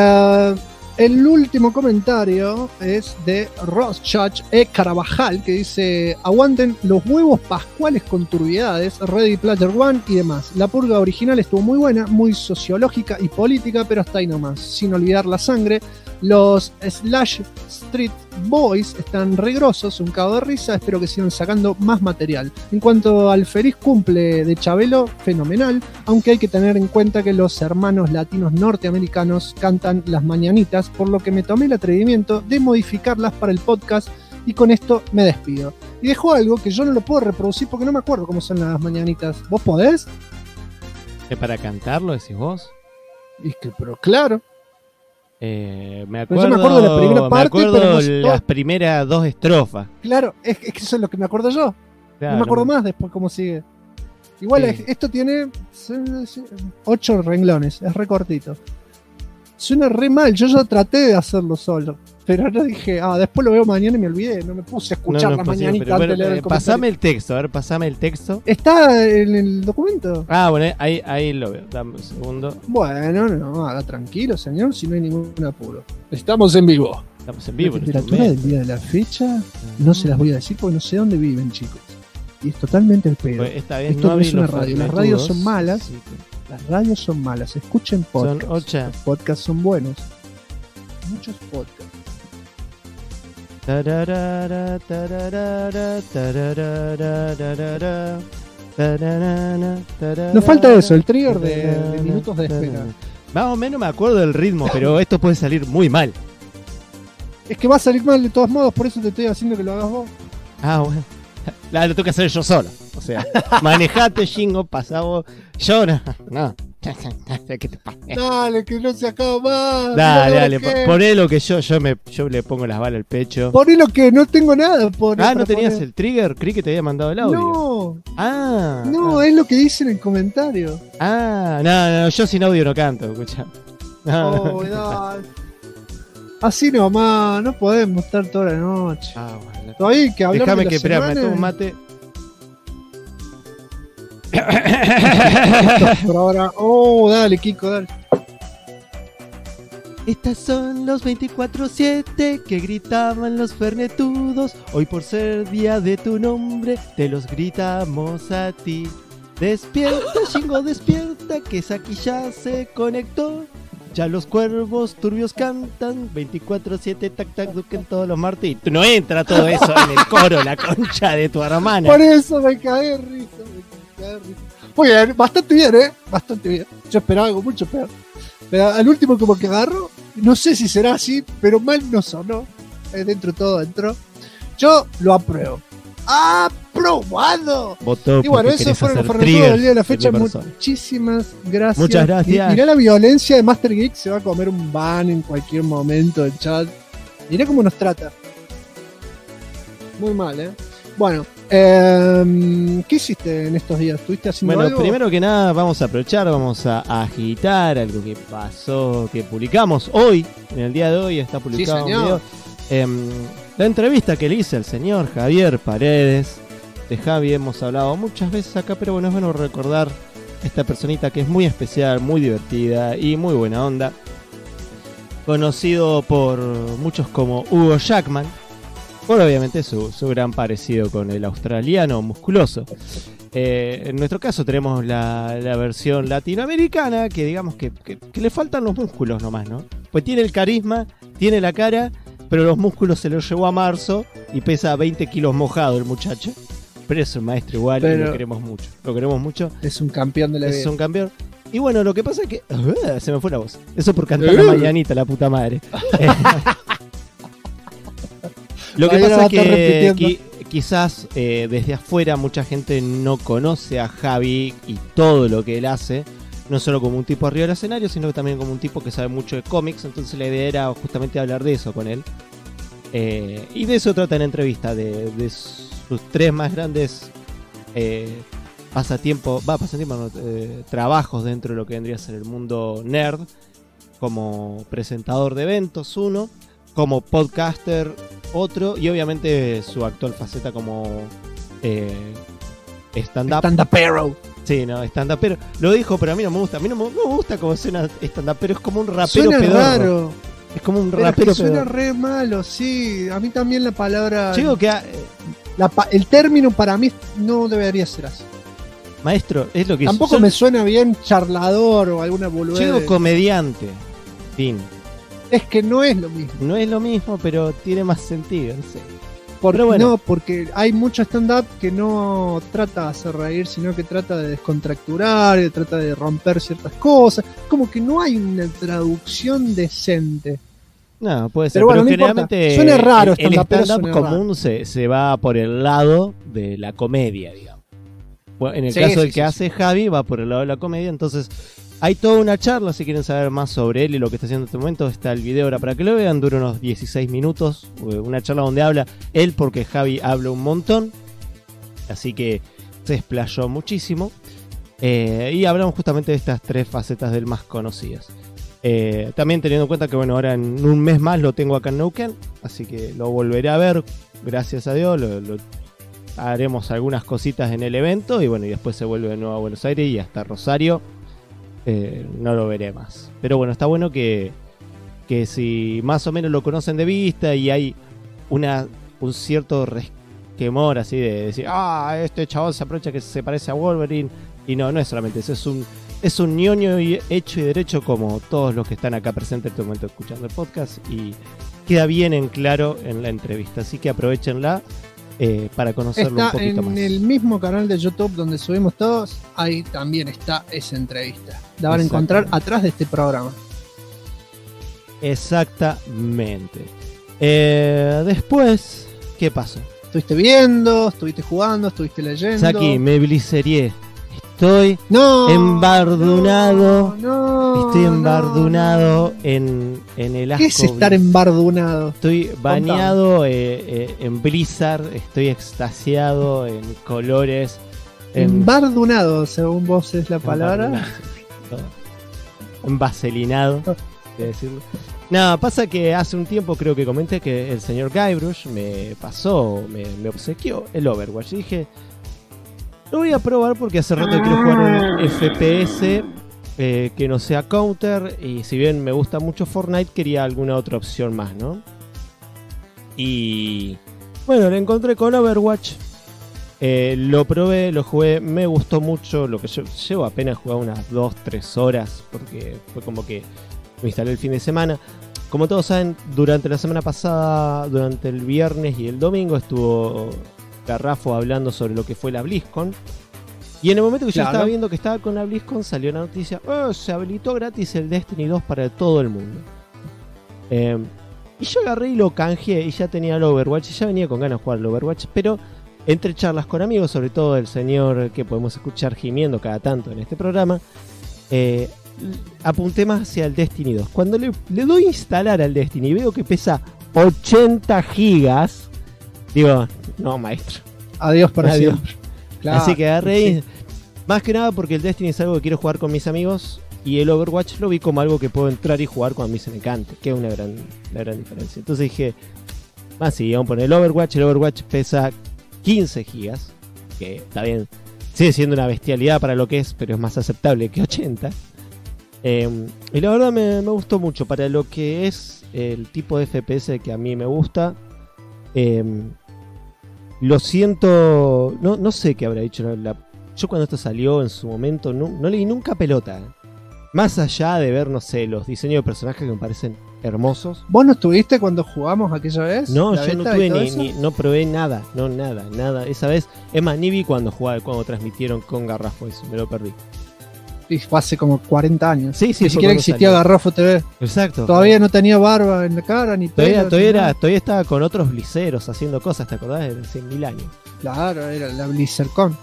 Speaker 3: El último comentario es de Roschach E. Carabajal, que dice: aguanten los huevos pascuales con turbiedades, Ready Player One y demás. La purga original estuvo muy buena, muy sociológica y política, pero hasta ahí nomás. Sin olvidar la sangre. Los Slash Street Boys están regrosos, un cago de risa, espero que sigan sacando más material. En cuanto al feliz cumple de Chabelo, fenomenal, aunque hay que tener en cuenta que los hermanos latinos norteamericanos cantan las mañanitas, por lo que me tomé el atrevimiento de modificarlas para el podcast y con esto me despido. Y dejo algo que yo no lo puedo reproducir porque no me acuerdo cómo son las mañanitas. ¿Vos podés?
Speaker 4: ¿Es para cantarlo, decís vos?
Speaker 3: Pero claro.
Speaker 4: Me
Speaker 3: Pero yo
Speaker 4: acuerdo,
Speaker 3: me acuerdo de la primera parte,
Speaker 4: me acuerdo
Speaker 3: pero no sé
Speaker 4: las
Speaker 3: todo.
Speaker 4: primeras dos estrofas.
Speaker 3: Claro, es que eso es lo que me acuerdo yo.
Speaker 4: Claro,
Speaker 3: no me acuerdo más después cómo sigue. Igual
Speaker 4: Sí.
Speaker 3: esto tiene 8 renglones, es re cortito. Suena re mal, yo ya traté de hacerlo solo. Pero no dije, después lo veo mañana y me olvidé. No me puse a escuchar
Speaker 4: No,
Speaker 3: las
Speaker 4: es posible,
Speaker 3: mañanitas
Speaker 4: pero
Speaker 3: antes
Speaker 4: bueno,
Speaker 3: de leer el comentario.
Speaker 4: pasame el texto, a ver, pasame el texto.
Speaker 3: Está en el documento.
Speaker 4: Bueno, ahí lo veo, dame un segundo.
Speaker 3: Bueno, no, haga tranquilo, señor, si no hay ningún apuro. Estamos en vivo.
Speaker 4: Estamos en vivo.
Speaker 3: La
Speaker 4: en este
Speaker 3: temperatura del
Speaker 4: momento.
Speaker 3: día de la fecha no se las voy a decir porque no sé dónde viven, chicos. Y es totalmente el pedo.
Speaker 4: Pues esta vez
Speaker 3: Esto
Speaker 4: no
Speaker 3: no
Speaker 4: abrí
Speaker 3: es una
Speaker 4: los
Speaker 3: radio. Las
Speaker 4: formatos,
Speaker 3: radios son malas.
Speaker 4: así que-
Speaker 3: Las radios son malas. Escuchen
Speaker 4: Son
Speaker 3: podcasts.
Speaker 4: 8.
Speaker 3: Los podcasts son buenos. Muchos podcasts.
Speaker 4: Tararara, tararara, tararara, tararara, tararara,
Speaker 3: Nos falta eso, el trigger de minutos de espera.
Speaker 4: Más o menos me acuerdo del ritmo, pero esto puede salir muy mal.
Speaker 3: Es que va a salir mal de todos modos, por eso te estoy haciendo que lo hagas vos.
Speaker 4: Bueno. Lo tengo que hacer yo solo. O sea, manejate, Shingo, pasá vos. Yo no. ¿Qué te pasa?
Speaker 3: Dale, que no se acaba más.
Speaker 4: Dale, poné lo que yo le pongo las balas al pecho.
Speaker 3: Poné lo que no tengo nada.
Speaker 4: ¿No tenías el trigger? Creí que te había mandado el audio.
Speaker 3: No, es lo que dice en el comentario.
Speaker 4: No, yo sin audio no canto, escucha.
Speaker 3: No. Dale. Así nomás, no podemos estar toda la noche.
Speaker 4: Bueno.
Speaker 3: Todavía hay que hablar
Speaker 4: Déjame
Speaker 3: de
Speaker 4: que
Speaker 3: la
Speaker 4: espera, me
Speaker 3: semana.
Speaker 4: tomo un mate.
Speaker 3: Por ahora. Dale, Kiko, dale.
Speaker 4: Estas son los 24/7 que gritaban los fernetudos. Hoy por ser día de tu nombre, te los gritamos a ti. Despierta, Shingo, despierta, que Saki ya se conectó. Ya los cuervos turbios cantan 24/7, tac tac duken todos los martes. Y no entra todo eso en el coro, la concha de tu hermana.
Speaker 3: Por eso me caí de risa. Muy bien, bastante bien, bastante bien. Yo esperaba algo mucho peor. Pero al último como que agarro, no sé si será así, pero mal no sonó. Dentro de todo entró. Yo lo apruebo. ¡Aprobado!
Speaker 4: Votó
Speaker 3: y bueno,
Speaker 4: porque
Speaker 3: eso
Speaker 4: querés
Speaker 3: fue
Speaker 4: hacer
Speaker 3: el
Speaker 4: triggers
Speaker 3: del día de la
Speaker 4: en
Speaker 3: fecha.
Speaker 4: mi persona.
Speaker 3: Muchísimas gracias.
Speaker 4: Muchas gracias.
Speaker 3: Mirá la violencia de Master Geek, se va a comer un ban en cualquier momento del chat. Mirá cómo nos trata. Muy mal, Bueno, ¿qué hiciste en estos días? ¿Estuviste haciendo
Speaker 4: Bueno,
Speaker 3: algo?
Speaker 4: primero que nada vamos a aprovechar, vamos a agitar algo que pasó, que publicamos hoy, en el día de hoy está publicado
Speaker 3: Sí,
Speaker 4: un video. La entrevista que le hice al señor Javier Paredes. De Javi hemos hablado muchas veces acá, pero bueno, es bueno recordar esta personita que es muy especial, muy divertida y muy buena onda. Conocido por muchos como Hugo Jackman, por obviamente su gran parecido con el australiano musculoso. En nuestro caso tenemos la versión latinoamericana, que digamos que le faltan los músculos nomás, ¿no? Pues tiene el carisma, tiene la cara, pero los músculos se los llevó a marzo y pesa 20 kilos mojado el muchacho. Pero es un maestro igual y lo queremos mucho. Lo queremos mucho.
Speaker 3: Es un campeón de la vida.
Speaker 4: Es un campeón. Y bueno, lo que pasa es que... se me fue la voz. Eso por cantar la mañanita, la puta madre. Lo que pasa es que quizás desde afuera mucha gente no conoce a Javi y todo lo que él hace. No solo como un tipo arriba del escenario, sino también como un tipo que sabe mucho de cómics. Entonces la idea era justamente hablar de eso con él. Y de eso trata la entrevista, de sus tres más grandes trabajos dentro de lo que vendría a ser el mundo nerd, como presentador de eventos uno, como podcaster otro, y obviamente su actual faceta como
Speaker 3: stand-upero.
Speaker 4: Sí, no, stand-upero. Lo dijo, pero a mí no me gusta. A mí no me gusta como suena stand-upero, es como un rapero
Speaker 3: suena
Speaker 4: pedorro.
Speaker 3: Raro.
Speaker 4: Es como un
Speaker 3: pero
Speaker 4: rapero
Speaker 3: es que suena
Speaker 4: pedorro.
Speaker 3: re malo, sí. A mí también la palabra...
Speaker 4: Yo digo que...
Speaker 3: el término para mí no debería ser así.
Speaker 4: Maestro, es lo que...
Speaker 3: Tampoco me suena bien charlador o alguna boludez.
Speaker 4: Yo digo comediante. Fin.
Speaker 3: Es que no es lo mismo.
Speaker 4: No es lo mismo, pero tiene más sentido, no sé.
Speaker 3: Pero
Speaker 4: bueno.
Speaker 3: No, porque hay mucho stand-up que no trata de hacer reír, sino que trata de descontracturar, y trata de romper ciertas cosas. Como que no hay una traducción decente.
Speaker 4: No, puede ser,
Speaker 3: pero, bueno,
Speaker 4: pero
Speaker 3: no
Speaker 4: generalmente
Speaker 3: suena raro,
Speaker 4: el stand-up
Speaker 3: suena
Speaker 4: común
Speaker 3: raro.
Speaker 4: se va por el lado de la comedia, digamos. En el caso del que hace Javi, va por el lado de la comedia, entonces... Hay toda una charla, si quieren saber más sobre él y lo que está haciendo en este momento, está el video ahora para que lo vean, dura unos 16 minutos, una charla donde habla él porque Javi habla un montón, así que se explayó muchísimo, y hablamos justamente de estas tres facetas del más conocidas. También teniendo en cuenta que bueno, ahora en un mes más lo tengo acá en Neuquén, así que lo volveré a ver, gracias a Dios, haremos algunas cositas en el evento y bueno, y después se vuelve de nuevo a Buenos Aires y hasta Rosario. No lo veré más. Pero bueno, está bueno que si más o menos lo conocen de vista y hay un cierto resquemor así de decir, este chabón se aprovecha que se parece a Wolverine. Y no es solamente eso, es un ñoño hecho y derecho como todos los que están acá presentes en este momento escuchando el podcast. Y queda bien en claro en la entrevista. Así que aprovechenla. Para conocerlo un poquito más.
Speaker 3: En el mismo canal de YouTube donde subimos todos, ahí también está esa entrevista. La van a encontrar atrás de este programa.
Speaker 4: Exactamente. Después, ¿qué pasó?
Speaker 3: ¿Estuviste viendo? ¿Estuviste jugando? ¿Estuviste leyendo?
Speaker 4: Saki, me bliserié. Estoy embardunado. Estoy embardunado en el asco.
Speaker 3: ¿Qué es estar embardunado?
Speaker 4: Estoy bañado en Blizzard. Estoy extasiado en colores.
Speaker 3: Embardunado, según vos es la palabra.
Speaker 4: Envaselinado, de decirlo. No, pasa que hace un tiempo creo que comenté que el señor Guybrush me me obsequió el Overwatch. Y dije, lo voy a probar porque hace rato quiero jugar un FPS que no sea Counter. Y si bien me gusta mucho Fortnite, quería alguna otra opción más, ¿no? Y bueno, le encontré con Overwatch. Lo probé, lo jugué, me gustó mucho. Lo que yo llevo apenas jugado unas 2-3 horas, porque fue como que lo instalé el fin de semana. Como todos saben, durante la semana pasada, durante el viernes y el domingo, estuvo Garrafo hablando sobre lo que fue la BlizzCon. Y en el momento que yo estaba viendo que estaba con la BlizzCon, salió la noticia: se habilitó gratis el Destiny 2 para todo el mundo. Y yo agarré y lo canjeé, y ya tenía el Overwatch, y ya venía con ganas de jugar el Overwatch, pero entre charlas con amigos, sobre todo el señor que podemos escuchar gimiendo cada tanto en este programa, apunté más hacia el Destiny 2. Cuando le doy a instalar al Destiny y veo que pesa 80 gigas, digo, no, maestro.
Speaker 3: Adiós para siempre. Claro,
Speaker 4: así que agarré,
Speaker 3: sí.
Speaker 4: Más que nada porque el Destiny es algo que quiero jugar con mis amigos, y el Overwatch lo vi como algo que puedo entrar y jugar cuando a mí se me cante, que es una gran diferencia. Entonces dije, sí, vamos a poner el Overwatch pesa 15 gigas, que está bien, sigue siendo una bestialidad para lo que es, pero es más aceptable que 80. Y la verdad me gustó mucho para lo que es el tipo de FPS que a mí me gusta. Lo siento, no sé qué habrá dicho. Yo cuando esto salió en su momento no leí nunca pelota. Más allá de ver, no sé, los diseños de personajes que me parecen hermosos.
Speaker 3: ¿Vos no estuviste cuando jugamos aquella vez?
Speaker 4: No, yo no tuve no probé nada. Esa vez, es más, ni vi cuando transmitieron con Garrafo eso, me lo perdí.
Speaker 3: Y fue hace como 40 años.
Speaker 4: Sí,
Speaker 3: ni siquiera existía Garrafo TV.
Speaker 4: Exacto.
Speaker 3: Todavía no tenía barba en la cara, ni pelo.
Speaker 4: Todavía estaba con otros bliceros haciendo cosas, ¿te acordás? De hace 1000 años.
Speaker 3: Claro, era la BlizzCon.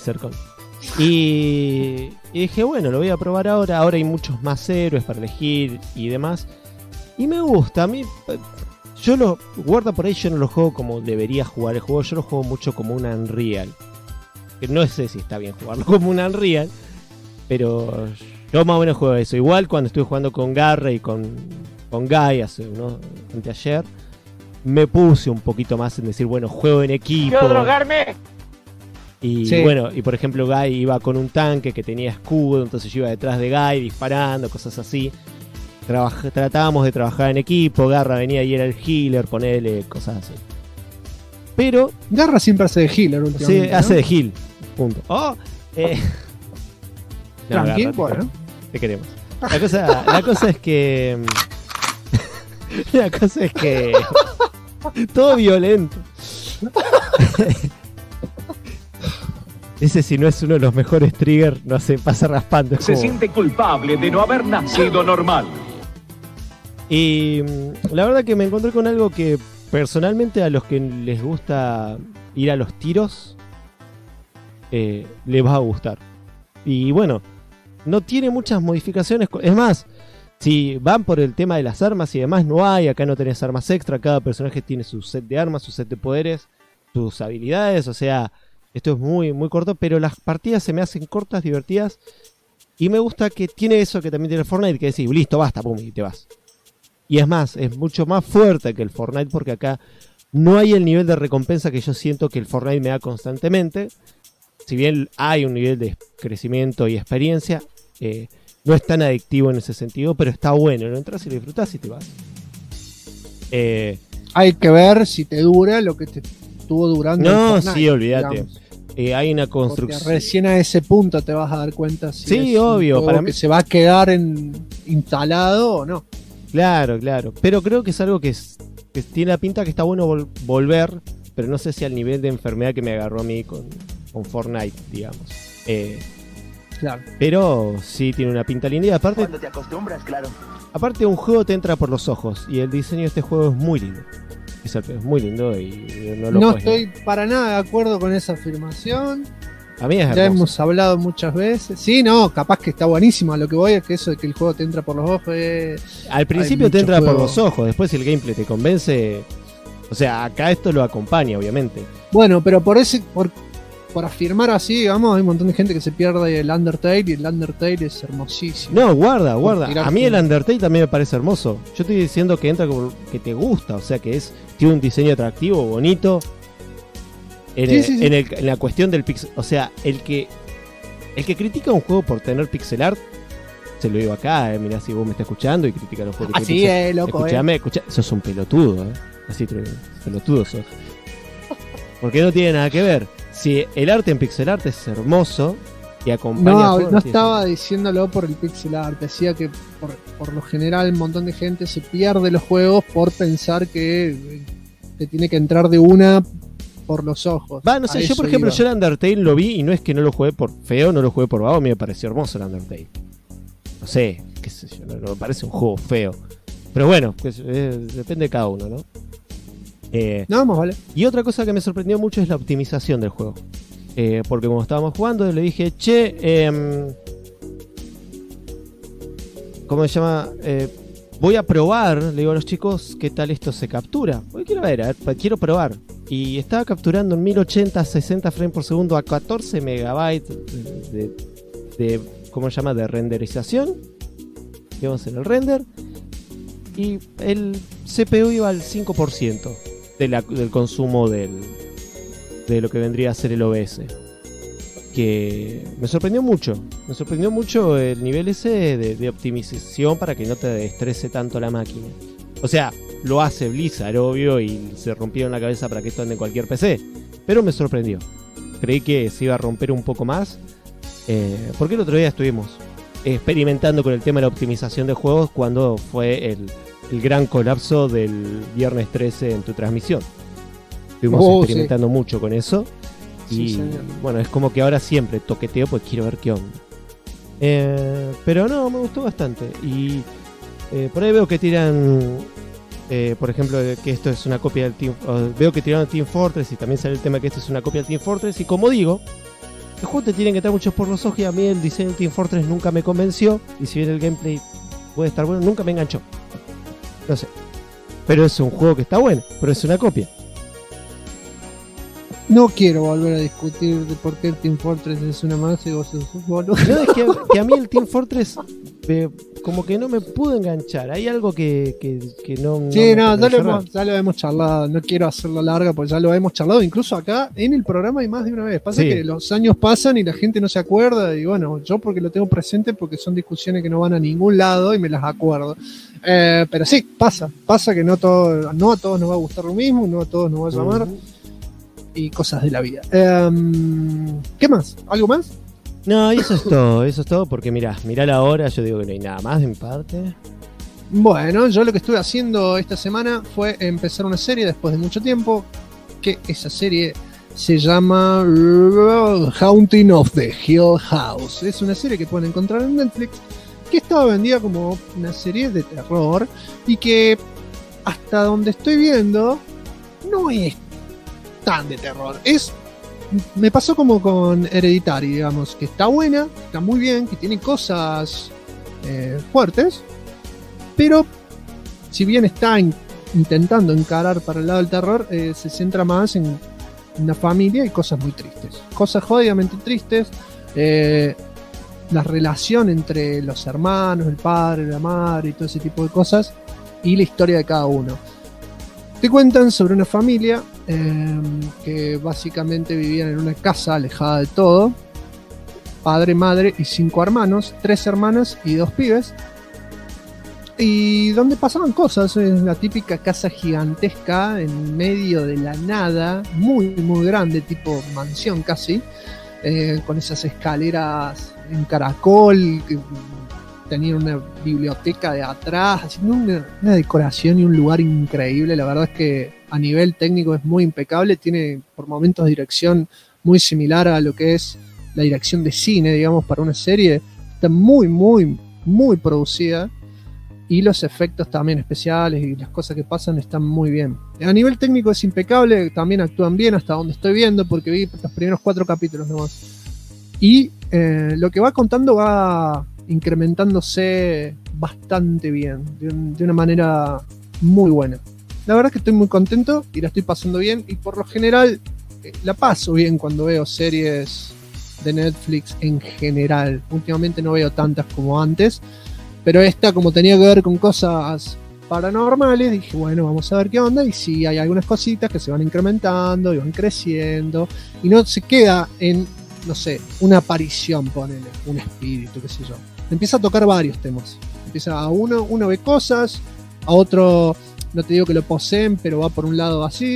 Speaker 4: Y dije, bueno, lo voy a probar ahora. Ahora hay muchos más héroes para elegir y demás. Y me gusta. A mí, guarda por ahí, yo no lo juego como debería jugar el juego. Yo lo juego mucho como un Unreal. Que no sé si está bien jugarlo como un Unreal, pero yo más o menos juego eso. Igual cuando estuve jugando con Garra y con Guy anteayer, me puse un poquito más en decir, bueno, juego en equipo.
Speaker 5: ¿Quiero drogarme?
Speaker 4: Y bueno, y por ejemplo Guy iba con un tanque que tenía escudo, entonces yo iba detrás de Guy disparando, cosas así. Tratábamos de trabajar en equipo, Garra venía y era el healer, ponele, cosas así. Pero
Speaker 3: Garra siempre hace de healer últimamente.
Speaker 4: Sí, hace de heal, punto.
Speaker 3: Tranquilo, bueno.
Speaker 4: Te queremos. La cosa es que todo violento. Ese, si no es uno de los mejores triggers, no se pasa raspando.
Speaker 11: Se siente culpable de no haber nacido normal.
Speaker 4: Y la verdad que me encontré con algo que personalmente a los que les gusta ir a los tiros les va a gustar. Y bueno, no tiene muchas modificaciones. Es más, si van por el tema de las armas y demás, no hay. Acá no tenés armas extra. Cada personaje tiene su set de armas, su set de poderes, sus habilidades. O sea, esto es muy, muy corto, pero las partidas se me hacen cortas, divertidas. Y me gusta que tiene eso que también tiene el Fortnite, que decís, listo, basta, pum, y te vas. Y es más, es mucho más fuerte que el Fortnite, porque acá no hay el nivel de recompensa que yo siento que el Fortnite me da constantemente. Si bien hay un nivel de crecimiento y experiencia, no es tan adictivo en ese sentido, pero está bueno. Lo entras y lo disfrutás y te vas.
Speaker 3: Hay que ver si te dura lo que te estuvo durando.
Speaker 4: No, el Fortnite, sí, olvídate. Hay una construcción.
Speaker 3: Porque recién a ese punto te vas a dar cuenta si
Speaker 4: sí,
Speaker 3: es
Speaker 4: obvio,
Speaker 3: un
Speaker 4: para
Speaker 3: juego
Speaker 4: mí
Speaker 3: que se va a quedar instalado o no.
Speaker 4: Claro. Pero creo que es algo que tiene la pinta que está bueno volver, pero no sé si al nivel de enfermedad que me agarró a mí con Fortnite, digamos.
Speaker 3: Claro.
Speaker 4: Pero sí tiene una pinta linda. Y aparte,
Speaker 11: Cuando te acostumbras, claro.
Speaker 4: Aparte, un juego te entra por los ojos. Y el diseño de este juego es muy lindo. Es muy lindo y
Speaker 3: no estoy para nada de acuerdo con esa afirmación.
Speaker 4: A mí es hermoso.
Speaker 3: Ya hemos hablado muchas veces. Sí, no, capaz que está buenísimo. A lo que voy es que eso de que el juego te entra por los ojos
Speaker 4: al principio te entra por los ojos. Después, si el gameplay te convence. O sea, acá esto lo acompaña, obviamente.
Speaker 3: Bueno, pero por afirmar así, digamos, hay un montón de gente que se pierde el Undertale. Y el Undertale es hermosísimo.
Speaker 4: No, guarda. A mí el Undertale también me parece hermoso. Yo estoy diciendo que entra que te gusta. O sea, que tiene un diseño atractivo, bonito. En la cuestión del pixel. O sea, el que critica un juego por tener pixel art, se lo digo acá, mirá si vos me estás escuchando y critica los juegos.
Speaker 3: Así es, loco.
Speaker 4: Escuchame, sos un pelotudo, Así te pelotudo sos. Porque no tiene nada que ver. Sí, el arte en pixel art es hermoso y acompaña
Speaker 3: No,
Speaker 4: a juegos,
Speaker 3: no
Speaker 4: sí,
Speaker 3: estaba diciéndolo por el pixel art. Decía que por lo general un montón de gente se pierde los juegos por pensar que te tiene que entrar de una por los ojos.
Speaker 4: Va, no sé,
Speaker 3: A
Speaker 4: yo por
Speaker 3: eso
Speaker 4: ejemplo,
Speaker 3: iba.
Speaker 4: yo el Undertale lo vi y no es que no lo jugué por feo, no lo jugué por vago, a mí me pareció hermoso el Undertale. No sé, qué sé yo, no me parece un juego feo. Pero bueno, pues, depende de cada uno, ¿no?
Speaker 3: No, más vale.
Speaker 4: Y otra cosa que me sorprendió mucho es la optimización del juego. Porque como estábamos jugando, le dije, che, ¿cómo se llama? Voy a probar, le digo a los chicos, qué tal esto se captura. Porque quiero ver, quiero probar. Y estaba capturando en 1080, 60 frames por segundo a 14 megabytes de ¿cómo se llama? De renderización. Digamos en el render. Y el CPU iba al 5% del consumo de lo que vendría a ser el OBS. Que me sorprendió mucho. Me sorprendió mucho el nivel ese de optimización para que no te estrese tanto la máquina. O sea, lo hace Blizzard, obvio, y se rompieron la cabeza para que esto ande en cualquier PC. Pero me sorprendió. Creí que se iba a romper un poco más. Porque el otro día estuvimos experimentando con el tema de la optimización de juegos cuando fue el gran colapso del viernes 13 en tu transmisión. Estuvimos experimentando mucho con eso. Y
Speaker 3: Sí,
Speaker 4: bueno, es como que ahora siempre toqueteo, pues quiero ver qué onda. Pero no, me gustó bastante. Y por ahí veo que tiran, por ejemplo, que esto es una copia del Team. Veo que tiraron Team Fortress y también sale el tema que esto es una copia del Team Fortress. Y como digo, el juego te tienen que estar muchos por los ojos y a mí el diseño del Team Fortress nunca me convenció. Y si bien el gameplay puede estar bueno, nunca me enganchó. No sé. Pero es un juego que está bueno, pero es una copia.
Speaker 3: No quiero volver a discutir de por qué el Team Fortress es una masa y vos sos un boludo.
Speaker 4: No, es que a mí el Team Fortress como que no me pudo enganchar. Hay algo que no...
Speaker 3: Sí,
Speaker 4: no,
Speaker 3: ya lo hemos charlado. No quiero hacerlo larga porque ya lo hemos charlado. Incluso acá en el programa hay más de una vez. Pasa
Speaker 4: Sí.
Speaker 3: que los años pasan y la gente no se acuerda. Y bueno, yo porque lo tengo presente porque son discusiones que no van a ningún lado y me las acuerdo. Pero sí, pasa que no a todos nos va a gustar lo mismo, no a todos nos va a llamar. Y cosas de la vida. ¿Qué más? ¿Algo más?
Speaker 4: No, y eso es todo porque mirá la hora, yo digo que no hay nada más de mi parte.
Speaker 3: Bueno, yo lo que estuve haciendo esta semana fue empezar una serie después de mucho tiempo, que esa serie se llama Haunting of the Hill House. Es una serie que pueden encontrar en Netflix, que estaba vendida como una serie de terror y que hasta donde estoy viendo no es tan de terror. Me pasó como con Hereditary, digamos, que está buena, está muy bien, que tiene cosas fuertes, pero si bien está intentando encarar para el lado del terror, se centra más en una familia y cosas muy tristes, cosas jodidamente tristes, la relación entre los hermanos, el padre, la madre y todo ese tipo de cosas, y la historia de cada uno. Te cuentan sobre una familia que básicamente vivían en una casa alejada de todo, padre, madre y 5 hermanos, 3 hermanas y 2 pibes, y donde pasaban cosas. Es la típica casa gigantesca en medio de la nada, muy muy grande, tipo mansión casi, con esas escaleras en caracol, que tenía una biblioteca de atrás, haciendo una decoración y un lugar increíble. La verdad es que a nivel técnico es muy impecable, tiene por momentos dirección muy similar a lo que es la dirección de cine, digamos, para una serie. Está muy, muy, muy producida y los efectos también especiales y las cosas que pasan están muy bien. A nivel técnico es impecable, también actúan bien hasta donde estoy viendo, porque vi los primeros 4 capítulos nomás. Y lo que va contando va incrementándose bastante bien, de una manera muy buena. La verdad es que estoy muy contento y la estoy pasando bien, y por lo general la paso bien cuando veo series de Netflix en general. Últimamente no veo tantas como antes, pero esta, como tenía que ver con cosas paranormales, dije bueno, vamos a ver qué onda, y sí, hay algunas cositas que se van incrementando y van creciendo, y no se queda en, no sé, una aparición, ponele, un espíritu, qué sé yo. Empieza a tocar varios temas. Empieza a uno ve cosas, a otro, no te digo que lo poseen, pero va por un lado así,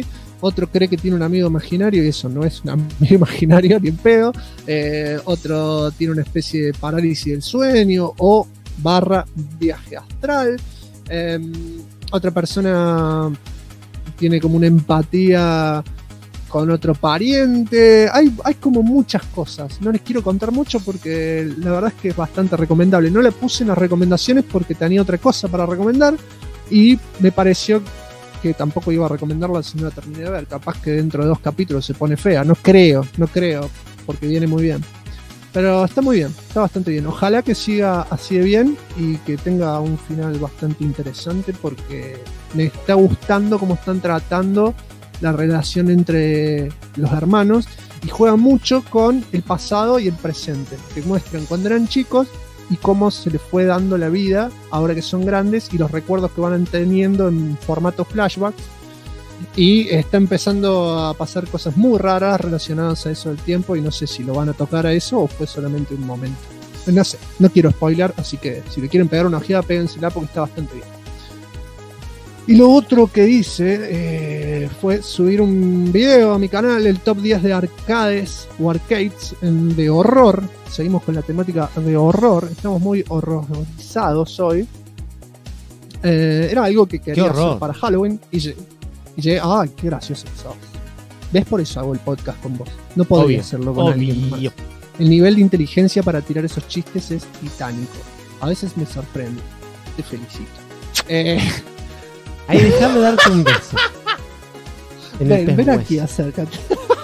Speaker 3: Otro cree que tiene un amigo imaginario y eso no es un amigo imaginario ni en pedo. Otro tiene una especie de parálisis del sueño o / viaje astral. Otra persona tiene como una empatía con otro pariente. Hay como muchas cosas. No les quiero contar mucho porque la verdad es que es bastante recomendable. No le puse en las recomendaciones porque tenía otra cosa para recomendar y me pareció que tampoco iba a recomendarla si no la terminé de ver. Capaz que dentro de 2 capítulos se pone fea. No creo, porque viene muy bien. Pero está muy bien, está bastante bien. Ojalá que siga así de bien y que tenga un final bastante interesante porque me está gustando cómo están tratando la relación entre los hermanos y juegan mucho con el pasado y el presente. Que muestran cuando eran chicos y cómo se les fue dando la vida ahora que son grandes y los recuerdos que van teniendo en formato flashback. Y está empezando a pasar cosas muy raras relacionadas a eso del tiempo y no sé si lo van a tocar a eso o fue solamente un momento. No sé, no quiero spoiler, así que si le quieren pegar una ojeada, péguensela porque está bastante bien. Y lo otro que hice fue subir un video a mi canal, el top 10 de arcades o arcades de horror. Seguimos con la temática de horror, estamos muy horrorizados hoy. Era algo que quería hacer para Halloween y llegué, ¡ay, qué gracioso que sos! ¿Ves? Por eso hago el podcast con vos. No podría hacerlo con alguien más. El nivel de inteligencia para tirar esos chistes es titánico. A veces me sorprende. Te felicito.
Speaker 4: Ahí déjame darte un beso.
Speaker 3: Ven aquí, acércate.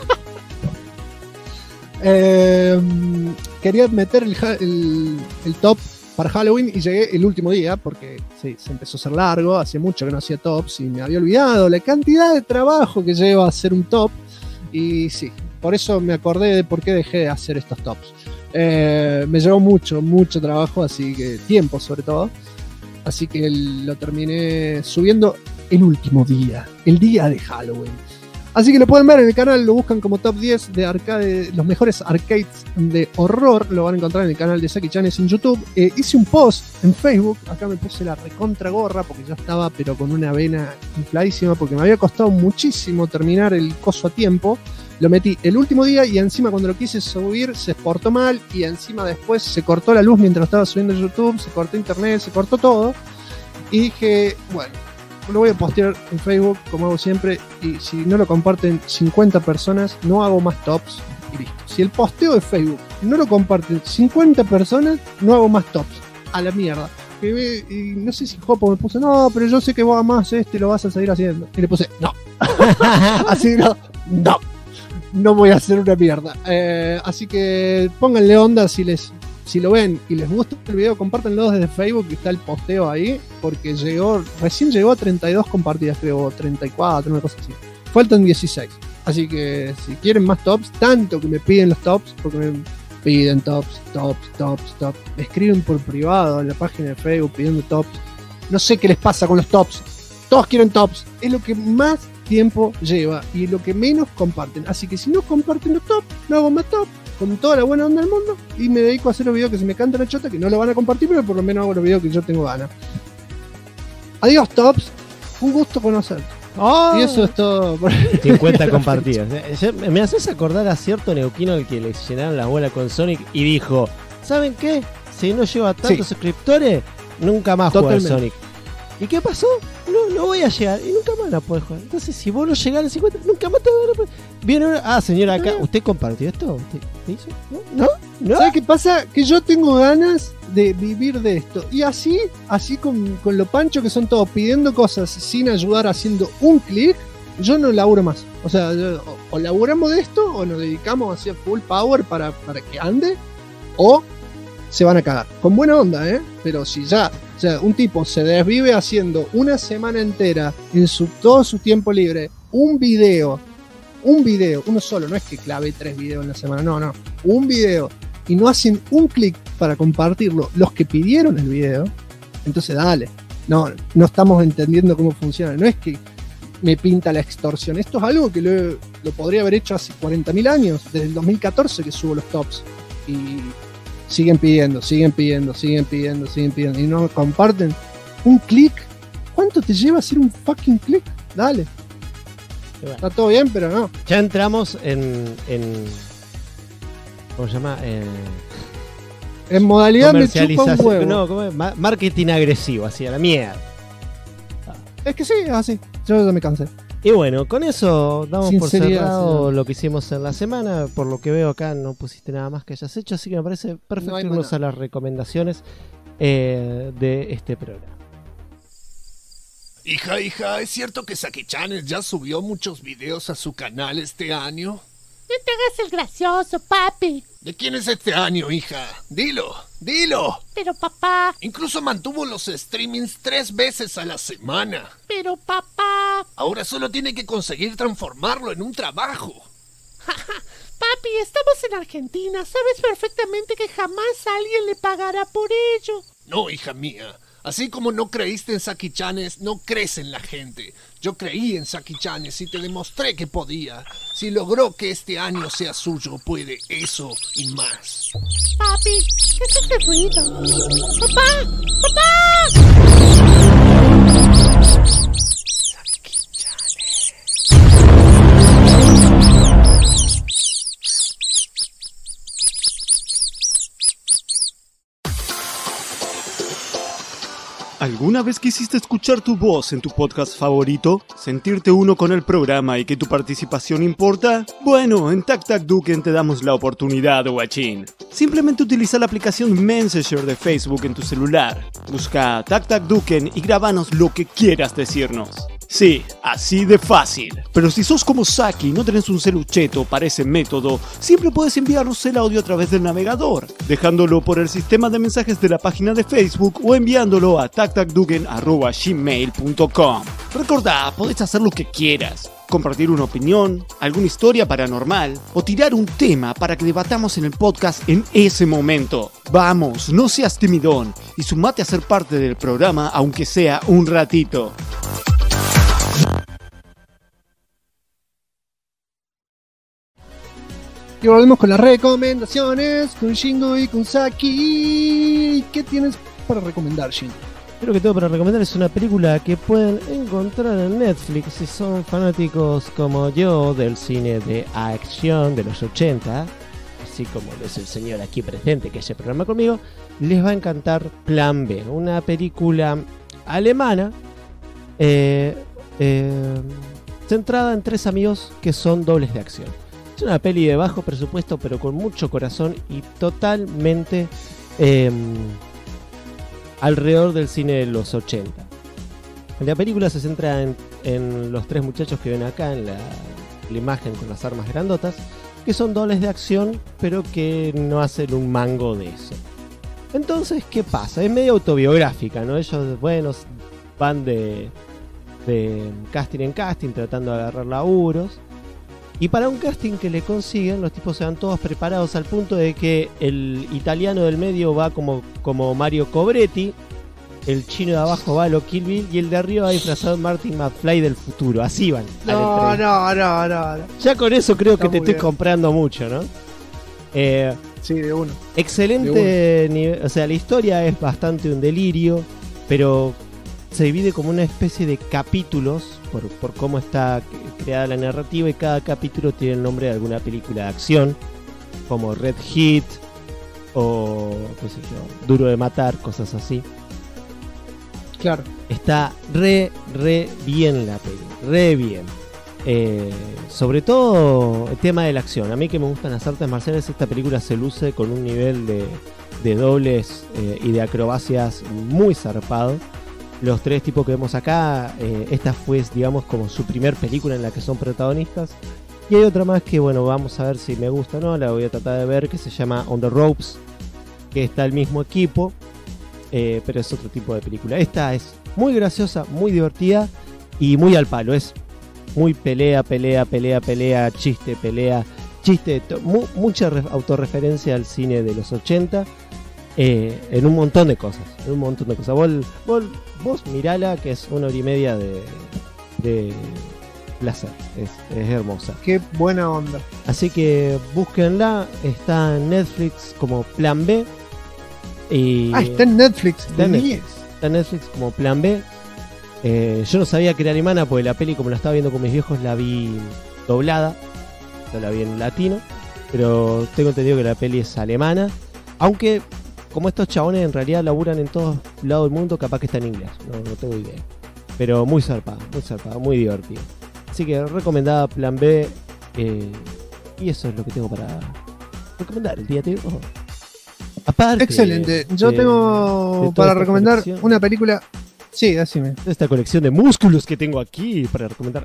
Speaker 3: Quería meter el top para Halloween y llegué el último día porque sí, se empezó a hacer largo, hacía mucho que no hacía tops y me había olvidado la cantidad de trabajo que lleva hacer un top y sí, por eso me acordé de por qué dejé de hacer estos tops. Me llevó mucho trabajo, así que tiempo sobre todo, así que lo terminé subiendo el último día, el día de Halloween. Así que lo pueden ver en el canal, lo buscan como top 10 de arcade, los mejores arcades de horror, lo van a encontrar en el canal de Saki Chanes en YouTube. Hice un post en Facebook, acá me puse la recontra gorra porque ya estaba pero con una vena infladísima porque me había costado muchísimo terminar el coso a tiempo. Lo metí el último día y encima cuando lo quise subir se exportó mal y encima después se cortó la luz mientras estaba subiendo a YouTube, se cortó internet, se cortó todo. Y dije, bueno, lo voy a postear en Facebook como hago siempre y si no lo comparten 50 personas no hago más tops y listo. Si el posteo de Facebook no lo comparten 50 personas no hago más tops, a la mierda. Y no sé si Jopo me puso no, pero yo sé que vos amás lo vas a seguir haciendo y le puse no. Así no voy a hacer una mierda. Así que pónganle onda si lo ven y les gusta el video, compártanlo desde Facebook, que está el posteo ahí, porque recién llegó a 32 compartidas, creo, 34, una cosa así. Faltan 16. Así que si quieren más tops, tanto que me piden los tops, porque me piden tops, me escriben por privado en la página de Facebook pidiendo tops. No sé qué les pasa con los tops. Todos quieren tops. Es lo que más tiempo lleva y lo que menos comparten. Así que si no comparten los tops, no hago más tops. Con toda la buena onda del mundo y me dedico a hacer los videos que se me canta la chota, que no lo van a compartir, pero por lo menos hago los videos que yo tengo ganas. Adiós tops, un gusto conocerte. Y eso es todo.
Speaker 4: 50 compartidas. Me haces acordar a cierto neuquino al que le llenaron la bola con Sonic y dijo, ¿saben qué? Si no lleva tantos suscriptores, nunca más juego al Sonic. ¿Y qué pasó? No voy a llegar y nunca más la puedes jugar. Entonces, si vos no llegás a 50, nunca más te voy a poder. Viene una. Señora, acá, ¿usted compartió esto? ¿Usted hizo? ¿No?
Speaker 3: ¿Sabes qué pasa? Que yo tengo ganas de vivir de esto. Y así con lo pancho que son todos pidiendo cosas sin ayudar haciendo un clic, yo no laburo más. O sea, o laburamos de esto, o nos dedicamos así a full power para que ande, o se van a cagar. Con buena onda, pero si ya, o sea, un tipo se desvive haciendo una semana entera en todo su tiempo libre, un video, uno solo, no es que clave 3 videos en la semana, no, un video, y no hacen un clic para compartirlo los que pidieron el video, entonces dale, no estamos entendiendo cómo funciona, no es que me pinta la extorsión, esto es algo que lo podría haber hecho hace 40.000 años, desde el 2014 que subo los tops, y siguen pidiendo, y no comparten un clic. ¿Cuánto te lleva hacer un fucking clic? Dale.
Speaker 4: Bueno.
Speaker 3: Está todo bien, pero no.
Speaker 4: Ya entramos en ¿cómo se llama?
Speaker 3: En modalidad me chupa un huevo.
Speaker 4: No, ¿cómo es? Marketing agresivo, así a la mierda.
Speaker 3: Es que sí, así. Yo ya me cansé.
Speaker 4: Y bueno, con eso damos por
Speaker 3: Sinceridad,
Speaker 4: cerrado
Speaker 3: señor.
Speaker 4: lo que hicimos en la semana. Por lo que veo acá no pusiste nada más que hayas hecho, así que me parece perfecto
Speaker 3: No hay
Speaker 4: irnos
Speaker 3: más
Speaker 4: a las recomendaciones de este programa.
Speaker 9: Hija, ¿es cierto que Saki-chan ya subió muchos videos a su canal este año?
Speaker 5: No te hagas el gracioso, papi.
Speaker 9: ¿De quién es este año, hija? Dilo.
Speaker 5: Pero papá,
Speaker 9: Incluso mantuvo los streamings 3 veces a la semana.
Speaker 5: pero papá.
Speaker 9: Ahora solo tiene que conseguir transformarlo en un trabajo.
Speaker 5: Papi, estamos en Argentina. Sabes perfectamente que jamás alguien le pagará por ello.
Speaker 9: No, hija mía. Así como no creíste en Saki-chanes, no crees en la gente. Yo creí en Saki-chanes y te demostré que podía. Si logró que este año sea suyo, puede eso y más.
Speaker 5: Papi, ¿qué es este ruido? ¡Papá!
Speaker 1: ¿Alguna vez quisiste escuchar tu voz en tu podcast favorito? ¿Sentirte uno con el programa y que tu participación importa? Bueno, en Tac Tac Duken te damos la oportunidad, guachín. Simplemente utiliza la aplicación Messenger de Facebook en tu celular. Busca Tac Tac Duken y grábanos lo que quieras decirnos. Sí, así de fácil. Pero si sos como Saki y no tenés un celucheto para ese método, siempre puedes enviarnos el audio a través del navegador, dejándolo por el sistema de mensajes de la página de Facebook o enviándolo a tactacduken@gmail.com. Recordá, podés hacer lo que quieras. Compartir una opinión, alguna historia paranormal o tirar un tema para que debatamos en el podcast en ese momento. Vamos, no seas timidón y sumate a ser parte del programa aunque sea un ratito.
Speaker 3: Y volvemos con las recomendaciones con Shingo y con Saki. ¿Qué tienes para recomendar, Shingo?
Speaker 4: Lo que tengo para recomendar es una película que pueden encontrar en Netflix si son fanáticos como yo del cine de acción de los 80, así como lo es el señor aquí presente que hace programa conmigo. Les va a encantar Plan B, una película alemana centrada en 3 amigos que son dobles de acción. Es una peli de bajo presupuesto pero con mucho corazón y totalmente alrededor del cine de los 80. La película se centra en los 3 muchachos que ven acá en la imagen con las armas grandotas, que son dobles de acción pero que no hacen un mango de eso. Entonces, ¿qué pasa? Es medio autobiográfica, ¿no? Ellos, bueno, van de casting en casting tratando de agarrar laburos. Y para un casting que le consiguen, los tipos se van todos preparados al punto de que el italiano del medio va como Mario Cobretti, el chino de abajo va a lo Kill Bill y el de arriba va disfrazado de Martin McFly del futuro. Así van.
Speaker 3: No.
Speaker 4: Ya con eso creo que
Speaker 3: Está
Speaker 4: te
Speaker 3: muy
Speaker 4: estoy
Speaker 3: bien.
Speaker 4: comprando mucho, ¿no?
Speaker 3: Sí, de uno.
Speaker 4: Excelente nivel, o sea, la historia es bastante un delirio, pero se divide como una especie de capítulos por cómo está creada la narrativa y cada capítulo tiene el nombre de alguna película de acción, como Red Heat o qué sé yo, Duro de Matar, cosas así.
Speaker 3: Claro.
Speaker 4: Está re bien la peli, re bien. Sobre todo el tema de la acción. A mí que me gustan las artes marciales, esta película se luce con un nivel de dobles y de acrobacias muy zarpado. Los 3 tipos que vemos acá, esta fue, digamos, como su primer película en la que son protagonistas. Y hay otra más que, bueno, vamos a ver si me gusta o no, la voy a tratar de ver, que se llama On the Ropes, que está el mismo equipo, pero es otro tipo de película. Esta es muy graciosa, muy divertida y muy al palo. Es muy pelea, chiste, mucha autorreferencia al cine de los 80. En un montón de cosas. Vos mirala, que es 1 hora y media de placer. Es hermosa.
Speaker 3: Qué buena onda.
Speaker 4: Así que búsquenla. Está en Netflix como Plan B. Y
Speaker 3: está en Netflix.
Speaker 4: Está en Netflix como Plan B. Yo no sabía que era alemana porque la peli, como la estaba viendo con mis viejos, la vi doblada, no la vi en latino, pero tengo entendido que la peli es alemana, aunque como estos chabones en realidad laburan en todos lados del mundo, capaz que está en inglés, no tengo idea. Pero muy zarpada, muy divertido. Así que recomendada Plan B, y eso es lo que tengo para recomendar el día de hoy. Aparte,
Speaker 3: excelente, yo tengo para recomendar una película. Sí, decime.
Speaker 4: Esta colección de músculos que tengo aquí para recomendar.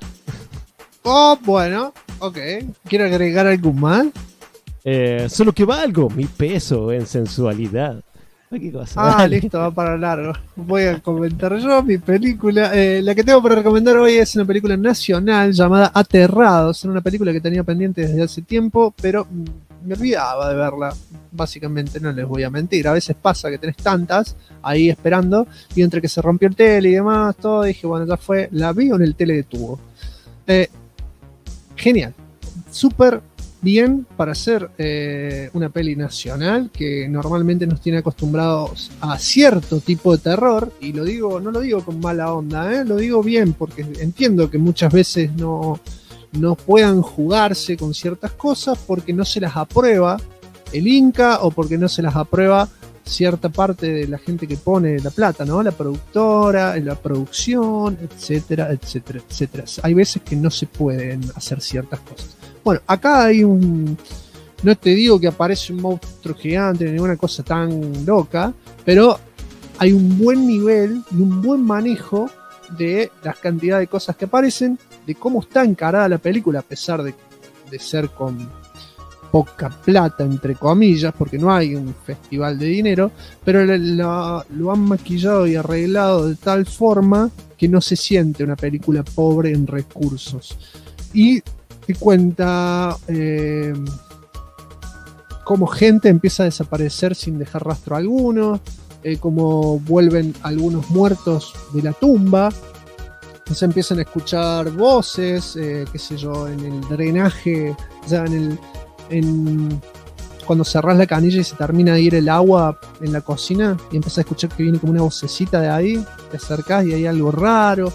Speaker 3: Bueno, ok. ¿Quiero agregar algo más?
Speaker 4: Solo que valgo mi peso en sensualidad. ¿Qué cosa?
Speaker 3: Listo, va para largo. Voy a comentar yo mi película. La que tengo para recomendar hoy es una película nacional llamada Aterrados. Es una película que tenía pendiente desde hace tiempo, pero me olvidaba de verla. Básicamente, no les voy a mentir. A veces pasa que tenés tantas ahí esperando, y entre que se rompió el tele y demás, todo, dije, bueno, ya fue. La vi en el tele de tubo. Genial. Súper bien para hacer una peli nacional que normalmente nos tiene acostumbrados a cierto tipo de terror, y no lo digo con mala onda, lo digo bien, porque entiendo que muchas veces no puedan jugarse con ciertas cosas porque no se las aprueba el Inca o porque no se las aprueba cierta parte de la gente que pone la plata, ¿no? La productora, la producción, etcétera, etcétera, etcétera. Hay veces que no se pueden hacer ciertas cosas. Bueno, acá hay no te digo que aparece un monstruo gigante ni ninguna cosa tan loca, pero hay un buen nivel y un buen manejo de la cantidad de cosas que aparecen, de cómo está encarada la película, a pesar de ser con poca plata, entre comillas, porque no hay un festival de dinero, pero lo han maquillado y arreglado de tal forma que no se siente una película pobre en recursos. Y te cuenta cómo gente empieza a desaparecer sin dejar rastro alguno, cómo vuelven algunos muertos de la tumba. Se empiezan a escuchar voces, qué sé yo, en el drenaje, o sea, cuando cerrás la canilla y se termina de ir el agua en la cocina y empezás a escuchar que viene como una vocecita de ahí, te acercás y hay algo raro.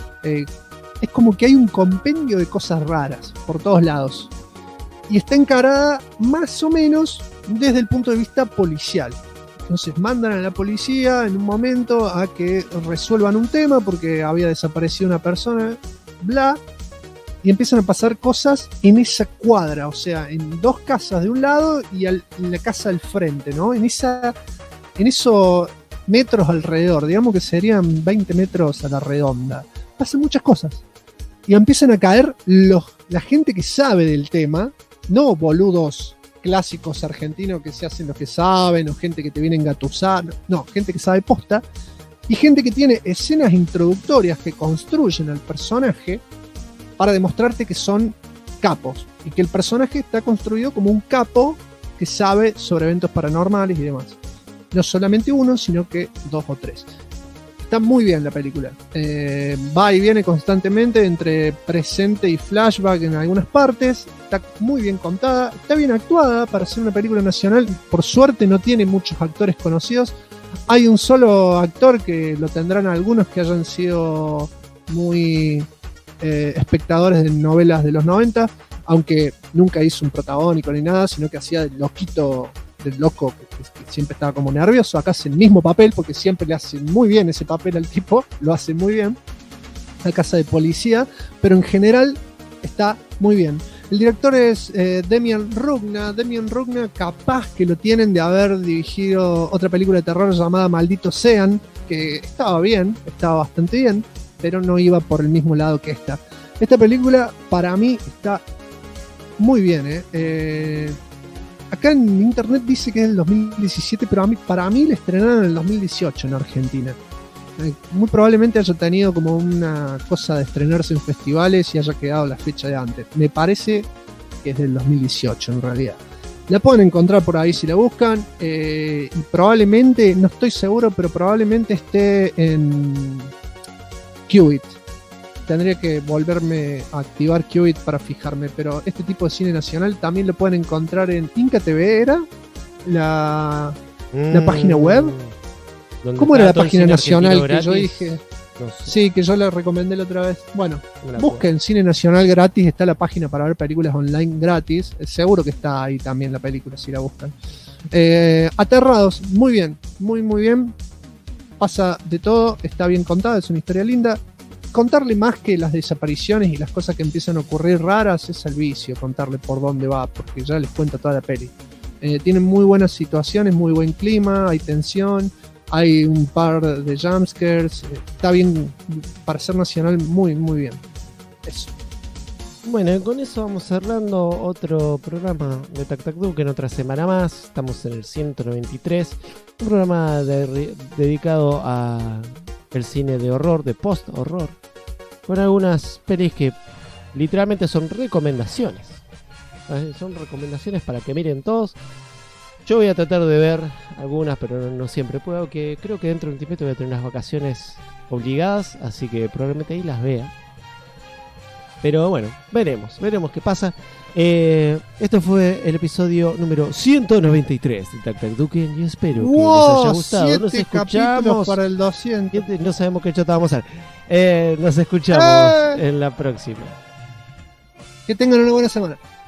Speaker 3: Es como que hay un compendio de cosas raras por todos lados. Y está encarada más o menos desde el punto de vista policial. Entonces mandan a la policía en un momento a que resuelvan un tema porque había desaparecido una persona, bla, y empiezan a pasar cosas en esa cuadra, o sea, en dos casas de un lado y en la casa al frente, ¿no? En esos metros alrededor, digamos que serían 20 metros a la redonda. Pasan muchas cosas. Y empiezan a caer la gente que sabe del tema, no boludos clásicos argentinos que se hacen los que saben, o gente que te viene a engatusar, no, gente que sabe posta, y gente que tiene escenas introductorias que construyen al personaje para demostrarte que son capos, y que el personaje está construido como un capo que sabe sobre eventos paranormales y demás. No solamente uno, sino que 2 o 3. Está muy bien la película. Va y viene constantemente entre presente y flashback en algunas partes. Está muy bien contada. Está bien actuada para ser una película nacional. Por suerte no tiene muchos actores conocidos. Hay un solo actor que lo tendrán algunos que hayan sido muy espectadores de novelas de los 90. Aunque nunca hizo un protagónico ni nada, sino que hacía del loco que siempre estaba como nervioso. Acá hace el mismo papel porque siempre le hace muy bien ese papel al tipo, lo hace muy bien. La casa de policía, pero en general está muy bien. El director es Demian Rugna. Demian Rugna capaz que lo tienen de haber dirigido otra película de terror llamada Malditos Sean, que estaba bien, estaba bastante bien, pero no iba por el mismo lado que esta. Esta película para mí está muy bien, acá en internet dice que es del 2017, pero para mí la estrenaron en el 2018 en Argentina. Muy probablemente haya tenido como una cosa de estrenarse en festivales y haya quedado la fecha de antes. Me parece que es del 2018 en realidad. La pueden encontrar por ahí si la buscan. Y probablemente, no estoy seguro, pero probablemente esté en Qubit. Tendría que volverme a activar Qubit para fijarme, pero este tipo de cine nacional también lo pueden encontrar en Inca TV, ¿era? La página web. ¿Cómo era la página nacional que yo dije?
Speaker 4: No sé.
Speaker 3: Sí, que yo le recomendé la otra vez. Bueno,
Speaker 4: Una
Speaker 3: busquen Cine Nacional gratis, está la página para ver películas online gratis. Seguro que está ahí también la película si la buscan. Aterrados, muy bien, muy bien. Pasa de todo, está bien contada, es una historia linda. Contarle más que las desapariciones y las cosas que empiezan a ocurrir raras es el vicio, contarle por dónde va, porque ya les cuenta toda la peli. Tienen muy buenas situaciones, muy buen clima, hay tensión, hay un par de jumpscares, está bien, para ser nacional, muy bien. Eso.
Speaker 4: Bueno, con eso vamos cerrando otro programa de Tac Tac Duke en otra semana más. Estamos en el 193, un programa dedicado a el cine de horror, de post-horror, con algunas pelis que literalmente son recomendaciones. Son recomendaciones para que miren todos. Yo voy a tratar de ver algunas, pero no siempre puedo, que creo que dentro de un tiempo voy a tener unas vacaciones obligadas, así que probablemente ahí las vea. Pero bueno, veremos qué pasa. Esto fue el episodio número 193 de Tac Tac Duke y espero que les haya gustado. Nos escuchamos
Speaker 3: para el 200.
Speaker 4: No sabemos qué chota vamos a hacer. Nos escuchamos en la próxima.
Speaker 3: Que tengan una buena semana.